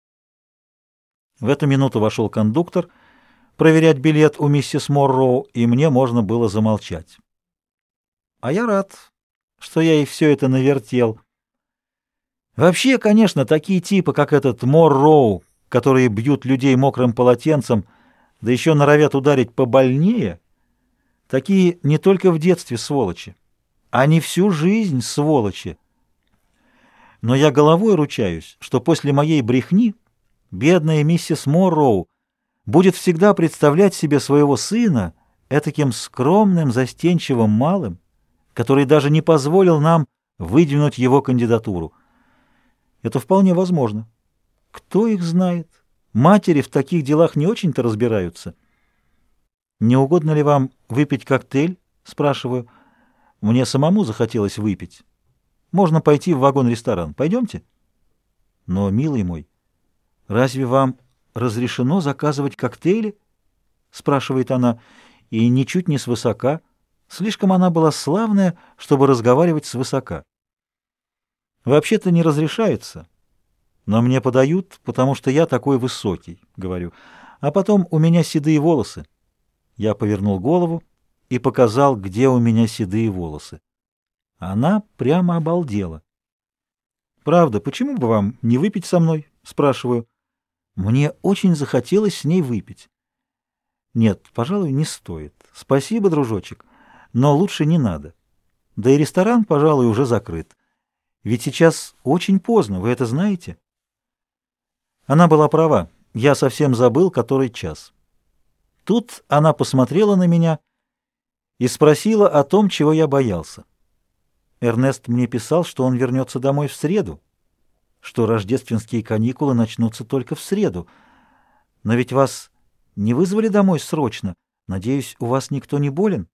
В эту минуту вошел кондуктор проверять билет у миссис Морроу, и мне можно было замолчать. А я рад. что я ей все это навертел. Вообще, конечно, такие типы, как этот Морроу, которые бьют людей мокрым полотенцем, да еще норовят ударить побольнее, такие не только в детстве сволочи, они всю жизнь сволочи. Но я головой ручаюсь, что после моей брехни бедная миссис Морроу будет всегда представлять себе своего сына этаким скромным, застенчивым малым, который даже не позволил нам выдвинуть его кандидатуру. Это вполне возможно. Кто их знает? Матери в таких делах не очень-то разбираются. «Не угодно ли вам выпить коктейль?» — спрашиваю. Мне самому захотелось выпить. Можно пойти в вагон-ресторан. Пойдемте? Но, милый мой, разве вам разрешено заказывать коктейли? Спрашивает она, и ничуть не свысока. Слишком она была славная, чтобы разговаривать свысока. Вообще-то не разрешается, но мне подают, потому что я такой высокий, говорю. А потом у меня седые волосы. Я повернул голову и показал, где у меня седые волосы. Она прямо обалдела. «Правда, почему бы вам не выпить со мной?» — спрашиваю. Мне очень захотелось с ней выпить. «Нет, пожалуй, не стоит. Спасибо, дружочек, но лучше не надо. Да и ресторан, пожалуй, уже закрыт. Ведь сейчас очень поздно, вы это знаете?» Она была права. Я совсем забыл, который час. Тут она посмотрела на меня и спросила о том, чего я боялся. Эрнест мне писал, что он вернется домой в среду, что рождественские каникулы начнутся только в среду. Но ведь вас не вызвали домой срочно. Надеюсь, у вас никто не болен?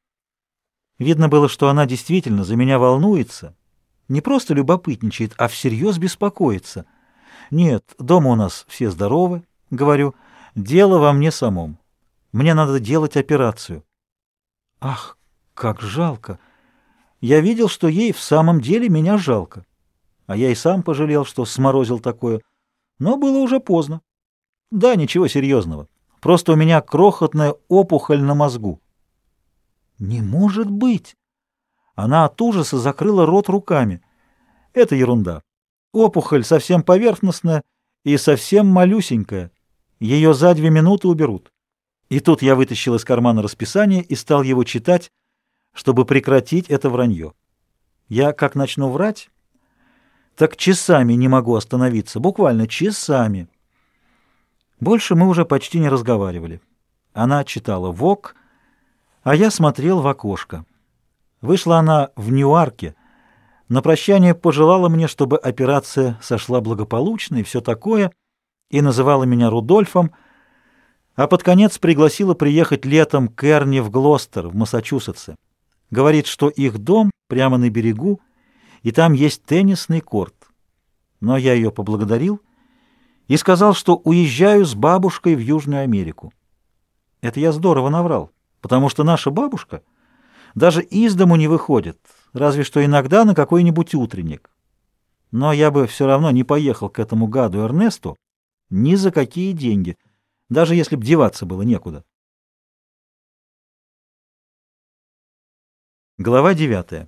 Видно было, что она действительно за меня волнуется, не просто любопытничает, а всерьез беспокоится. Нет, дома у нас все здоровы, говорю, дело во мне самом. Мне надо делать операцию. Ах, как жалко! Я видел, что ей в самом деле меня жалко. А я и сам пожалел, что сморозил такое. Но было уже поздно. Да, ничего серьезного. Просто у меня крохотная опухоль на мозгу. Не может быть! Она от ужаса закрыла рот руками. Это ерунда. Опухоль совсем поверхностная и совсем малюсенькая. Ее за 2 минуты уберут. И тут я вытащил из кармана расписание и стал его читать, чтобы прекратить это вранье. Я как начну врать, так часами не могу остановиться, буквально часами. Больше мы уже почти не разговаривали. Она читала «Вог», а я смотрел в окошко. Вышла она в Ньюарке. На прощание пожелала мне, чтобы операция сошла благополучно и все такое, и называла меня Рудольфом, а под конец пригласила приехать летом к Эрни в Глостер, в Массачусетсе. Говорит, что их дом прямо на берегу, и там есть теннисный корт. Но я ее поблагодарил и сказал, что уезжаю с бабушкой в Южную Америку. Это я здорово наврал, потому что наша бабушка даже из дому не выходит, разве что иногда на какой-нибудь утренник. Но я бы все равно не поехал к этому гаду Эрнесту ни за какие деньги, даже если б деваться было некуда. Глава 9.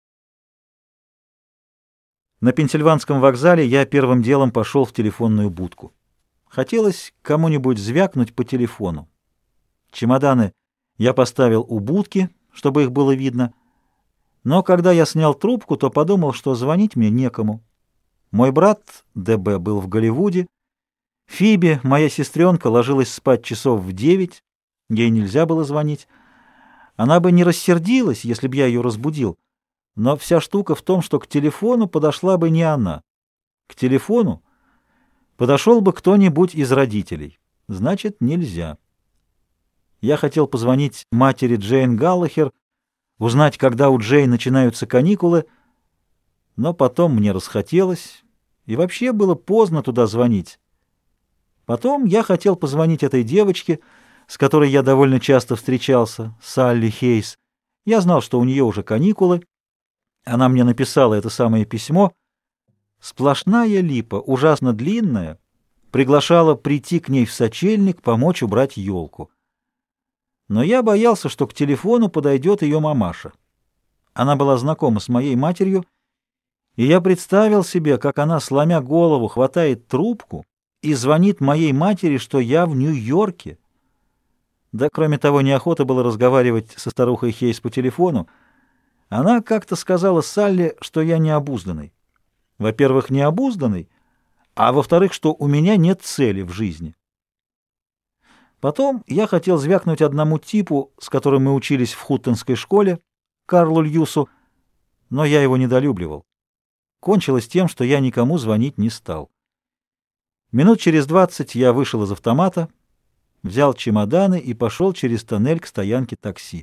На Пенсильванском вокзале я первым делом пошел в телефонную будку. Хотелось кому-нибудь звякнуть по телефону. Чемоданы я поставил у будки, чтобы их было видно, но когда я снял трубку, то подумал, что звонить мне некому. Мой брат ДБ был в Голливуде, Фиби, моя сестренка, ложилась спать часов в 9, ей нельзя было звонить. Она бы не рассердилась, если б я ее разбудил, но вся штука в том, что к телефону подошла бы не она. К телефону подошел бы кто-нибудь из родителей. Значит, нельзя. Я хотел позвонить матери Джейн Галлахер, узнать, когда у Джейн начинаются каникулы, но потом мне расхотелось, и вообще было поздно туда звонить. Потом я хотел позвонить этой девочке, с которой я довольно часто встречался, Салли Хейс. Я знал, что у нее уже каникулы. Она мне написала это самое письмо. Сплошная липа, ужасно длинная, приглашала прийти к ней в сочельник, помочь убрать елку. Но я боялся, что к телефону подойдет ее мамаша. Она была знакома с моей матерью, и я представил себе, как она, сломя голову, хватает трубку и звонит моей матери, что я в Нью-Йорке. Да, кроме того, неохота было разговаривать со старухой Хейс по телефону. Она как-то сказала Салли, что я необузданный. Во-первых, необузданный, а во-вторых, что у меня нет цели в жизни. Потом я хотел звякнуть одному типу, с которым мы учились в Хуттонской школе, Карлу Льюсу, но я его недолюбливал. Кончилось тем, что я никому звонить не стал. Минут через 20 я вышел из автомата, взял чемоданы и пошел через тоннель к стоянке такси.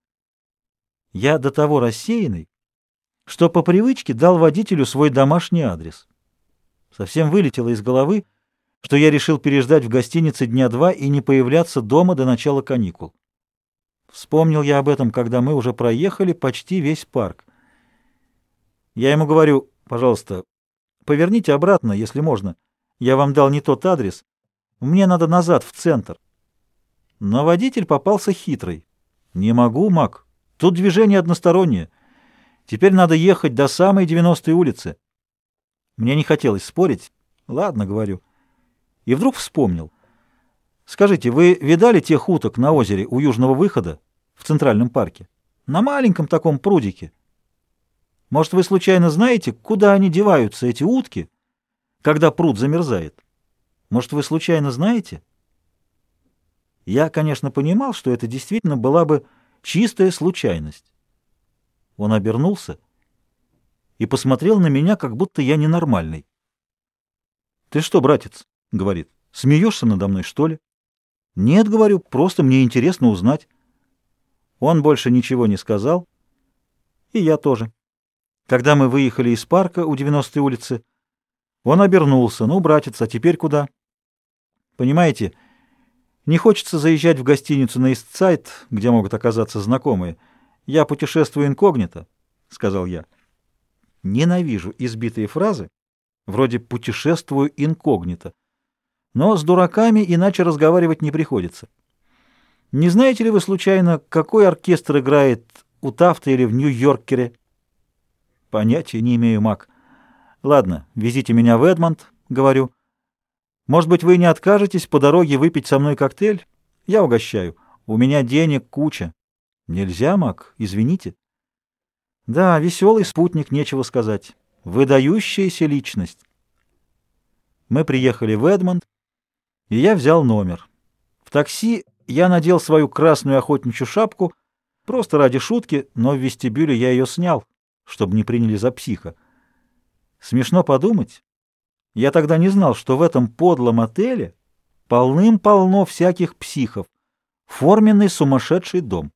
Я до того рассеянный, что по привычке дал водителю свой домашний адрес. Совсем вылетело из головы, что я решил переждать в гостинице дня 2 и не появляться дома до начала каникул. Вспомнил я об этом, когда мы уже проехали почти весь парк. Я ему говорю: пожалуйста, поверните обратно, если можно. Я вам дал не тот адрес. Мне надо назад, в центр. Но водитель попался хитрый. Не могу, Мак. Тут движение одностороннее. Теперь надо ехать до самой 90-й улицы. Мне не хотелось спорить. Ладно, говорю. И вдруг вспомнил. Скажите, вы видали тех уток на озере у южного выхода в Центральном парке? На маленьком таком прудике. Может, вы случайно знаете, куда они деваются, эти утки, когда пруд замерзает? Может, вы случайно знаете? Я, конечно, понимал, что это действительно была бы чистая случайность. Он обернулся и посмотрел на меня, как будто я ненормальный. «Ты что, братец?» — говорит. «Смеешься надо мной, что ли?» «Нет, — говорю, — просто мне интересно узнать». Он больше ничего не сказал, и я тоже. Когда мы выехали из парка у 90-й улицы, он обернулся. «Ну, братец, а теперь куда?» «Понимаете, не хочется заезжать в гостиницу на Истсайд, где могут оказаться знакомые. Я путешествую инкогнито», — сказал я. Ненавижу избитые фразы, вроде «путешествую инкогнито». Но с дураками иначе разговаривать не приходится. Не знаете ли вы случайно, какой оркестр играет у Тафта или в Нью-Йоркере? Понятия не имею, Мак. Ладно, везите меня в Эдмонд, говорю. Может быть, вы не откажетесь по дороге выпить со мной коктейль? Я угощаю. У меня денег куча. Нельзя, Мак, извините. Да, веселый спутник, нечего сказать. Выдающаяся личность. Мы приехали в Эдмонд, и я взял номер. В такси я надел свою красную охотничью шапку, просто ради шутки, но в вестибюле я ее снял, чтобы не приняли за психа. Смешно подумать, я тогда не знал, что в этом подлом отеле полным-полно всяких психов, форменный сумасшедший дом.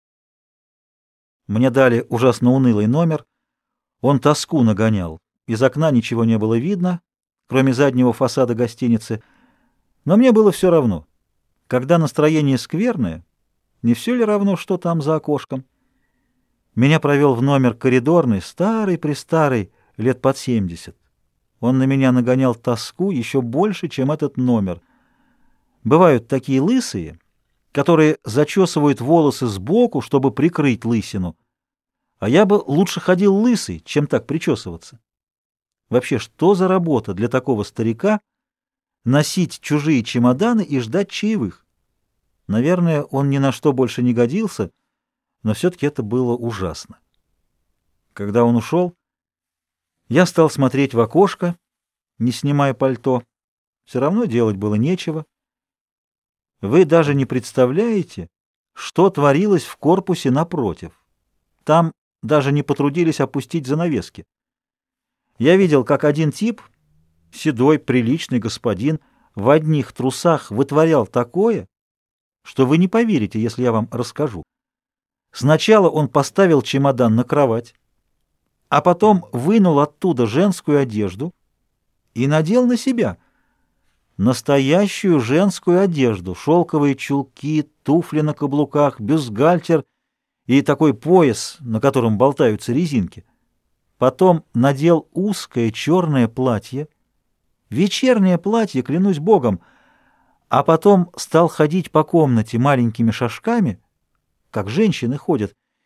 Мне дали ужасно унылый номер, он тоску нагонял, из окна ничего не было видно, кроме заднего фасада гостиницы, но мне было все равно. Когда настроение скверное, не все ли равно, что там за окошком? Меня провел в номер коридорный, старый-престарый, лет под 70. Он на меня нагонял тоску еще больше, чем этот номер. Бывают такие лысые, которые зачесывают волосы сбоку, чтобы прикрыть лысину. А я бы лучше ходил лысый, чем так причесываться. Вообще, что за работа для такого старика носить чужие чемоданы и ждать чаевых? Наверное, он ни на что больше не годился, но все-таки это было ужасно. Когда он ушел, я стал смотреть в окошко, не снимая пальто. Все равно делать было нечего. Вы даже не представляете, что творилось в корпусе напротив. Там даже не потрудились опустить занавески. Я видел, как один тип, седой, приличный господин, в одних трусах вытворял такое, что вы не поверите, если я вам расскажу. Сначала он поставил чемодан на кровать, а потом вынул оттуда женскую одежду и надел на себя. Настоящую женскую одежду, шелковые чулки, туфли на каблуках, бюстгальтер и такой пояс, на котором болтаются резинки. Потом надел узкое черное платье, вечернее платье, клянусь Богом, а потом стал ходить по комнате маленькими шажками, как женщины ходят,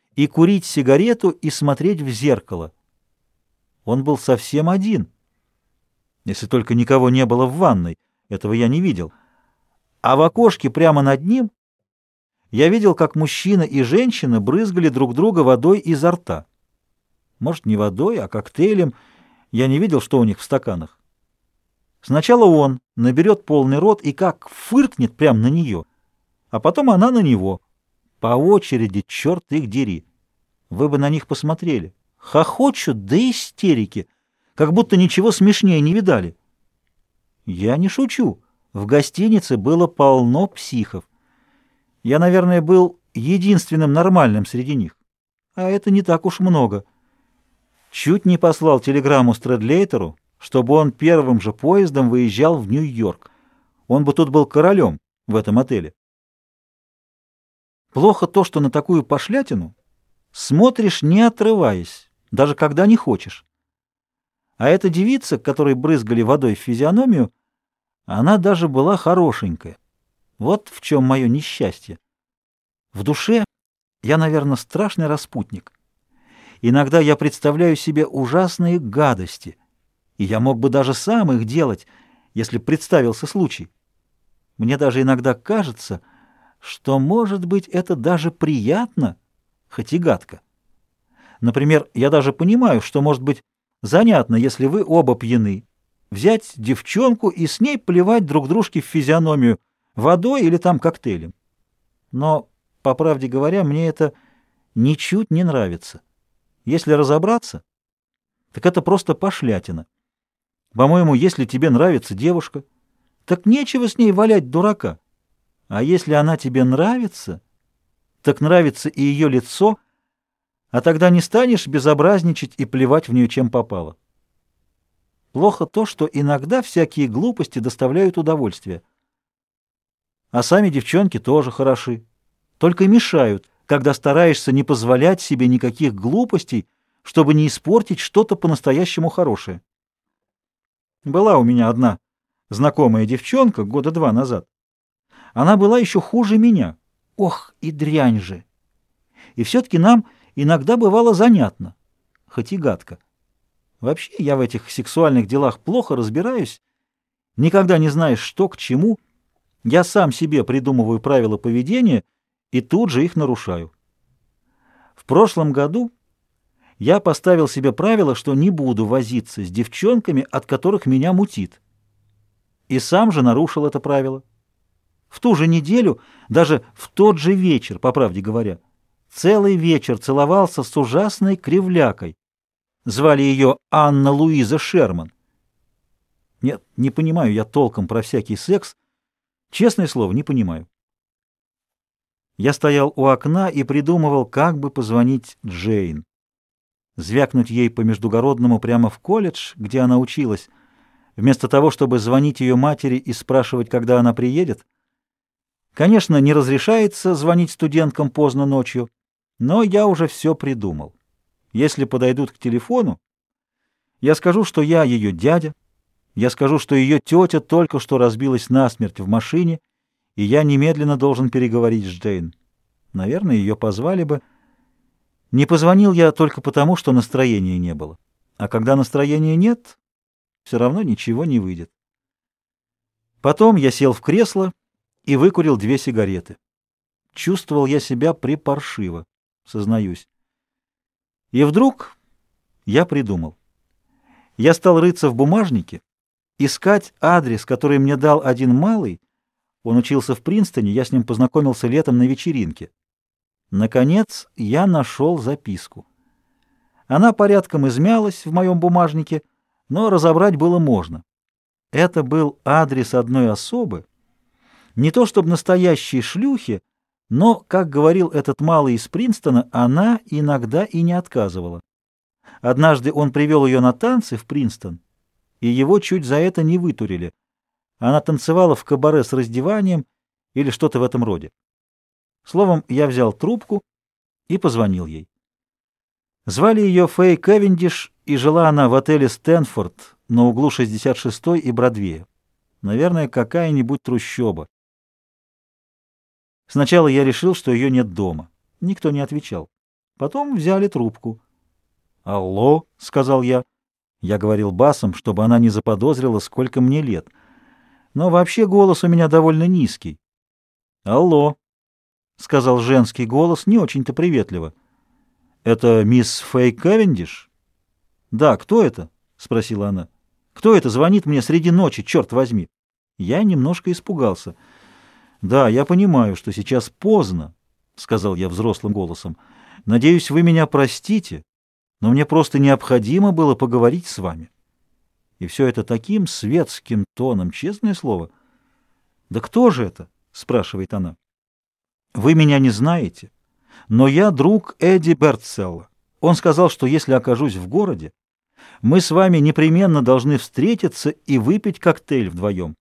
и курить сигарету и смотреть в зеркало. Он был совсем один, если только никого не было в ванной, этого я не видел. А в окошке прямо над ним я видел, как мужчина и женщина брызгали друг друга водой изо рта. Может, не водой, а коктейлем. Я не видел, что у них в стаканах. Сначала он наберет полный рот и как фыркнет прямо на нее, а потом она на него. По очереди, черт их дери. Вы бы на них посмотрели. Хохочут до истерики, как будто ничего смешнее не видали. Я не шучу. В гостинице было полно психов. Я, наверное, был единственным нормальным среди них. А это не так уж много. Чуть не послал телеграмму Стрэдлейтеру, чтобы он первым же поездом выезжал в Нью-Йорк. Он бы тут был королем в этом отеле. Плохо то, что на такую пошлятину смотришь, не отрываясь, даже когда не хочешь. А эта девица, которой брызгали водой в физиономию, она даже была хорошенькая. Вот в чем мое несчастье. В душе я, наверное, страшный распутник. Иногда я представляю себе ужасные гадости, и я мог бы даже сам их делать, если представился случай. Мне даже иногда кажется, что, может быть, это даже приятно, хоть и гадко. Например, я даже понимаю, что, может быть, занятно, если вы оба пьяны, взять девчонку и с ней плевать друг дружке в физиономию водой или там коктейлем. Но, по правде говоря, мне это ничуть не нравится. Если разобраться, так это просто пошлятина. По-моему, если тебе нравится девушка, так нечего с ней валять дурака. А если она тебе нравится, так нравится и ее лицо, а тогда не станешь безобразничать и плевать в нее чем попало. Плохо то, что иногда всякие глупости доставляют удовольствие. А сами девчонки тоже хороши, только мешают, когда стараешься не позволять себе никаких глупостей, чтобы не испортить что-то по-настоящему хорошее. Была у меня одна знакомая девчонка года 2 назад. Она была еще хуже меня. Ох, и дрянь же! И все-таки нам иногда бывало занятно, хоть и гадко. Вообще я в этих сексуальных делах плохо разбираюсь, никогда не знаешь, что к чему. Я сам себе придумываю правила поведения и тут же их нарушаю. В прошлом году я поставил себе правило, что не буду возиться с девчонками, от которых меня мутит. И сам же нарушил это правило. В ту же неделю, даже в тот же вечер, по правде говоря, целый вечер целовался с ужасной кривлякой. Звали ее Анна Луиза Шерман. Нет, не понимаю я толком про всякий секс. Честное слово, не понимаю. Я стоял у окна и придумывал, как бы позвонить Джейн. Звякнуть ей по междугородному прямо в колледж, где она училась, вместо того, чтобы звонить ее матери и спрашивать, когда она приедет. Конечно, не разрешается звонить студенткам поздно ночью, но я уже все придумал. Если подойдут к телефону, я скажу, что я ее дядя, я скажу, что ее тетя только что разбилась насмерть в машине, и я немедленно должен переговорить с Джейн. Наверное, ее позвали бы. Не позвонил я только потому, что настроения не было. А когда настроения нет, все равно ничего не выйдет. Потом я сел в кресло и выкурил 2 сигареты. Чувствовал я себя припаршиво, сознаюсь. И вдруг я придумал. Я стал рыться в бумажнике, искать адрес, который мне дал один малый. Он учился в Принстоне, я с ним познакомился летом на вечеринке. Наконец, я нашел записку. Она порядком измялась в моем бумажнике, но разобрать было можно. Это был адрес одной особы, не то чтобы настоящей шлюхи, но, как говорил этот малый из Принстона, она иногда и не отказывала. Однажды он привел ее на танцы в Принстон, и его чуть за это не вытурили. Она танцевала в кабаре с раздеванием или что-то в этом роде. Словом, я взял трубку и позвонил ей. Звали ее Фэй Кевиндиш, и жила она в отеле «Стэнфорд» на углу 66-й и Бродвея. Наверное, какая-нибудь трущоба. Сначала я решил, что ее нет дома. Никто не отвечал. Потом взяли трубку. «Алло», — сказал я. Я говорил басом, чтобы она не заподозрила, сколько мне лет. Но вообще голос у меня довольно низкий. «Алло», — сказал женский голос, не очень-то приветливо. «Это мисс Фэй Кавендиш?» «Да, кто это?» — спросила она. «Кто это звонит мне среди ночи, черт возьми?» Я немножко испугался. «Да, я понимаю, что сейчас поздно», — сказал я взрослым голосом. «Надеюсь, вы меня простите, но мне просто необходимо было поговорить с вами». И все это таким светским тоном, честное слово. «Да кто же это?» — спрашивает она. «Вы меня не знаете, но я друг Эдди Бертселла. Он сказал, что если окажусь в городе, мы с вами непременно должны встретиться и выпить коктейль вдвоем».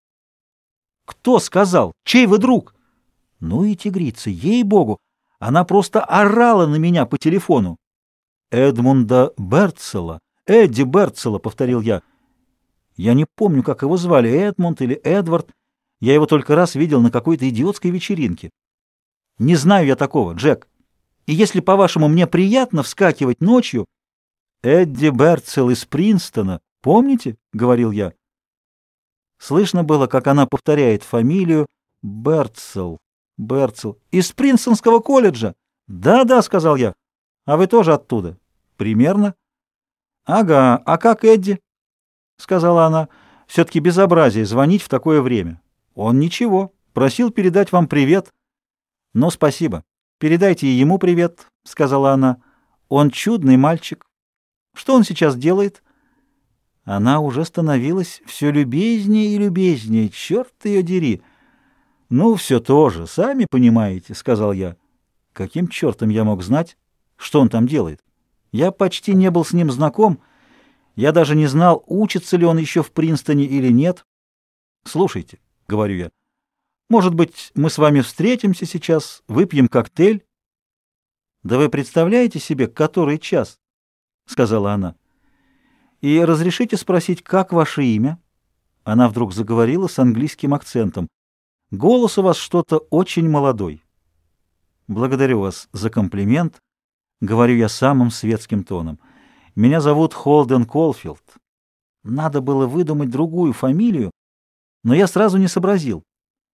«Кто сказал? Чей вы друг?» Ну и тигрица, ей-богу, она просто орала на меня по телефону. «Эдмунда Бертселла, Эдди Бертселла», — повторил я. Я не помню, как его звали, Эдмунд или Эдвард. Я его только раз видел на какой-то идиотской вечеринке. Не знаю я такого, Джек. И если, по-вашему, мне приятно вскакивать ночью... «Эдди Бертселл из Принстона, помните?» — говорил я. Слышно было, как она повторяет фамилию Бертселл. Бертселл. Из Принстонского колледжа. Да-да, сказал я. А вы тоже оттуда? Примерно. Ага, а как Эдди? Сказала она. Все-таки безобразие звонить в такое время. Он ничего. Просил передать вам привет. Но спасибо. Передайте и ему привет, сказала она. Он чудный мальчик. Что он сейчас делает? Она уже становилась все любезнее и любезнее. Черт ее дери. «Ну, все тоже, сами понимаете», — сказал я. Каким чертом я мог знать, что он там делает? Я почти не был с ним знаком, я даже не знал, учится ли он еще в Принстоне или нет. «Слушайте», — говорю я, — «может быть, мы с вами встретимся сейчас, выпьем коктейль?» «Да вы представляете себе, который час?» — сказала она. «И разрешите спросить, как ваше имя?» Она вдруг заговорила с английским акцентом. «Голос у вас что-то очень молодой». «Благодарю вас за комплимент», — говорю я самым светским тоном. «Меня зовут Холден Колфилд. Надо было выдумать другую фамилию, но я сразу не сообразил.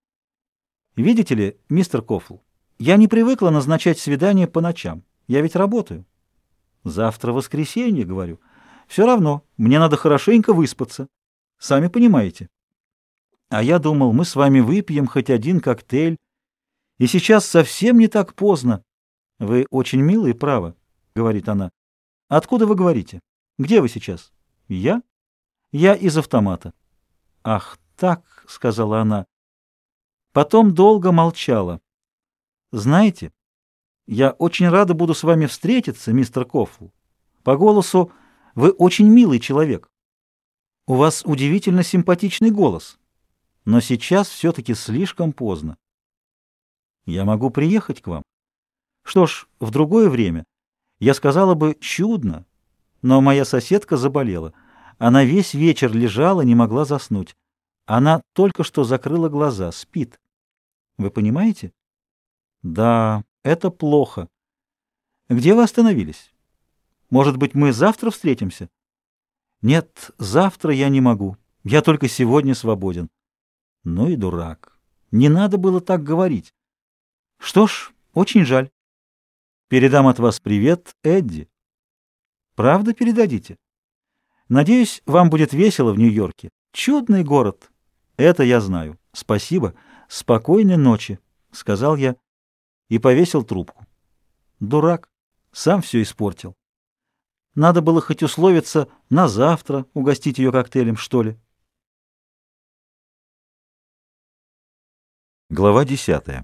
Видите ли, мистер Кофл, я не привыкла назначать свидания по ночам. Я ведь работаю. Завтра воскресенье, говорю. Все равно, мне надо хорошенько выспаться. Сами понимаете. А я думал, мы с вами выпьем хоть один коктейль. И сейчас совсем не так поздно. Вы очень милые, право, говорит она. Откуда вы говорите? Где вы сейчас? Я? Я из автомата. Ах, так, сказала она. Потом долго молчала. Знаете, я очень рада буду с вами встретиться, мистер Кофл. По голосу вы очень милый человек. У вас удивительно симпатичный голос. Но сейчас все-таки слишком поздно. Я могу приехать к вам. Что ж, в другое время я сказала бы чудно, но моя соседка заболела. Она весь вечер лежала, не могла заснуть. Она только что закрыла глаза, спит. Вы понимаете? Да, это плохо. Где вы остановились? Может быть, мы завтра встретимся? Нет, завтра я не могу. Я только сегодня свободен. Ну и дурак. Не надо было так говорить. Что ж, очень жаль. Передам от вас привет, Эдди. Правда передадите? Надеюсь, вам будет весело в Нью-Йорке. Чудный город. Это я знаю. Спасибо. Спокойной ночи, сказал я и повесил трубку. Дурак. Сам все испортил. Надо было хоть условиться на завтра угостить ее коктейлем, что ли. Глава 10.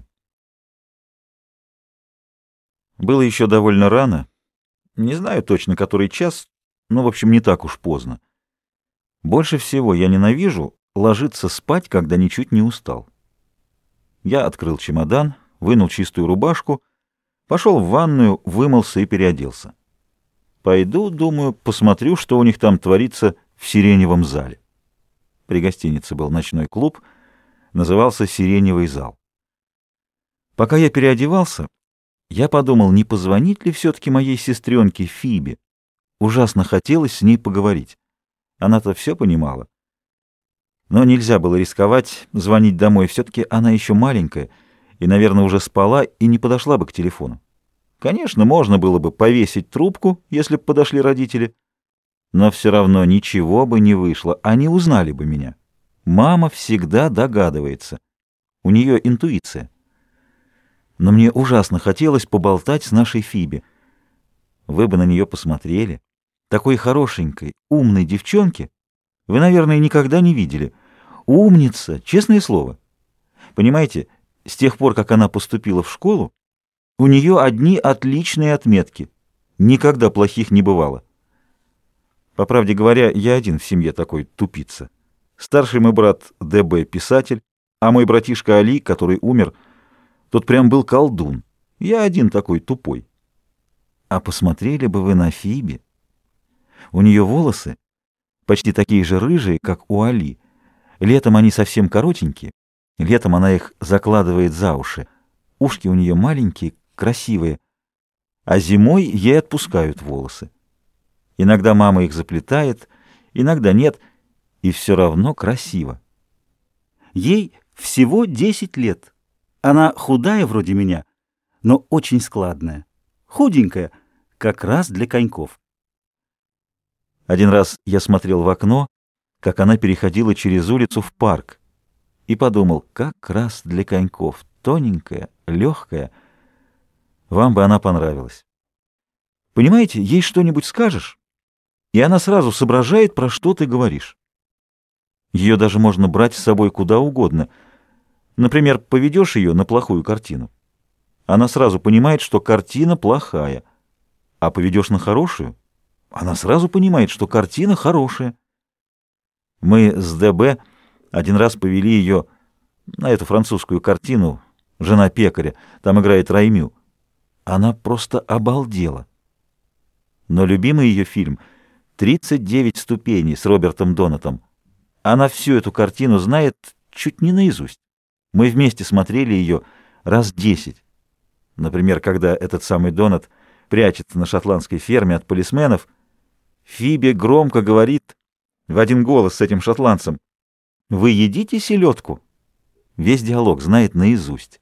Было еще довольно рано. Не знаю точно, который час, но, в общем, не так уж поздно. Больше всего я ненавижу ложиться спать, когда ничуть не устал. Я открыл чемодан, вынул чистую рубашку, пошел в ванную, вымылся и переоделся. Пойду, думаю, посмотрю, что у них там творится в Сиреневом зале. При гостинице был ночной клуб, назывался «Сиреневый зал». Пока я переодевался, Я подумал, не позвонить ли все-таки моей сестренке Фибе. Ужасно хотелось с ней поговорить. Она-то все понимала. Но нельзя было рисковать, звонить домой. Все-таки она еще маленькая и, наверное, уже спала и не подошла бы к телефону. Конечно, можно было бы повесить трубку, если бы подошли родители, но все равно ничего бы не вышло, они узнали бы меня. Мама всегда догадывается. У нее интуиция. Но мне ужасно хотелось поболтать с нашей Фибе. Вы бы на нее посмотрели. Такой хорошенькой, умной девчонки вы, наверное, никогда не видели. Умница, честное слово. Понимаете, с тех пор, как она поступила в школу, у нее одни отличные отметки. Никогда плохих не бывало. По правде говоря, я один в семье такой тупица. Старший мой брат ДБ писатель, а мой братишка Али, который умер, тот прям был колдун. Я один такой тупой. А посмотрели бы вы на Фиби. У нее волосы почти такие же рыжие, как у Али. Летом они совсем коротенькие. Летом она их закладывает за уши. Ушки у нее маленькие, красивые. А зимой ей отпускают волосы. Иногда мама их заплетает, иногда нет, и все равно красиво. Ей всего 10 лет. Она худая вроде меня, но очень складная. Худенькая, как раз для коньков. Один раз я смотрел в окно, как она переходила через улицу в парк, и подумал, как раз для коньков, тоненькая, легкая. Вам бы она понравилась. Понимаете, ей что-нибудь скажешь, и она сразу соображает, про что ты говоришь. Ее даже можно брать с собой куда угодно. Например, поведешь ее на плохую картину. Она сразу понимает, что картина плохая, а поведешь на хорошую, она сразу понимает, что картина хорошая. Мы с ДБ один раз повели ее на эту французскую картину «Жена пекаря». Там играет Раймю. Она просто обалдела. Но любимый ее фильм «39 ступеней» с Робертом Донатом. Она всю эту картину знает чуть не наизусть. Мы вместе смотрели ее раз 10. Например, когда этот самый Донат прячется на шотландской ферме от полисменов, Фиби громко говорит в один голос с этим шотландцем: «Вы едите селедку?» Весь диалог знает наизусть.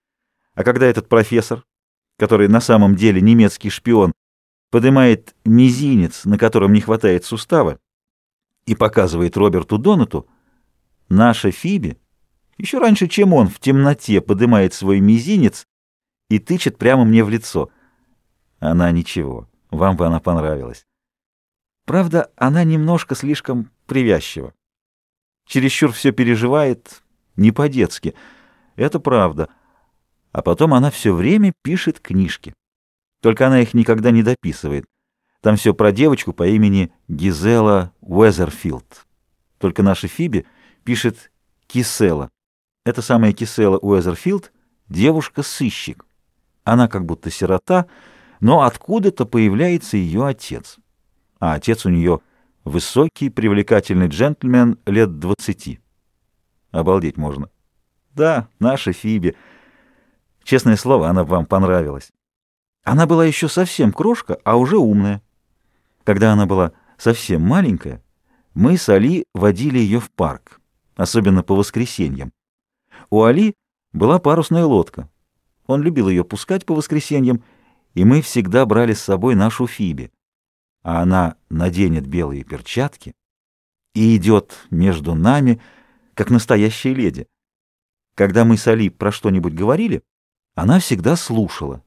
А когда этот профессор, который на самом деле немецкий шпион, поднимает мизинец, на котором не хватает сустава, и показывает Роберту Донату, наша Фиби еще раньше, чем он, в темноте поднимает свой мизинец и тычет прямо мне в лицо. Она ничего, вам бы она понравилась. Правда, она немножко слишком привязчива. Чересчур все переживает, не по-детски. Это правда. А потом она все время пишет книжки. Только она их никогда не дописывает. Там все про девочку по имени Гизела Уэзерфилд. Только наша Фиби пишет Кисела. Эта самая Кисела Уэзерфилд — девушка-сыщик. Она как будто сирота, но откуда-то появляется ее отец. А отец у нее высокий, привлекательный джентльмен лет 20. Обалдеть можно. Да, наша Фиби. Честное слово, она вам понравилась. Она была еще совсем крошка, а уже умная. Когда она была совсем маленькая, мы с Али водили ее в парк, особенно по воскресеньям. У Али была парусная лодка. Он любил ее пускать по воскресеньям, и мы всегда брали с собой нашу Фиби. А она наденет белые перчатки и идет между нами, как настоящая леди. Когда мы с Али про что-нибудь говорили, она всегда слушала.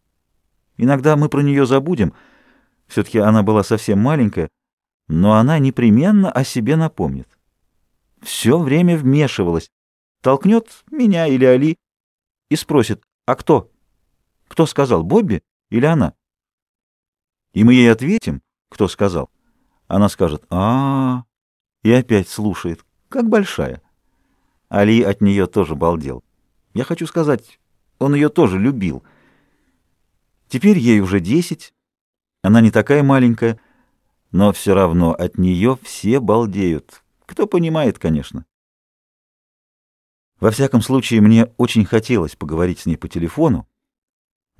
Иногда мы про нее забудем, все-таки она была совсем маленькая, но она непременно о себе напомнит. Все время вмешивалась, толкнет меня или Али и спросит: «А кто? Кто сказал, Бобби или она?» И мы ей ответим, кто сказал. Она скажет «А-а-а», и опять слушает, как большая. Али от нее тоже балдел. Я хочу сказать, он ее тоже любил. Теперь ей уже 10, она не такая маленькая, но все равно от нее все балдеют. Кто понимает, конечно. Во всяком случае, мне очень хотелось поговорить с ней по телефону,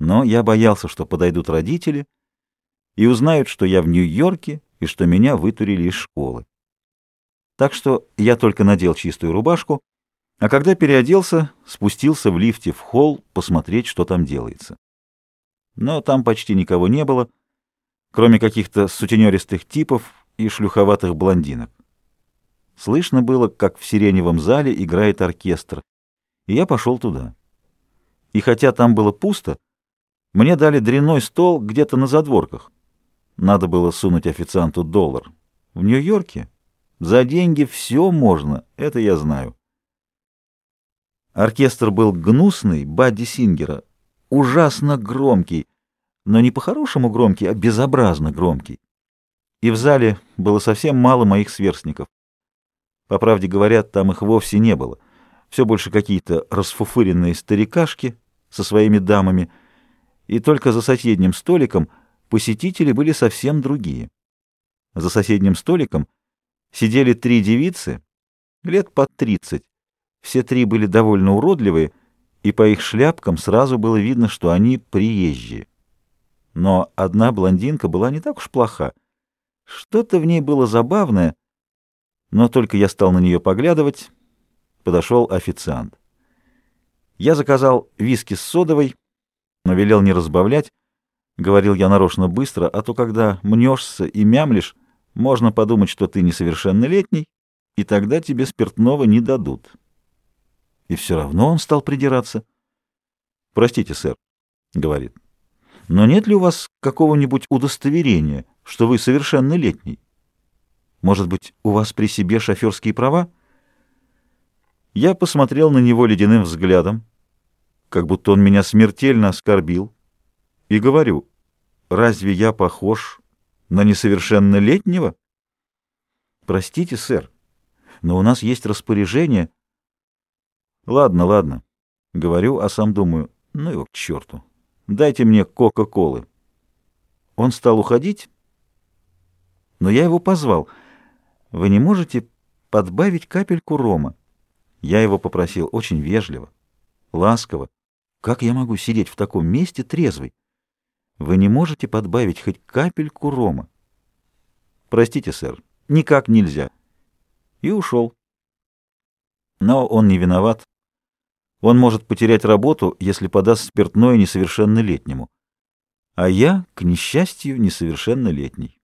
Но я боялся, что подойдут родители и узнают, что я в Нью-Йорке и что меня вытурили из школы. Так что я только надел чистую рубашку, а когда переоделся, спустился в лифте в холл посмотреть, что там делается. Но там почти никого не было, кроме каких-то сутенеристых типов и шлюховатых блондинок. Слышно было, как в сиреневом зале играет оркестр, и я пошел туда. И хотя там было пусто, мне дали дрянной стол где-то на задворках. Надо было сунуть официанту $1. В Нью-Йорке за деньги все можно, это я знаю. Оркестр был гнусный, Бадди Сингера, ужасно громкий, но не по-хорошему громкий, а безобразно громкий. И в зале было совсем мало моих сверстников. По правде говоря, там их вовсе не было. Все больше какие-то расфуфыренные старикашки со своими дамами, и только за соседним столиком посетители были совсем другие. За соседним столиком сидели 3 девицы, лет под 30. Все 3 были довольно уродливые, и по их шляпкам сразу было видно, что они приезжие. Но одна блондинка была не так уж плоха. Что-то в ней было забавное, но только я стал на нее поглядывать, подошел официант. Я заказал виски с содовой, но велел не разбавлять. Говорил я нарочно быстро, а то когда мнешься и мямлишь, можно подумать, что ты несовершеннолетний, и тогда тебе спиртного не дадут. И все равно он стал придираться. «Простите, сэр», — говорит, — «но нет ли у вас какого-нибудь удостоверения, что вы совершеннолетний? Может быть, у вас при себе шоферские права?» Я посмотрел на него ледяным взглядом, как будто он меня смертельно оскорбил, и говорю: «Разве я похож на несовершеннолетнего?» «Простите, сэр, но у нас есть распоряжение». «Ладно, ладно», — говорю, а сам думаю: ну его к черту, дайте мне Кока-Колы. Он стал уходить, но я его позвал: «Вы не можете подбавить капельку рома?» Я его попросил очень вежливо, ласково. Как я могу сидеть в таком месте трезвый? Вы не можете подбавить хоть капельку рома? «Простите, сэр, никак нельзя». И ушел. Но он не виноват. Он может потерять работу, если подаст спиртное несовершеннолетнему. А я, к несчастью, несовершеннолетний.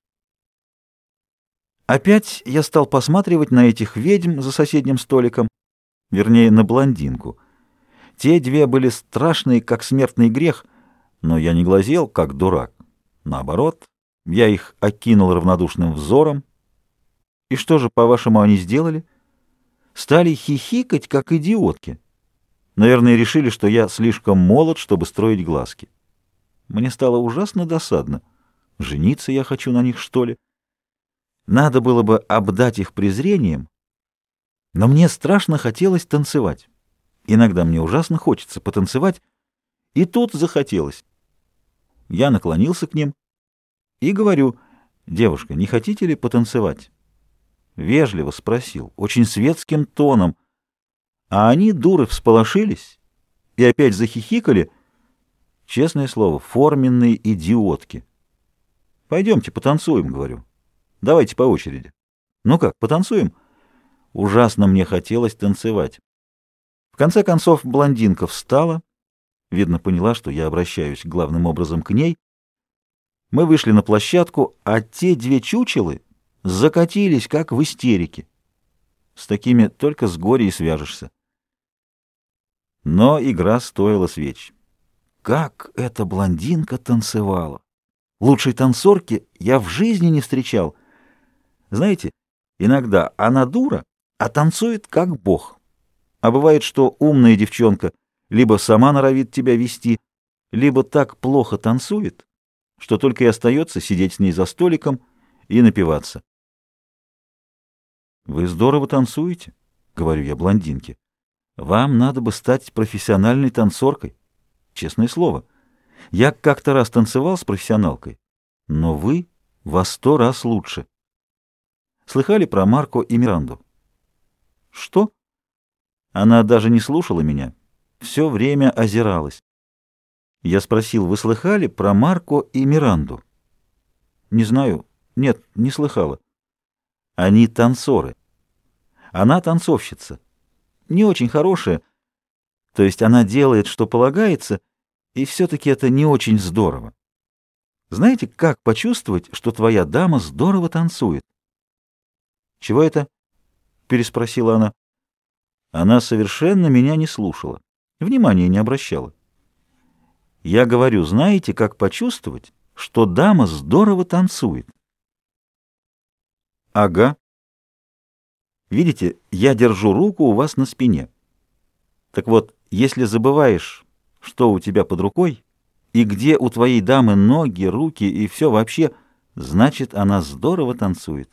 Опять я стал посматривать на этих ведьм за соседним столиком, вернее, на блондинку. Те 2 были страшные, как смертный грех, но я не глазел, как дурак. Наоборот, я их окинул равнодушным взором. И что же, по-вашему, они сделали? Стали хихикать, как идиотки. Наверное, решили, что я слишком молод, чтобы строить глазки. Мне стало ужасно досадно. Жениться я хочу на них, что ли? Надо было бы обдать их презрением, но мне страшно хотелось танцевать. Иногда мне ужасно хочется потанцевать, и тут захотелось. Я наклонился к ним и говорю: «Девушка, не хотите ли потанцевать?» Вежливо спросил, очень светским тоном. А они, дуры, всполошились и опять захихикали. Честное слово, форменные идиотки. «Пойдемте потанцуем», — говорю. «Давайте по очереди». «Ну как, потанцуем?» Ужасно мне хотелось танцевать. В конце концов блондинка встала, видно, поняла, что я обращаюсь главным образом к ней. Мы вышли на площадку, а те 2 чучелы закатились, как в истерике. С такими только с горя и свяжешься. Но игра стоила свеч. Как эта блондинка танцевала! Лучшей танцорки я в жизни не встречал. Знаете, иногда она дура, а танцует как бог. А бывает, что умная девчонка либо сама норовит тебя вести, либо так плохо танцует, что только и остается сидеть с ней за столиком и напиваться. «Вы здорово танцуете», — говорю я блондинке. «Вам надо бы стать профессиональной танцоркой. Честное слово. Я как-то раз танцевал с профессионалкой, но вы во 100 раз лучше». Слыхали про Марко и Миранду? Что? Она даже не слушала меня, все время озиралась. Я спросил, вы слыхали про Марко и Миранду? Не знаю. Нет, не слыхала. Они танцоры. Она танцовщица. Не очень хорошая. То есть она делает, что полагается, и все-таки это не очень здорово. Знаете, как почувствовать, что твоя дама здорово танцует? Чего это? Переспросила она. Она совершенно меня не слушала, внимания не обращала. Я говорю, знаете, как почувствовать, что дама здорово танцует? Ага. Видите, я держу руку у вас на спине. Так вот, если забываешь, что у тебя под рукой, и где у твоей дамы ноги, руки и все вообще, значит, она здорово танцует.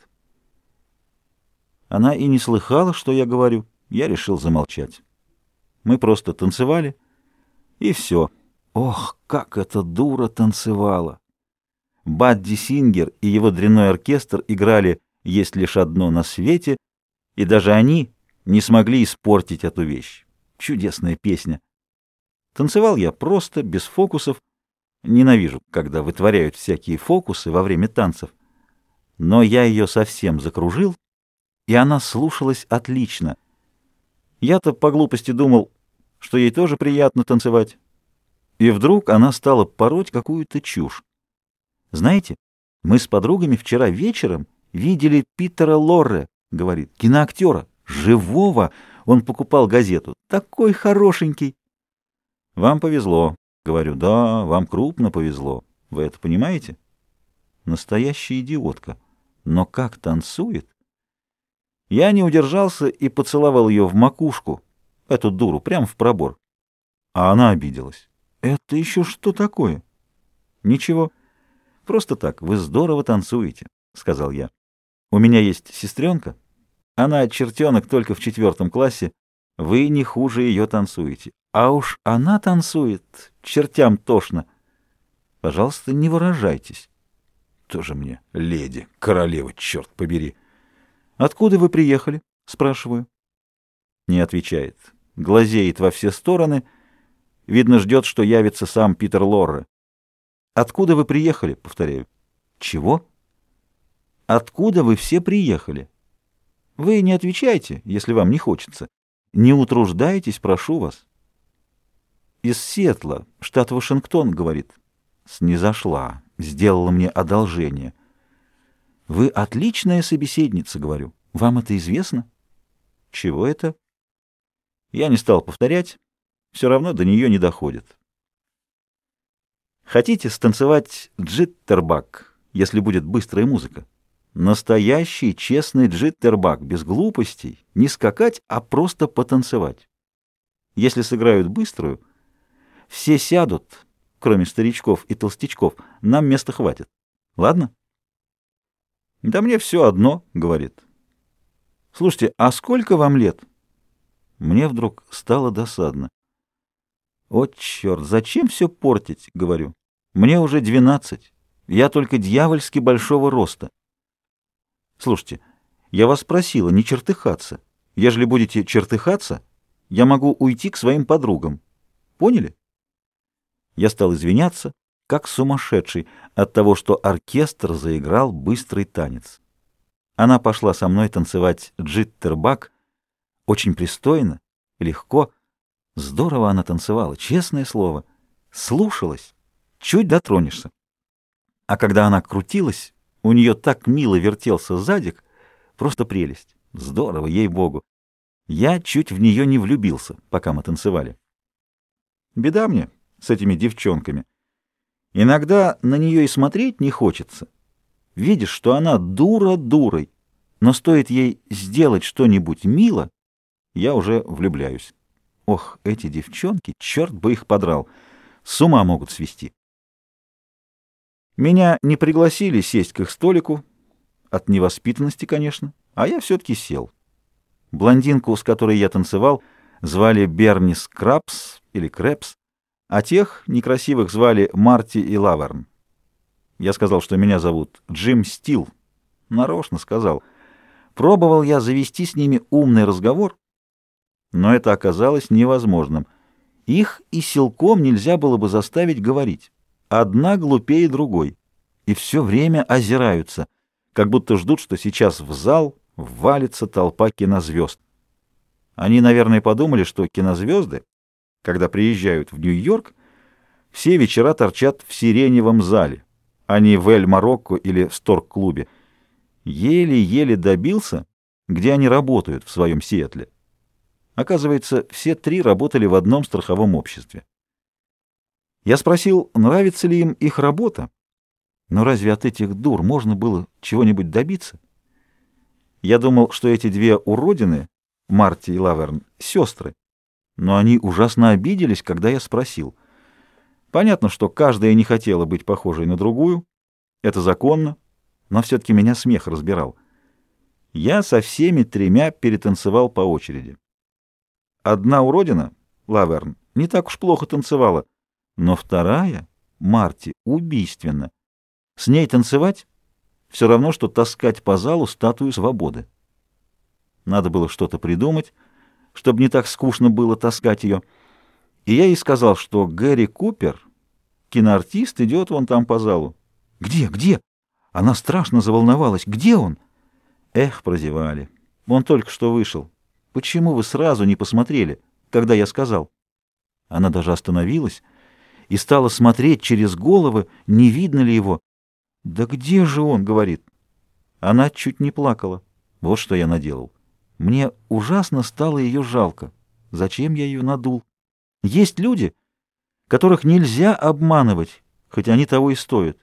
Она и не слыхала, что я говорю. Я решил замолчать. Мы просто танцевали, и все. Ох, как эта дура танцевала! Бадди Сингер и его дрянной оркестр играли «Есть лишь одно на свете», и даже они не смогли испортить эту вещь. Чудесная песня. Танцевал я просто, без фокусов. Ненавижу, когда вытворяют всякие фокусы во время танцев. Но я ее совсем закружил, и она слушалась отлично. Я-то по глупости думал, что ей тоже приятно танцевать. И вдруг она стала пороть какую-то чушь. Знаете, мы с подругами вчера вечером видели Питера Лорре, говорит, киноактера, живого. Он покупал газету. Такой хорошенький. Вам повезло. Говорю, да, вам крупно повезло. Вы это понимаете? Настоящая идиотка. Но как танцует? Я не удержался и поцеловал ее в макушку, эту дуру, прямо в пробор. А она обиделась. Это еще что такое? Ничего. Просто так, вы здорово танцуете, сказал я. У меня есть сестренка. Она чертенок только в 4 классе. Вы не хуже ее танцуете. А уж она танцует, чертям тошно. Пожалуйста, не выражайтесь. Тоже мне леди, королева, черт побери. Откуда вы приехали? Спрашиваю. Не отвечает. Глазеет во все стороны. Видно, ждет, что явится сам Питер Лорре. Откуда вы приехали? Повторяю. Чего? Откуда вы все приехали? Вы не отвечайте, если вам не хочется. Не утруждайтесь, прошу вас. Из Сиэтла, штат Вашингтон, говорит. Снизошла, сделала мне одолжение. Вы отличная собеседница, говорю. Вам это известно? Чего это? Я не стал повторять. Все равно до нее не доходит. Хотите станцевать джиттербак, если будет быстрая музыка? Настоящий честный джиттербак, без глупостей, не скакать, а просто потанцевать. Если сыграют быструю, все сядут, кроме старичков и толстячков, нам места хватит. Ладно? Да мне все одно, говорит. Слушайте, а сколько вам лет? Мне вдруг стало досадно. О, черт, зачем все портить, говорю. Мне уже 12, я только дьявольски большого роста. Слушайте, я вас просила не чертыхаться. Ежели будете чертыхаться, я могу уйти к своим подругам. Поняли? Я стал извиняться, как сумасшедший, от того, что оркестр заиграл быстрый танец. Она пошла со мной танцевать джиттербак, очень пристойно, легко. Здорово она танцевала, честное слово. Слушалась, чуть дотронешься. А когда она крутилась, у нее так мило вертелся задик, просто прелесть. Здорово, ей-богу. Я чуть в нее не влюбился, пока мы танцевали. Беда мне с этими девчонками. Иногда на нее и смотреть не хочется. Видишь, что она дура дурой, но стоит ей сделать что-нибудь мило, я уже влюбляюсь. Ох, эти девчонки, черт бы их подрал, с ума могут свести. Меня не пригласили сесть к их столику, от невоспитанности, конечно, а я все-таки сел. Блондинку, с которой я танцевал, звали Бернис Крабс или Крэпс, а тех некрасивых звали Марти и Лаверн. Я сказал, что меня зовут Джим Стил. Нарочно сказал. Пробовал я завести с ними умный разговор, но это оказалось невозможным. Их и силком нельзя было бы заставить говорить. Одна глупее другой. И все время озираются, как будто ждут, что сейчас в зал ввалится толпа кинозвезд. Они, наверное, подумали, что кинозвезды, когда приезжают в Нью-Йорк, все вечера торчат в Сиреневом зале, а не в Эль-Марокко или в Сторг-клубе. Еле-еле добился, где они работают в своем Сиэтле. Оказывается, все три работали в одном страховом обществе. Я спросил, нравится ли им их работа, но разве от этих дур можно было чего-нибудь добиться? Я думал, что эти две уродины, Марти и Лаверн, сестры, но они ужасно обиделись, когда я спросил. Понятно, что каждая не хотела быть похожей на другую, это законно, но все-таки меня смех разбирал. Я со всеми тремя перетанцевал по очереди. Одна уродина, Лаверн, не так уж плохо танцевала, но вторая, Марти, убийственно. С ней танцевать все равно, что таскать по залу статую свободы. Надо было что-то придумать, чтобы не так скучно было таскать ее. И я ей сказал, что Гэри Купер, киноартист, идет вон там по залу. «Где? Где?» Она страшно заволновалась. «Где он?» Эх, прозевали. Он только что вышел. Почему вы сразу не посмотрели, когда я сказал? Она даже остановилась и стала смотреть через головы, не видно ли его. «Да где же он?» — говорит. Она чуть не плакала. Вот что я наделал. Мне ужасно стало ее жалко. Зачем я ее надул? Есть люди, которых нельзя обманывать, хоть они того и стоят.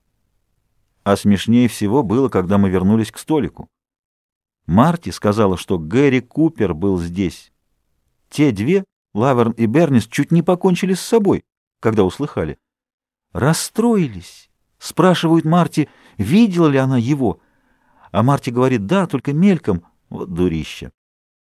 А смешнее всего было, когда мы вернулись к столику. Марти сказала, что Гэри Купер был здесь. Те две, Лаверн и Бернис, чуть не покончили с собой, когда услыхали. Расстроились. Спрашивают Марти, видела ли она его. А Марти говорит, да, только мельком. Вот дурище.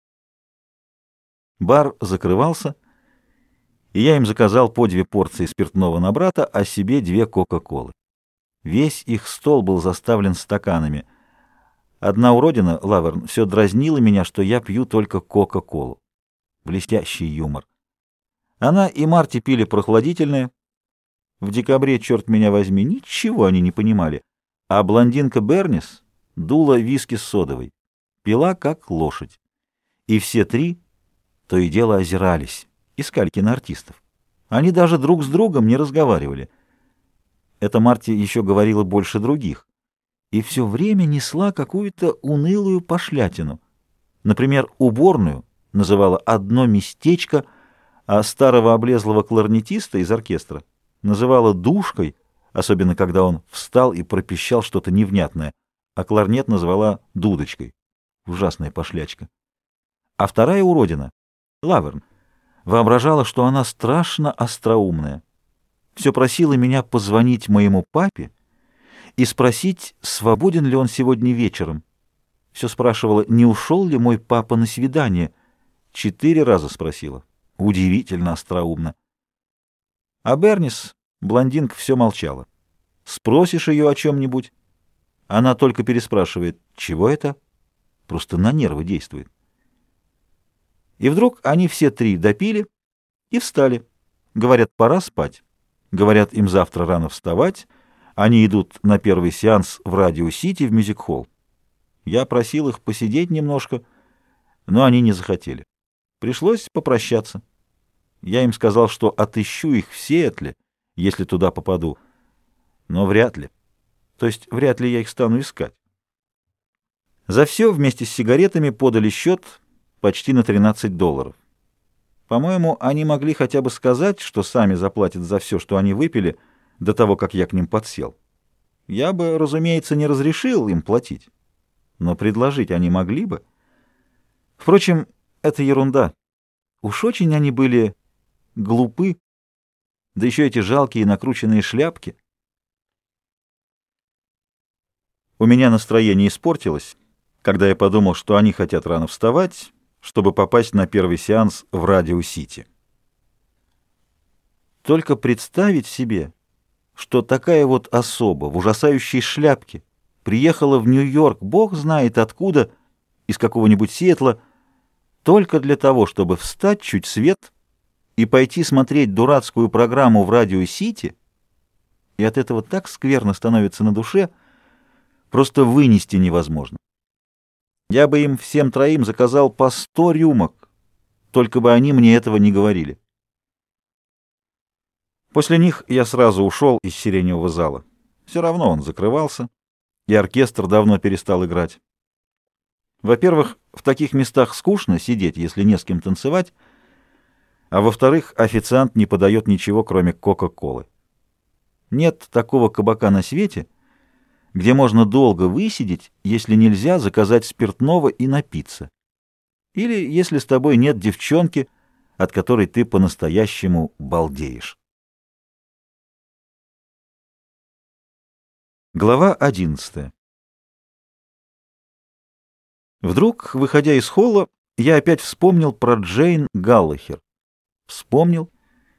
Бар закрывался, и я им заказал по 2 порции спиртного на брата, а себе 2 кока-колы. Весь их стол был заставлен стаканами. Одна уродина, Лаверн, все дразнила меня, что я пью только кока-колу. Блестящий юмор. Она и Марти пили прохладительное. В декабре, черт меня возьми, ничего они не понимали. А блондинка Бернис дула виски с содовой. Пила, как лошадь. И все три то и дело озирались, искали киноартистов. Они даже друг с другом не разговаривали. Эта Марти еще говорила больше других. И все время несла какую-то унылую пошлятину. Например, уборную называла «одно местечко», а старого облезлого кларнетиста из оркестра называла «душкой», особенно когда он встал и пропищал что-то невнятное, а кларнет назвала «дудочкой». Ужасная пошлячка. А вторая уродина, Лаверн, воображала, что она страшно остроумная. Все просила меня позвонить моему папе и спросить, свободен ли он сегодня вечером. Все спрашивала, не ушел ли мой папа на свидание. 4 раза спросила. Удивительно остроумно. А Бернис, блондинка, все молчала. Спросишь ее о чем-нибудь, она только переспрашивает, чего это? Просто на нервы действует. И вдруг они все три допили и встали. Говорят, пора спать. Говорят, им завтра рано вставать. Они идут на первый сеанс в Радио-Сити в мюзик-холл. Я просил их посидеть немножко, но они не захотели. Пришлось попрощаться. Я им сказал, что отыщу их в Сиэтле, если туда попаду. Но вряд ли. То есть вряд ли я их стану искать. За все вместе с сигаретами подали счет почти на $13. По-моему, они могли хотя бы сказать, что сами заплатят за все, что они выпили, до того, как я к ним подсел. Я бы, разумеется, не разрешил им платить, но предложить они могли бы. Впрочем, это ерунда. Уж очень они были глупы, да еще эти жалкие накрученные шляпки. У меня настроение испортилось, когда я подумал, что они хотят рано вставать, чтобы попасть на первый сеанс в Радио-Сити. Только представить себе, что такая вот особа в ужасающей шляпке приехала в Нью-Йорк, бог знает откуда, из какого-нибудь Сиэтла, только для того, чтобы встать чуть свет и пойти смотреть дурацкую программу в Радио Сити, и от этого так скверно становится на душе, просто вынести невозможно. Я бы им всем троим заказал по 100 рюмок, только бы они мне этого не говорили. После них я сразу ушел из сиреневого зала. Все равно он закрывался, и оркестр давно перестал играть. Во-первых, в таких местах скучно сидеть, если не с кем танцевать, а во-вторых, официант не подает ничего, кроме кока-колы. Нет такого кабака на свете, где можно долго высидеть, если нельзя заказать спиртного и напиться. Или если с тобой нет девчонки, от которой ты по-настоящему балдеешь. Глава 11. Вдруг, выходя из холла, я опять вспомнил про Джейн Галлахер. Вспомнил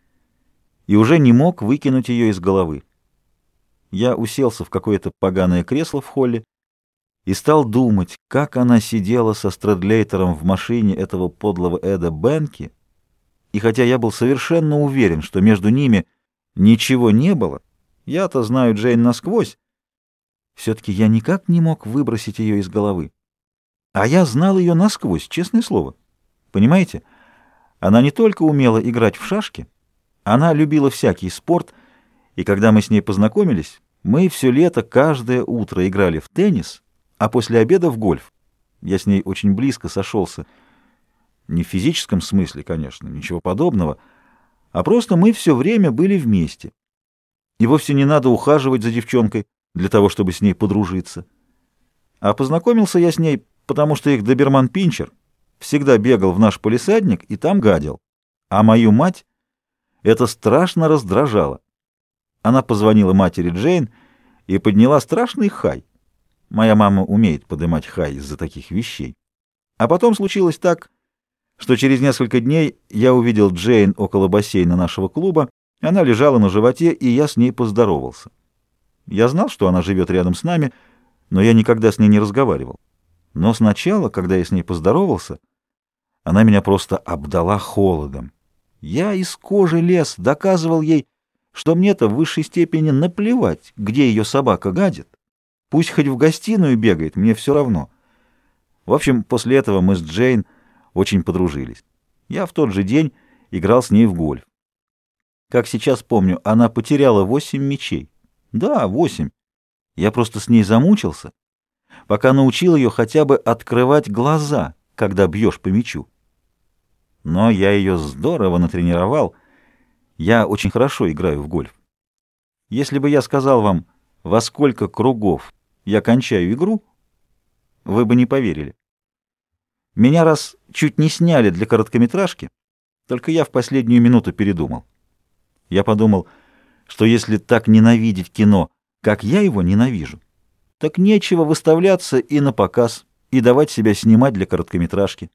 и уже не мог выкинуть ее из головы. Я уселся в какое-то поганое кресло в холле и стал думать, как она сидела со Стрэдлейтером в машине этого подлого Эда Бенки, и хотя я был совершенно уверен, что между ними ничего не было, я-то знаю Джейн насквозь, все-таки я никак не мог выбросить ее из головы. А я знал ее насквозь, честное слово. Понимаете, она не только умела играть в шашки, она любила всякий спорт, и когда мы с ней познакомились, мы все лето каждое утро играли в теннис, а после обеда в гольф. Я с ней очень близко сошелся. Не в физическом смысле, конечно, ничего подобного, а просто мы все время были вместе. И вовсе не надо ухаживать за девчонкой для того, чтобы с ней подружиться. А познакомился я с ней, потому что их доберман-пинчер всегда бегал в наш палисадник и там гадил. А мою мать это страшно раздражало. Она позвонила матери Джейн и подняла страшный хай. Моя мама умеет поднимать хай из-за таких вещей. А потом случилось так, что через несколько дней я увидел Джейн около бассейна нашего клуба. Она лежала на животе, и я с ней поздоровался. Я знал, что она живет рядом с нами, но я никогда с ней не разговаривал. Но сначала, когда я с ней поздоровался, она меня просто обдала холодом. Я из кожи лез, доказывал ей, что мне-то в высшей степени наплевать, где ее собака гадит. Пусть хоть в гостиную бегает, мне все равно. В общем, после этого мы с Джейн очень подружились. Я в тот же день играл с ней в гольф. Как сейчас помню, она потеряла 8 мячей. Да, 8. Я просто с ней замучился, пока научил ее хотя бы открывать глаза, когда бьешь по мячу. Но я ее здорово натренировал. Я очень хорошо играю в гольф. Если бы я сказал вам, во сколько кругов я кончаю игру, вы бы не поверили. Меня раз чуть не сняли для короткометражки, только я в последнюю минуту передумал. Я подумал, что если так ненавидеть кино, как я его ненавижу, так нечего выставляться и на показ, и давать себя снимать для короткометражки.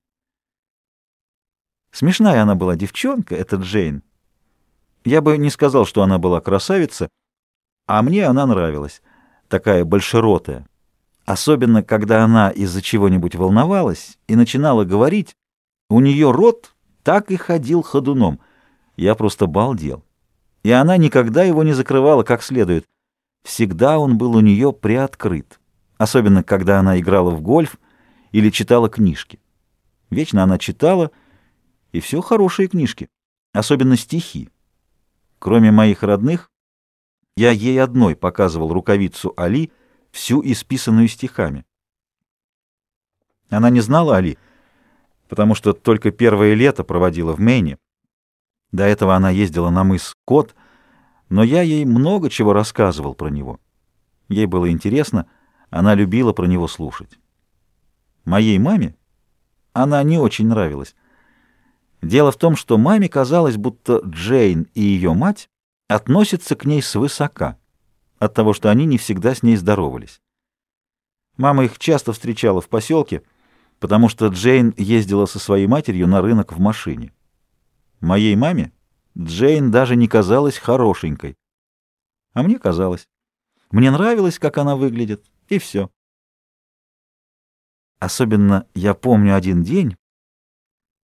Смешная она была девчонка, эта Джейн. Я бы не сказал, что она была красавица, а мне она нравилась, такая большеротая. Особенно, когда она из-за чего-нибудь волновалась и начинала говорить, у нее рот так и ходил ходуном. Я просто балдел. И она никогда его не закрывала как следует. Всегда он был у нее приоткрыт. Особенно, когда она играла в гольф или читала книжки. Вечно она читала, и все хорошие книжки, особенно стихи. Кроме моих родных, я ей одной показывал рукавицу Али, всю исписанную стихами. Она не знала Али, потому что только первое лето проводила в Мэйне. До этого она ездила на мыс Кот, но я ей много чего рассказывал про него. Ей было интересно, она любила про него слушать. Моей маме она не очень нравилась. Дело в том, что маме казалось, будто Джейн и ее мать относятся к ней свысока, от того, что они не всегда с ней здоровались. Мама их часто встречала в поселке, потому что Джейн ездила со своей матерью на рынок в машине. Моей маме Джейн даже не казалась хорошенькой. А мне казалось. Мне нравилось, как она выглядит, и все. Особенно я помню один день,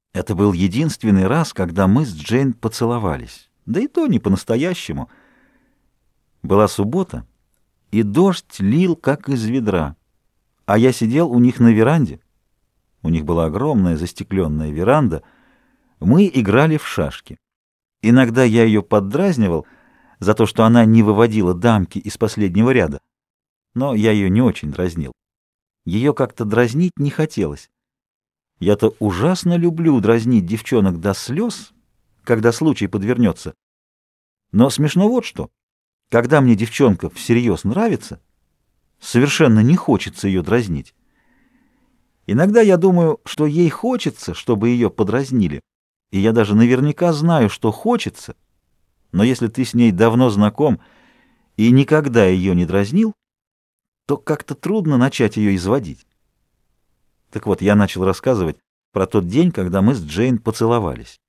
Это был единственный раз, когда мы с Джейн поцеловались. Да и то не по-настоящему. Была суббота, и дождь лил, как из ведра. А я сидел у них на веранде. У них была огромная застекленная веранда. Мы играли в шашки. Иногда я ее поддразнивал за то, что она не выводила дамки из последнего ряда. Но я ее не очень дразнил. Ее как-то дразнить не хотелось. Я-то ужасно люблю дразнить девчонок до слез, когда случай подвернется. Но смешно вот что. Когда мне девчонка всерьез нравится, совершенно не хочется ее дразнить. Иногда я думаю, что ей хочется, чтобы ее подразнили. И я даже наверняка знаю, что хочется. Но если ты с ней давно знаком и никогда ее не дразнил, то как-то трудно начать ее изводить. Так вот, я начал рассказывать про тот день, когда мы с Джейн поцеловались.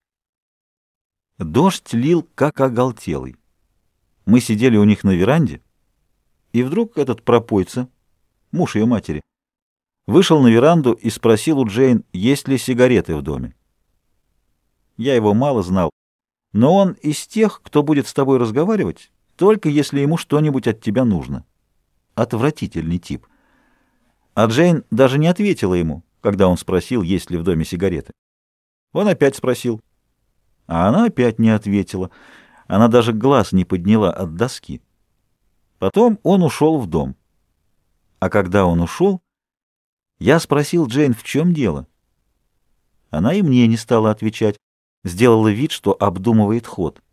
Дождь лил, как оголтелый. Мы сидели у них на веранде, и вдруг этот пропойца, муж ее матери, вышел на веранду и спросил у Джейн, есть ли сигареты в доме. Я его мало знал, но он из тех, кто будет с тобой разговаривать, только если ему что-нибудь от тебя нужно. Отвратительный тип. А Джейн даже не ответила ему, когда он спросил, есть ли в доме сигареты. Он опять спросил, а она опять не ответила. Она даже глаз не подняла от доски. Потом он ушел в дом. А когда он ушел, я спросил Джейн, в чем дело. Она и мне не стала отвечать, сделала вид, что обдумывает ход.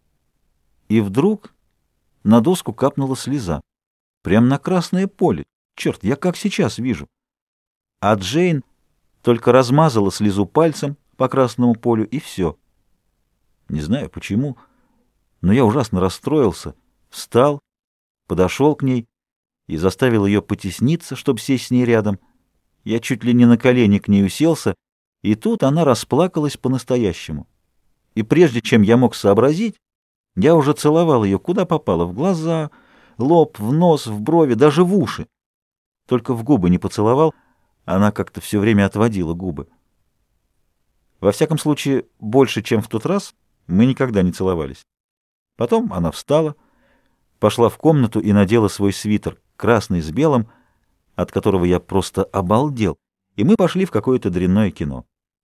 И вдруг на доску капнула слеза. Прям на красное поле. Черт, я как сейчас вижу. А Джейн только размазала слезу пальцем по красному полю, и все. Не знаю почему, но я ужасно расстроился, встал, подошел к ней и заставил ее потесниться, чтобы сесть с ней рядом. Я чуть ли не на колени к ней уселся, и тут она расплакалась по-настоящему. И прежде чем я мог сообразить, я уже целовал ее куда попало, в глаза, лоб, в нос, в брови, даже в уши. Только в губы не поцеловал, она как-то все время отводила губы. Во всяком случае, больше, чем в тот раз, мы никогда не целовались. Потом она встала, пошла в комнату и надела свой свитер, красный с белым, от которого я просто обалдел, и мы пошли в какое-то дрянное кино.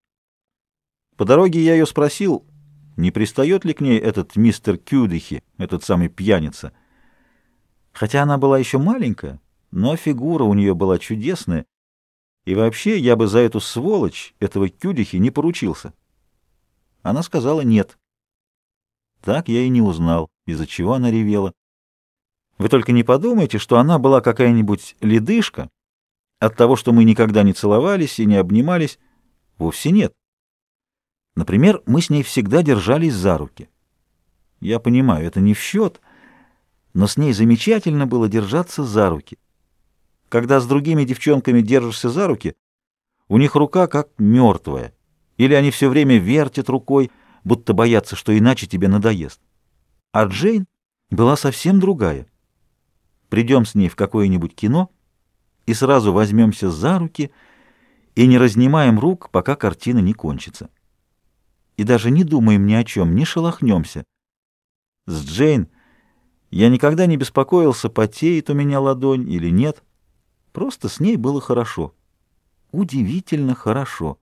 По дороге я ее спросил, не пристает ли к ней этот мистер Кюдихи, этот самый пьяница. Хотя она была еще маленькая, но фигура у нее была чудесная, и вообще я бы за эту сволочь, этого Кюдихи, не поручился. Она сказала нет. Так я и не узнал, из-за чего она ревела. Вы только не подумайте, что она была какая-нибудь ледышка от того, что мы никогда не целовались и не обнимались. Вовсе нет. Например, мы с ней всегда держались за руки. Я понимаю, это не в счет, но с ней замечательно было держаться за руки. Когда с другими девчонками держишься за руки, у них рука как мертвая, или они все время вертят рукой, будто боятся, что иначе тебе надоест. А Джейн была совсем другая. Придем с ней в какое-нибудь кино и сразу возьмемся за руки и не разнимаем рук, пока картина не кончится. И даже не думаем ни о чем, не шелохнемся. С Джейн я никогда не беспокоился, потеет у меня ладонь или нет. Просто с ней было хорошо. Удивительно хорошо.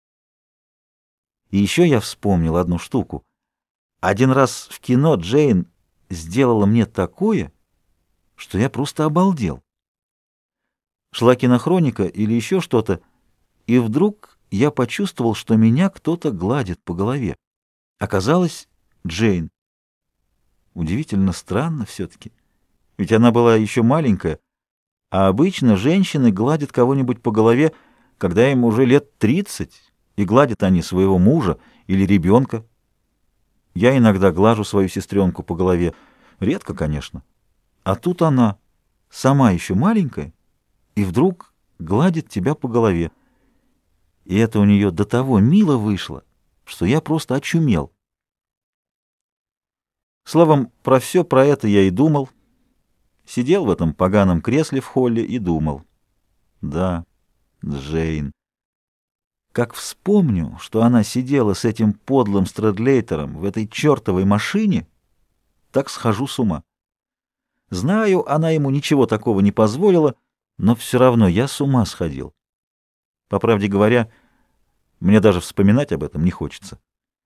И еще я вспомнил одну штуку. Один раз в кино Джейн сделала мне такое, что я просто обалдел. Шла кинохроника или еще что-то, и вдруг я почувствовал, что меня кто-то гладит по голове. Оказалось, Джейн. Удивительно странно все-таки. Ведь она была еще маленькая, а обычно женщины гладят кого-нибудь по голове, когда им уже лет 30, и гладят они своего мужа или ребенка. Я иногда глажу свою сестренку по голове, редко, конечно. А тут она, сама еще маленькая, и вдруг гладит тебя по голове. И это у нее до того мило вышло, что я просто очумел. Словом, про все про это я и думал. Сидел в этом поганом кресле в холле и думал. Да, Джейн. Как вспомню, что она сидела с этим подлым Стрэдлейтером в этой чертовой машине, так схожу с ума. Знаю, она ему ничего такого не позволила, но все равно я с ума сходил. По правде говоря, мне даже вспоминать об этом не хочется.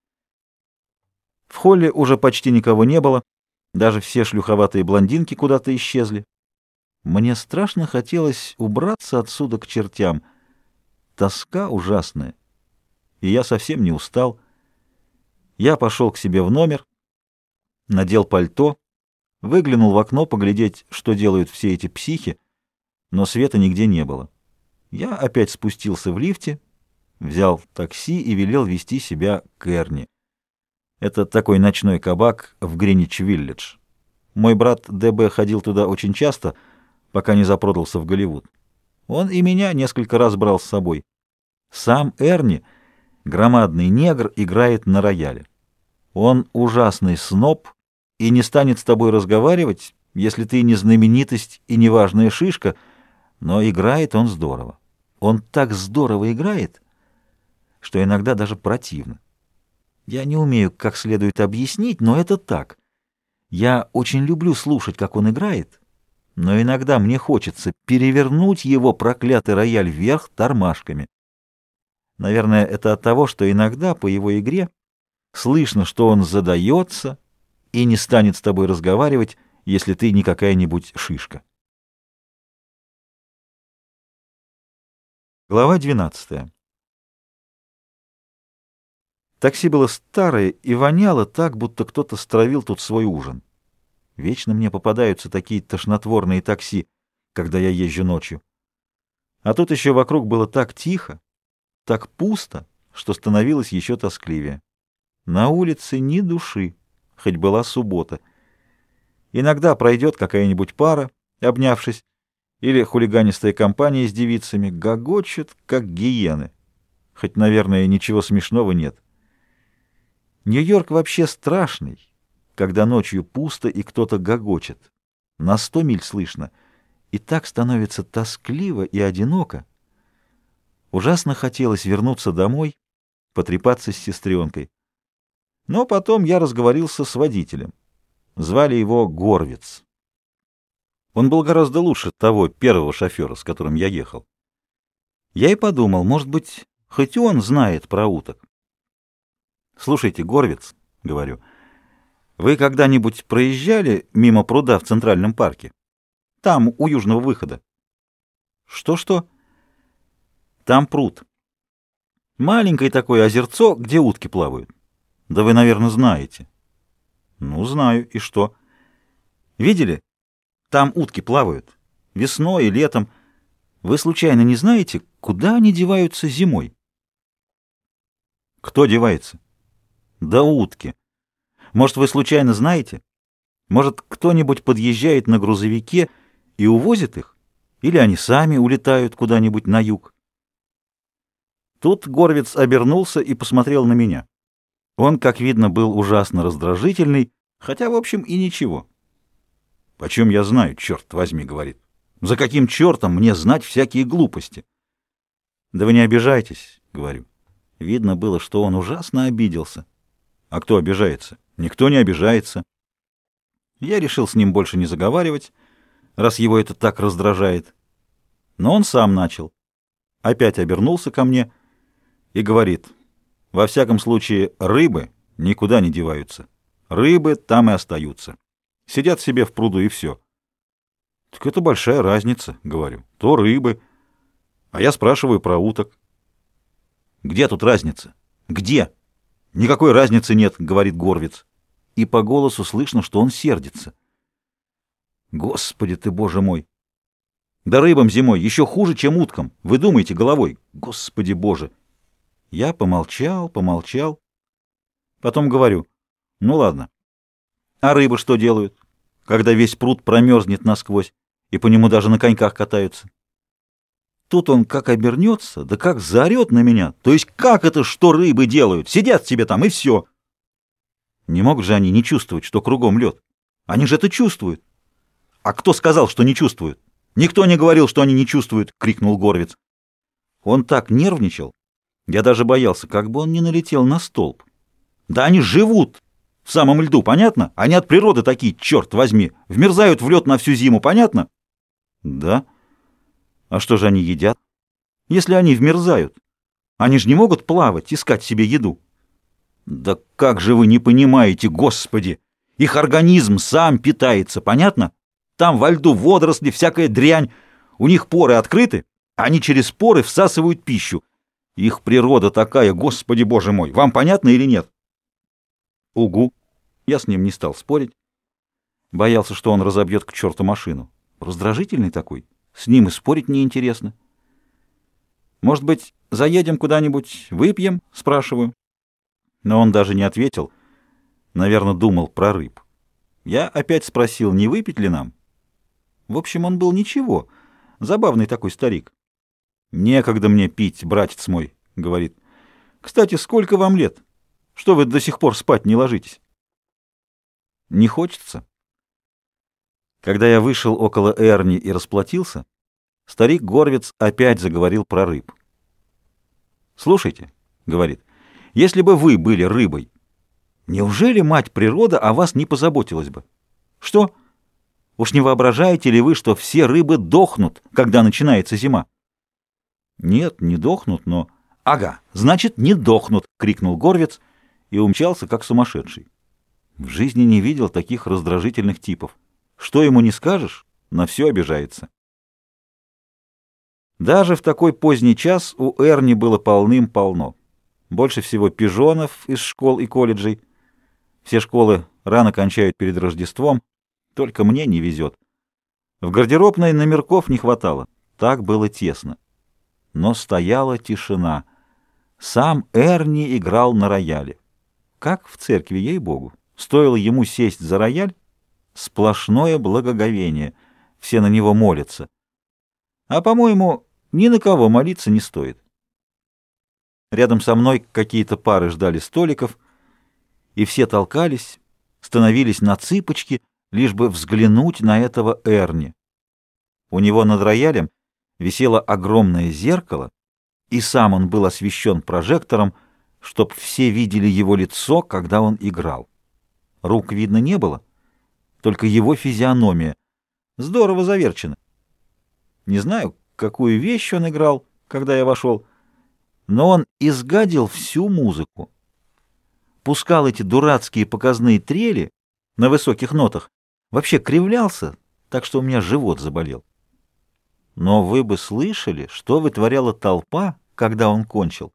В холле уже почти никого не было, даже все шлюховатые блондинки куда-то исчезли. Мне страшно хотелось убраться отсюда к чертям. Тоска ужасная, и я совсем не устал. Я пошел к себе в номер, надел пальто, выглянул в окно поглядеть, что делают все эти психи, но света нигде не было. Я опять спустился в лифте, взял такси и велел вести себя к Эрни. Это такой ночной кабак в Гринвич-Виллидж. Мой брат ДБ ходил туда очень часто, пока не запродался в Голливуд. Он и меня несколько раз брал с собой. Сам Эрни, громадный негр, играет на рояле. Он ужасный сноб и не станет с тобой разговаривать, если ты не знаменитость и не важная шишка, но играет он здорово. Он так здорово играет, что иногда даже противно. Я не умею как следует объяснить, но это так. Я очень люблю слушать, как он играет, но иногда мне хочется перевернуть его проклятый рояль вверх тормашками. Наверное, это от того, что иногда по его игре слышно, что он задается и не станет с тобой разговаривать, если ты не какая-нибудь шишка. Глава 12. Такси было старое и воняло так, будто кто-то стравил тут свой ужин. Вечно мне попадаются такие тошнотворные такси, когда я езжу ночью. А тут еще вокруг было так тихо, так пусто, что становилось еще тоскливее. На улице ни души, хоть была суббота. Иногда пройдет какая-нибудь пара, обнявшись, или хулиганистая компания с девицами, гогочут, как гиены. Хоть, наверное, ничего смешного нет. Нью-Йорк вообще страшный, когда ночью пусто и кто-то гогочет. На 100 миль слышно, и так становится тоскливо и одиноко. Ужасно хотелось вернуться домой, потрепаться с сестренкой. Но потом я разговорился с водителем. Звали его Горвиц. Он был гораздо лучше того первого шофера, с которым я ехал. Я и подумал, может быть, хоть он знает про уток. «Слушайте, Горвиц, — говорю, — вы когда-нибудь проезжали мимо пруда в Центральном парке? Там, у южного выхода». «Что-что?» «Там пруд. Маленькое такое озерцо, где утки плавают. Да вы, наверное, знаете». «Ну, знаю. И что?» «Видели? Там утки плавают. Весной и летом. Вы случайно не знаете, куда они деваются зимой?» «Кто девается?» «Да утки. Может, вы случайно знаете? Может, кто-нибудь подъезжает на грузовике и увозит их? Или они сами улетают куда-нибудь на юг?» Тут Горвиц обернулся и посмотрел на меня. Он, как видно, был ужасно раздражительный, хотя, в общем, и ничего. «Почем я знаю, черт возьми, — говорит. — За каким чертом мне знать всякие глупости?» «Да вы не обижайтесь, — говорю. Видно было, что он ужасно обиделся. А кто обижается? Никто не обижается. Я решил с ним больше не заговаривать, раз его это так раздражает. Но он сам начал. Опять обернулся ко мне и говорит: «Во всяком случае, рыбы никуда не деваются. Рыбы там и остаются. Сидят себе в пруду и все». «Так это большая разница, — говорю. — То рыбы. А я спрашиваю про уток». «Где тут разница? Где?» «Никакой разницы нет, — говорит Горвиц». И по голосу слышно, что он сердится. Господи ты, Боже мой! Да рыбам зимой еще хуже, чем уткам. Вы думаете головой. Господи Боже! Я помолчал. Потом говорю: «Ну ладно. А рыбы что делают, когда весь пруд промерзнет насквозь, и по нему даже на коньках катаются?» Тут он как обернется, да как заорет на меня. То есть как это, что рыбы делают? Сидят себе там, и все. Не могут же они не чувствовать, что кругом лед. Они же это чувствуют. А кто сказал, что не чувствуют? Никто не говорил, что они не чувствуют, — крикнул Горвиц. Он так нервничал, Я даже боялся, как бы он не налетел на столб. Да они живут в самом льду, понятно? Они от природы такие, черт возьми, вмерзают в лед на всю зиму, понятно? Да. А что же они едят? Если они вмерзают, они же не могут плавать, искать себе еду. Да как же вы не понимаете, Господи! Их организм сам питается, понятно? Там во льду водоросли, всякая дрянь. У них поры открыты, они через поры всасывают пищу. Их природа такая, Господи Боже мой, вам понятно или нет? Угу. Я с ним не стал спорить. Боялся, что он разобьет к черту машину. Раздражительный такой. С ним и спорить неинтересно. Может быть, заедем куда-нибудь, выпьем? Спрашиваю. Но он даже не ответил. Наверное, думал про рыб. Я опять спросил, не выпить ли нам. В общем, он был ничего. Забавный такой старик. «Некогда мне пить, братец мой», — говорит. «Кстати, сколько вам лет? Что вы до сих пор спать не ложитесь?» «Не хочется». Когда я вышел около Эрни и расплатился, старик Горвиц опять заговорил про рыб. «Слушайте», — говорит, — «если бы вы были рыбой, неужели мать природа о вас не позаботилась бы? Что? Уж не воображаете ли вы, что все рыбы дохнут, когда начинается зима?» «Нет, не дохнут, но...» «Ага, значит, не дохнут!» — крикнул Горвиц и умчался, как сумасшедший. В жизни не видел таких раздражительных типов. Что ему не скажешь, на все обижается. Даже в такой поздний час у Эрни было полным-полно. Больше всего пижонов из школ и колледжей. Все школы рано кончают перед Рождеством, только мне не везет. В гардеробной номерков не хватало, так было тесно. Но стояла тишина. Сам Эрни играл на рояле. Как в церкви, ей-богу. Стоило ему сесть за рояль, сплошное благоговение. Все на него молятся. А, по-моему, ни на кого молиться не стоит. Рядом со мной какие-то пары ждали столиков, и все толкались, становились на цыпочки, лишь бы взглянуть на этого Эрни. У него над роялем висело огромное зеркало, и сам он был освещен прожектором, чтоб все видели его лицо, когда он играл. Рук видно не было, только его физиономия. Здорово заверчена. Не знаю, какую вещь он играл, когда я вошел, но он изгадил всю музыку. Пускал эти дурацкие показные трели на высоких нотах, вообще кривлялся, так что у меня живот заболел. Но вы бы слышали, что вытворяла толпа, когда он кончил.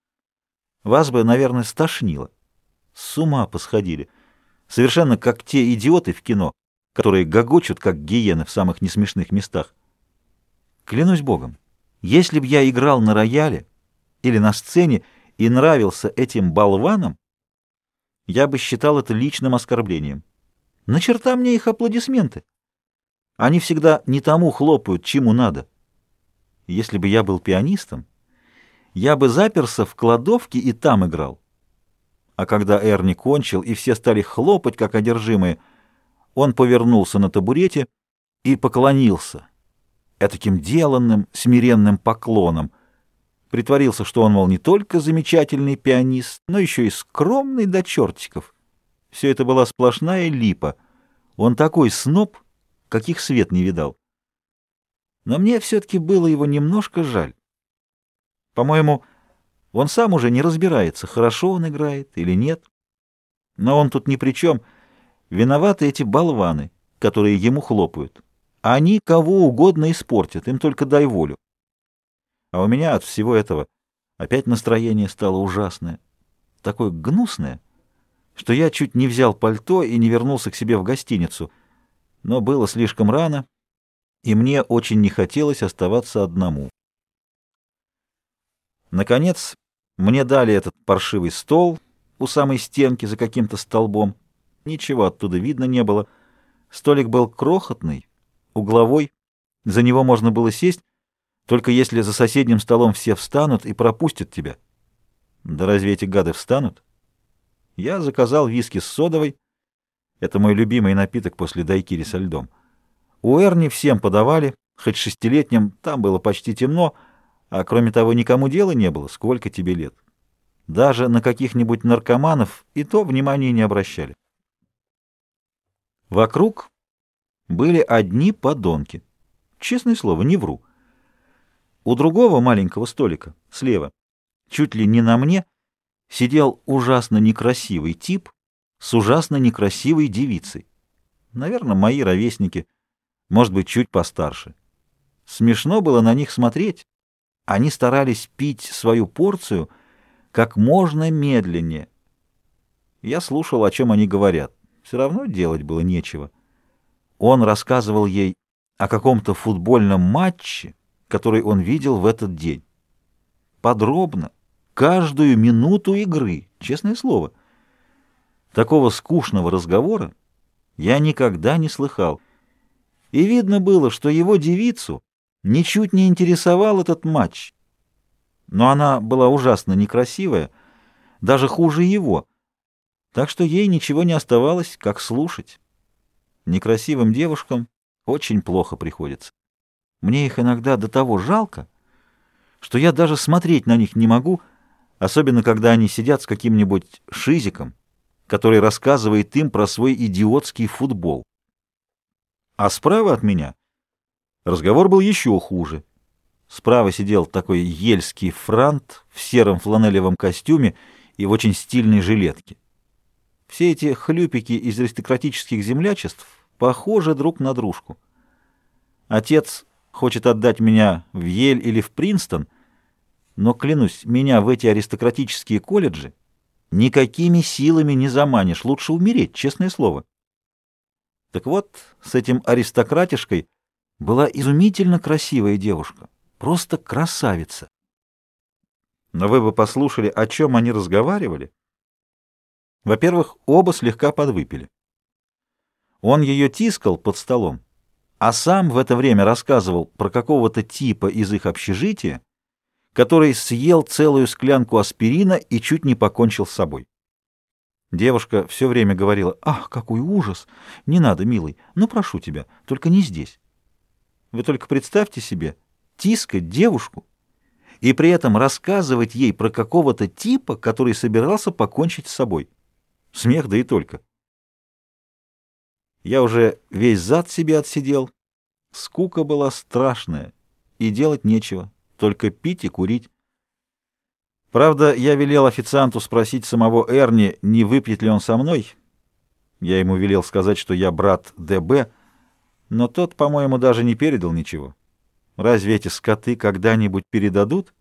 Вас бы, наверное, стошнило. С ума посходили. Совершенно как те идиоты в кино, которые гогочут, как гиены в самых несмешных местах. Клянусь Богом, если б я играл на рояле или на сцене и нравился этим болванам, я бы считал это личным оскорблением. На черта мне их аплодисменты. Они всегда не тому хлопают, чему надо. Если бы я был пианистом, я бы заперся в кладовке и там играл. А когда Эрни кончил, и все стали хлопать, как одержимые, он повернулся на табурете и поклонился этаким деланным, смиренным поклоном. Притворился, что он, мол, не только замечательный пианист, но еще и скромный до чертиков. Все это была сплошная липа. Он такой сноб, каких свет не видал. Но мне все-таки было его немножко жаль. По-моему, он сам уже не разбирается, хорошо он играет или нет. Но он тут ни при чем. Виноваты эти болваны, которые ему хлопают. Они кого угодно испортят, им только дай волю. А у меня от всего этого опять настроение стало ужасное, такое гнусное, что я чуть не взял пальто и не вернулся к себе в гостиницу. Но было слишком рано, и мне очень не хотелось оставаться одному. Наконец, мне дали этот паршивый стол у самой стенки за каким-то столбом. Ничего оттуда видно не было. Столик был крохотный, угловой, за него можно было сесть, только если за соседним столом все встанут и пропустят тебя. Да разве эти гады встанут? Я заказал виски с содовой. Это мой любимый напиток после дайкири со льдом. У Эрни всем подавали, хоть 6-летним, там было почти темно, А кроме того, никому дела не было, сколько тебе лет. Даже на каких-нибудь наркоманов и то внимания не обращали. Вокруг были одни подонки. Честное слово, не вру. У другого маленького столика, слева, чуть ли не на мне, сидел ужасно некрасивый тип с ужасно некрасивой девицей. Наверное, мои ровесники, может быть, чуть постарше. Смешно было на них смотреть. Они старались пить свою порцию как можно медленнее. Я слушал, о чем они говорят. Все равно делать было нечего. Он рассказывал ей о каком-то футбольном матче, который он видел в этот день. Подробно, каждую минуту игры, честное слово. Такого скучного разговора я никогда не слыхал. И видно было, что его девицу ничуть не интересовал этот матч. Но она была ужасно некрасивая, даже хуже его, так что ей ничего не оставалось, как слушать. Некрасивым девушкам очень плохо приходится. Мне их иногда до того жалко, что я даже смотреть на них не могу, особенно когда они сидят с каким-нибудь шизиком, который рассказывает им про свой идиотский футбол. А справа от меня разговор был еще хуже. Справа сидел такой ельский франт в сером фланелевом костюме и в очень стильной жилетке. Все эти хлюпики из аристократических землячеств похожи друг на дружку. Отец хочет отдать меня в Йель или в Принстон, но, клянусь, меня в эти аристократические колледжи никакими силами не заманишь, лучше умереть, честное слово. Так вот, с этим аристократишкой была изумительно красивая девушка, просто красавица. Но вы бы послушали, о чем они разговаривали. Во-первых, оба слегка подвыпили. Он ее тискал под столом, а сам в это время рассказывал про какого-то типа из их общежития, который съел целую склянку аспирина и чуть не покончил с собой. Девушка все время говорила: «Ах, какой ужас! Не надо, милый, ну прошу тебя, только не здесь». Вы только представьте себе, тискать девушку и при этом рассказывать ей про какого-то типа, который собирался покончить с собой. Смех, да и только. Я уже весь зад себе отсидел. Скука была страшная, и делать нечего, только пить и курить. Правда, я велел официанту спросить самого Эрни, не выпьет ли он со мной. Я ему велел сказать, что я брат ДБ, но тот, по-моему, даже не передал ничего. Разве эти скоты когда-нибудь передадут?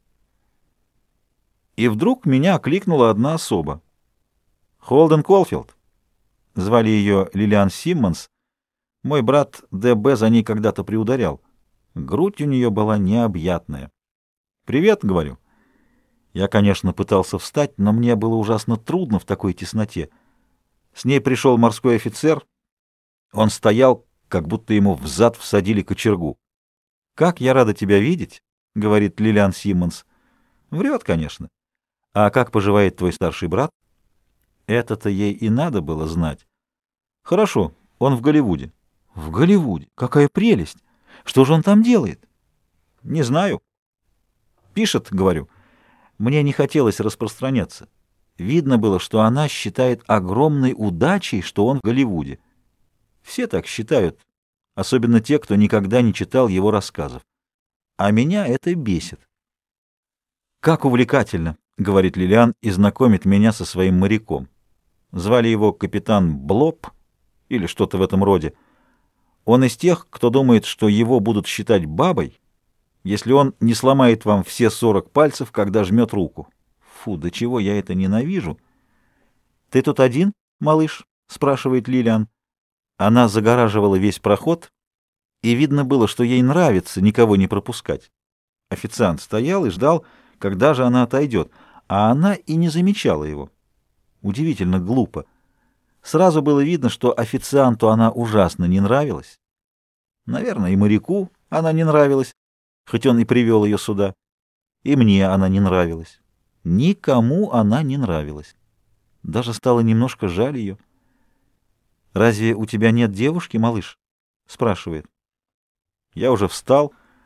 И вдруг меня окликнула одна особа. Холден Колфилд. Звали ее Лилиан Симмонс. Мой брат ДБ за ней когда-то приударял. Грудь у нее была необъятная. «Привет», — говорю. Я, конечно, пытался встать, но мне было ужасно трудно в такой тесноте. С ней пришел морской офицер. Он стоял, как будто ему взад всадили кочергу. «Как я рада тебя видеть», — говорит Лилиан Симмонс. Врет, конечно. «А как поживает твой старший брат?» Это-то ей и надо было знать. «Хорошо, он в Голливуде». «В Голливуде? Какая прелесть! Что же он там делает?» «Не знаю». «Пишет», — говорю. Мне не хотелось распространяться. Видно было, что она считает огромной удачей, что он в Голливуде. Все так считают, особенно те, кто никогда не читал его рассказов. А меня это бесит. «Как увлекательно», — говорит Лилиан и знакомит меня со своим моряком. Звали его капитан Блоб или что-то в этом роде. Он из тех, кто думает, что его будут считать бабой, если он не сломает вам все 40 пальцев, когда жмет руку. Фу, до чего я это ненавижу. «Ты тут один, малыш?» — спрашивает Лилиан. Она загораживала весь проход, и видно было, что ей нравится никого не пропускать. Официант стоял и ждал, когда же она отойдет, а она и не замечала его. Удивительно глупо. Сразу было видно, что официанту она ужасно не нравилась. Наверное, и моряку она не нравилась, хоть он и привел ее сюда. И мне она не нравилась. Никому она не нравилась. Даже стало немножко жаль ее. «Разве у тебя нет девушки, малыш?» — спрашивает. Я уже встал,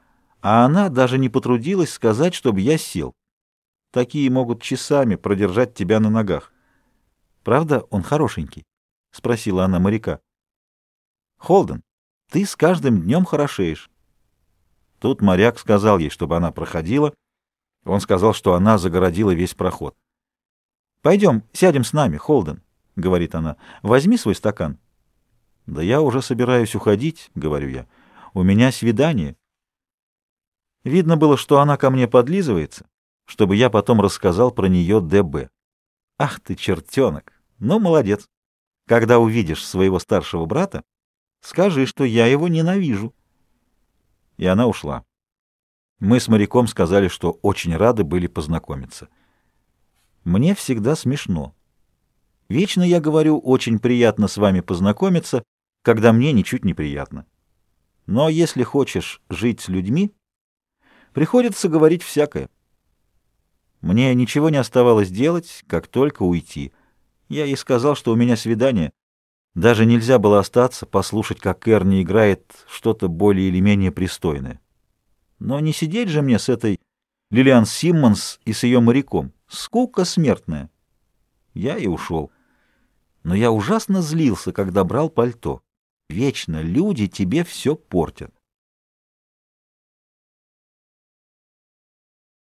а она даже не потрудилась сказать, чтобы я сел. Такие могут часами продержать тебя на ногах. Правда, он хорошенький? — спросила она моряка. Холден, ты с каждым днем хорошеешь. Тут моряк сказал ей, чтобы она проходила. Он сказал, что она загородила весь проход. «Пойдем, сядем с нами, Холден», — говорит она. «Возьми свой стакан». «Да я уже собираюсь уходить», — говорю я. «У меня свидание». Видно было, что она ко мне подлизывается, чтобы я потом рассказал про нее ДБ. «Ах ты, чертенок! Ну, молодец. Когда увидишь своего старшего брата, скажи, что я его ненавижу». И она ушла. Мы с моряком сказали, что очень рады были познакомиться. Мне всегда смешно. Вечно я говорю, очень приятно с вами познакомиться, когда мне ничуть не приятно. Но если хочешь жить с людьми, приходится говорить всякое. Мне ничего не оставалось делать, как только уйти. Я ей сказал, что у меня свидание. Даже нельзя было остаться, послушать, как Эрни играет что-то более или менее пристойное. Но не сидеть же мне с этой Лилиан Симмонс и с ее моряком. Скука смертная. Я и ушел. Но я ужасно злился, когда брал пальто. Вечно люди тебе все портят.